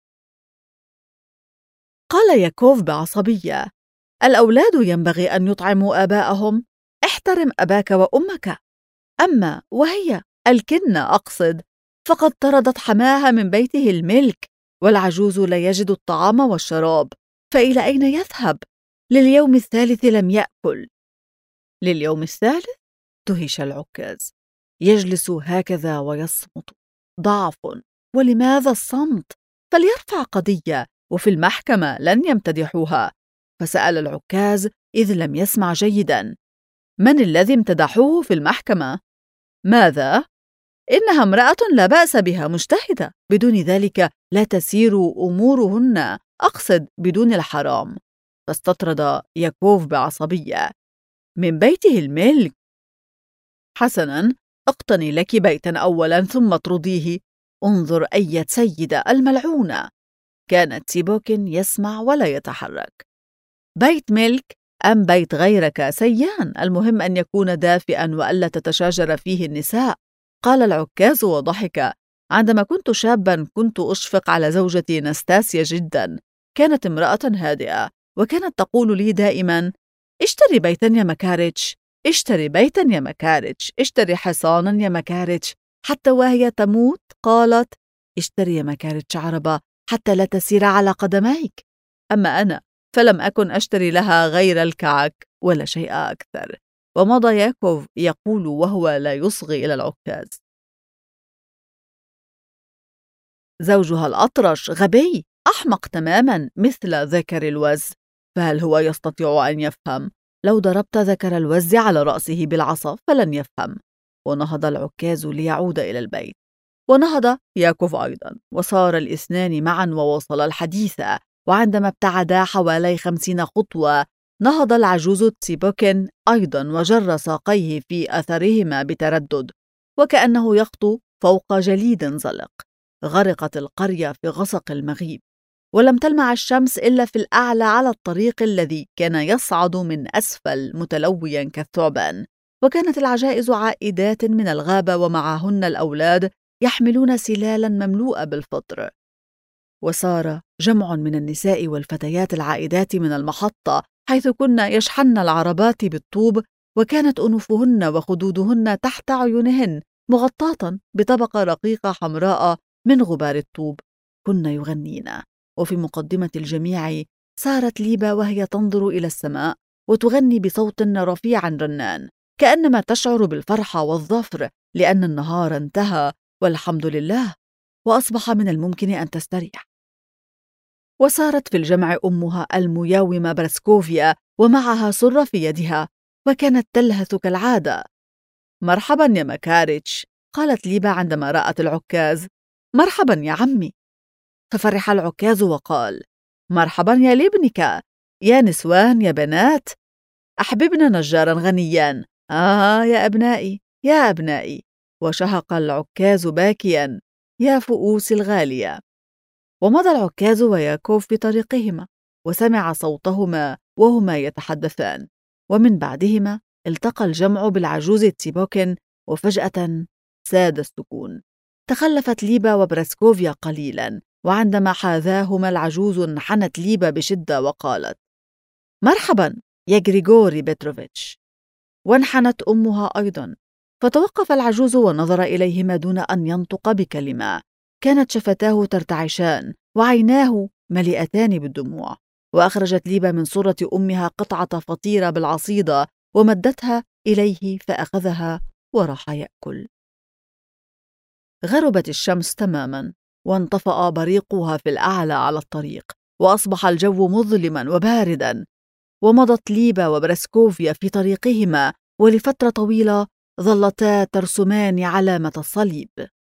قال ياكوف بعصبية: الأولاد ينبغي أن يطعموا آباءهم، احترم أباك وأمك. أما وهي الكنة أقصد، فقد طردت حماها من بيته الملك، والعجوز لا يجد الطعام والشراب، فإلى أين يذهب؟ لليوم الثالث لم يأكل. لليوم الثالث؟ دهش العكاز. يجلس هكذا ويصمت. ضعف. ولماذا الصمت؟ فليرفع قضية، وفي المحكمة لن يمتدحوها. فسأل العكاز إذ لم يسمع جيدا: من الذي امتدحوه في المحكمة؟ ماذا؟ إنها امرأة لا بأس بها، مجتهدة، بدون ذلك لا تسير أمورهن، أقصد بدون الحرام. فاستطرد ياكوف بعصبية: من بيته الملك؟ حسنا، اقتني لك بيتا أولا ثم اطرديه. انظر أية سيدة الملعونة. كانت تسيبوكن يسمع ولا يتحرك. بيت ملك أم بيت غيرك سيان، المهم أن يكون دافئا وألا تتشاجر فيه النساء. قال العكاز وضحك. عندما كنت شابا كنت أشفق على زوجتي نستاسيا جدا. كانت امرأة هادئة، وكانت تقول لي دائما: اشتري بيتا يا مكاريتش، اشتري بيتا يا مكاريتش، اشتري حصانا يا مكاريتش. حتى وهي تموت قالت: اشتري يا مكاريتش عربة حتى لا تسير على قدميك. أما أنا فلم أكن أشتري لها غير الكعك ولا شيء أكثر. ومضى ياكوف يقول وهو لا يصغي إلى العكاز: زوجها الأطرش غبي، أحمق تماما مثل ذكر الوز، فهل هو يستطيع أن يفهم؟ لو ضربت ذكر الوز على رأسه بالعصا فلن يفهم. ونهض العكاز ليعود إلى البيت، ونهض ياكوف أيضا، وصار الاثنان معا وواصل الحديث. وعندما ابتعدا حوالي 50 خطوة نهض العجوز تسيبوكن أيضا وجر ساقيه في أثرهما بتردد، وكأنه يخطو فوق جليد زلق. غرقت القرية في غسق المغيب، ولم تلمع الشمس إلا في الأعلى على الطريق الذي كان يصعد من أسفل متلويا كالثعبان. وكانت العجائز عائدات من الغابة، ومعهن الأولاد يحملون سلالا مملوءة بالفطر. وسار جمع من النساء والفتيات العائدات من المحطة، حيث كن يشحن العربات بالطوب، وكانت أنوفهن وخدودهن تحت عيونهن مغطاة بطبقة رقيقة حمراء من غبار الطوب. كن يغنين، وفي مقدمة الجميع سارت ليبا وهي تنظر إلى السماء وتغني بصوت رفيع رنان، كأنما تشعر بالفرحة والظفر لأن النهار انتهى والحمد لله، وأصبح من الممكن أن تستريح. وسارت في الجمع أمها المياومة برسكوفيا ومعها سرة في يدها، وكانت تلهث كالعادة. مرحبا يا مكاريتش، قالت ليبا عندما رأت العكاز. مرحبا يا عمي. ففرح العكاز وقال: مرحبا يا لابنك، يا نسوان يا بنات، أحببنا نجارا غنيا. يا أبنائي يا أبنائي. وشهق العكاز باكيا: يا فؤوس الغالية. ومضى العكاز وياكوف في طريقهما، وسمع صوتهما وهما يتحدثان، ومن بعدهما التقى الجمع بالعجوز تيبوكن، وفجأة ساد السكون. تخلفت ليبا وبراسكوفيا قليلا، وعندما حاذاهما العجوز انحنت ليبا بشدة وقالت: مرحبا يا غريغوري بيتروفيتش. وانحنت أمها أيضا، فتوقف العجوز ونظر إليهما دون أن ينطق بكلمة. كانت شفتاه ترتعشان وعيناه مليئتان بالدموع. وأخرجت ليبا من صورة أمها قطعة فطيرة بالعصيدة ومدتها إليه، فأخذها وراح يأكل. غربت الشمس تماما، وانطفأ بريقها في الأعلى على الطريق، وأصبح الجو مظلما وباردا. ومضت ليبا وبراسكوفيا في طريقهما، ولفترة طويلة ظلتا ترسمان علامة الصليب.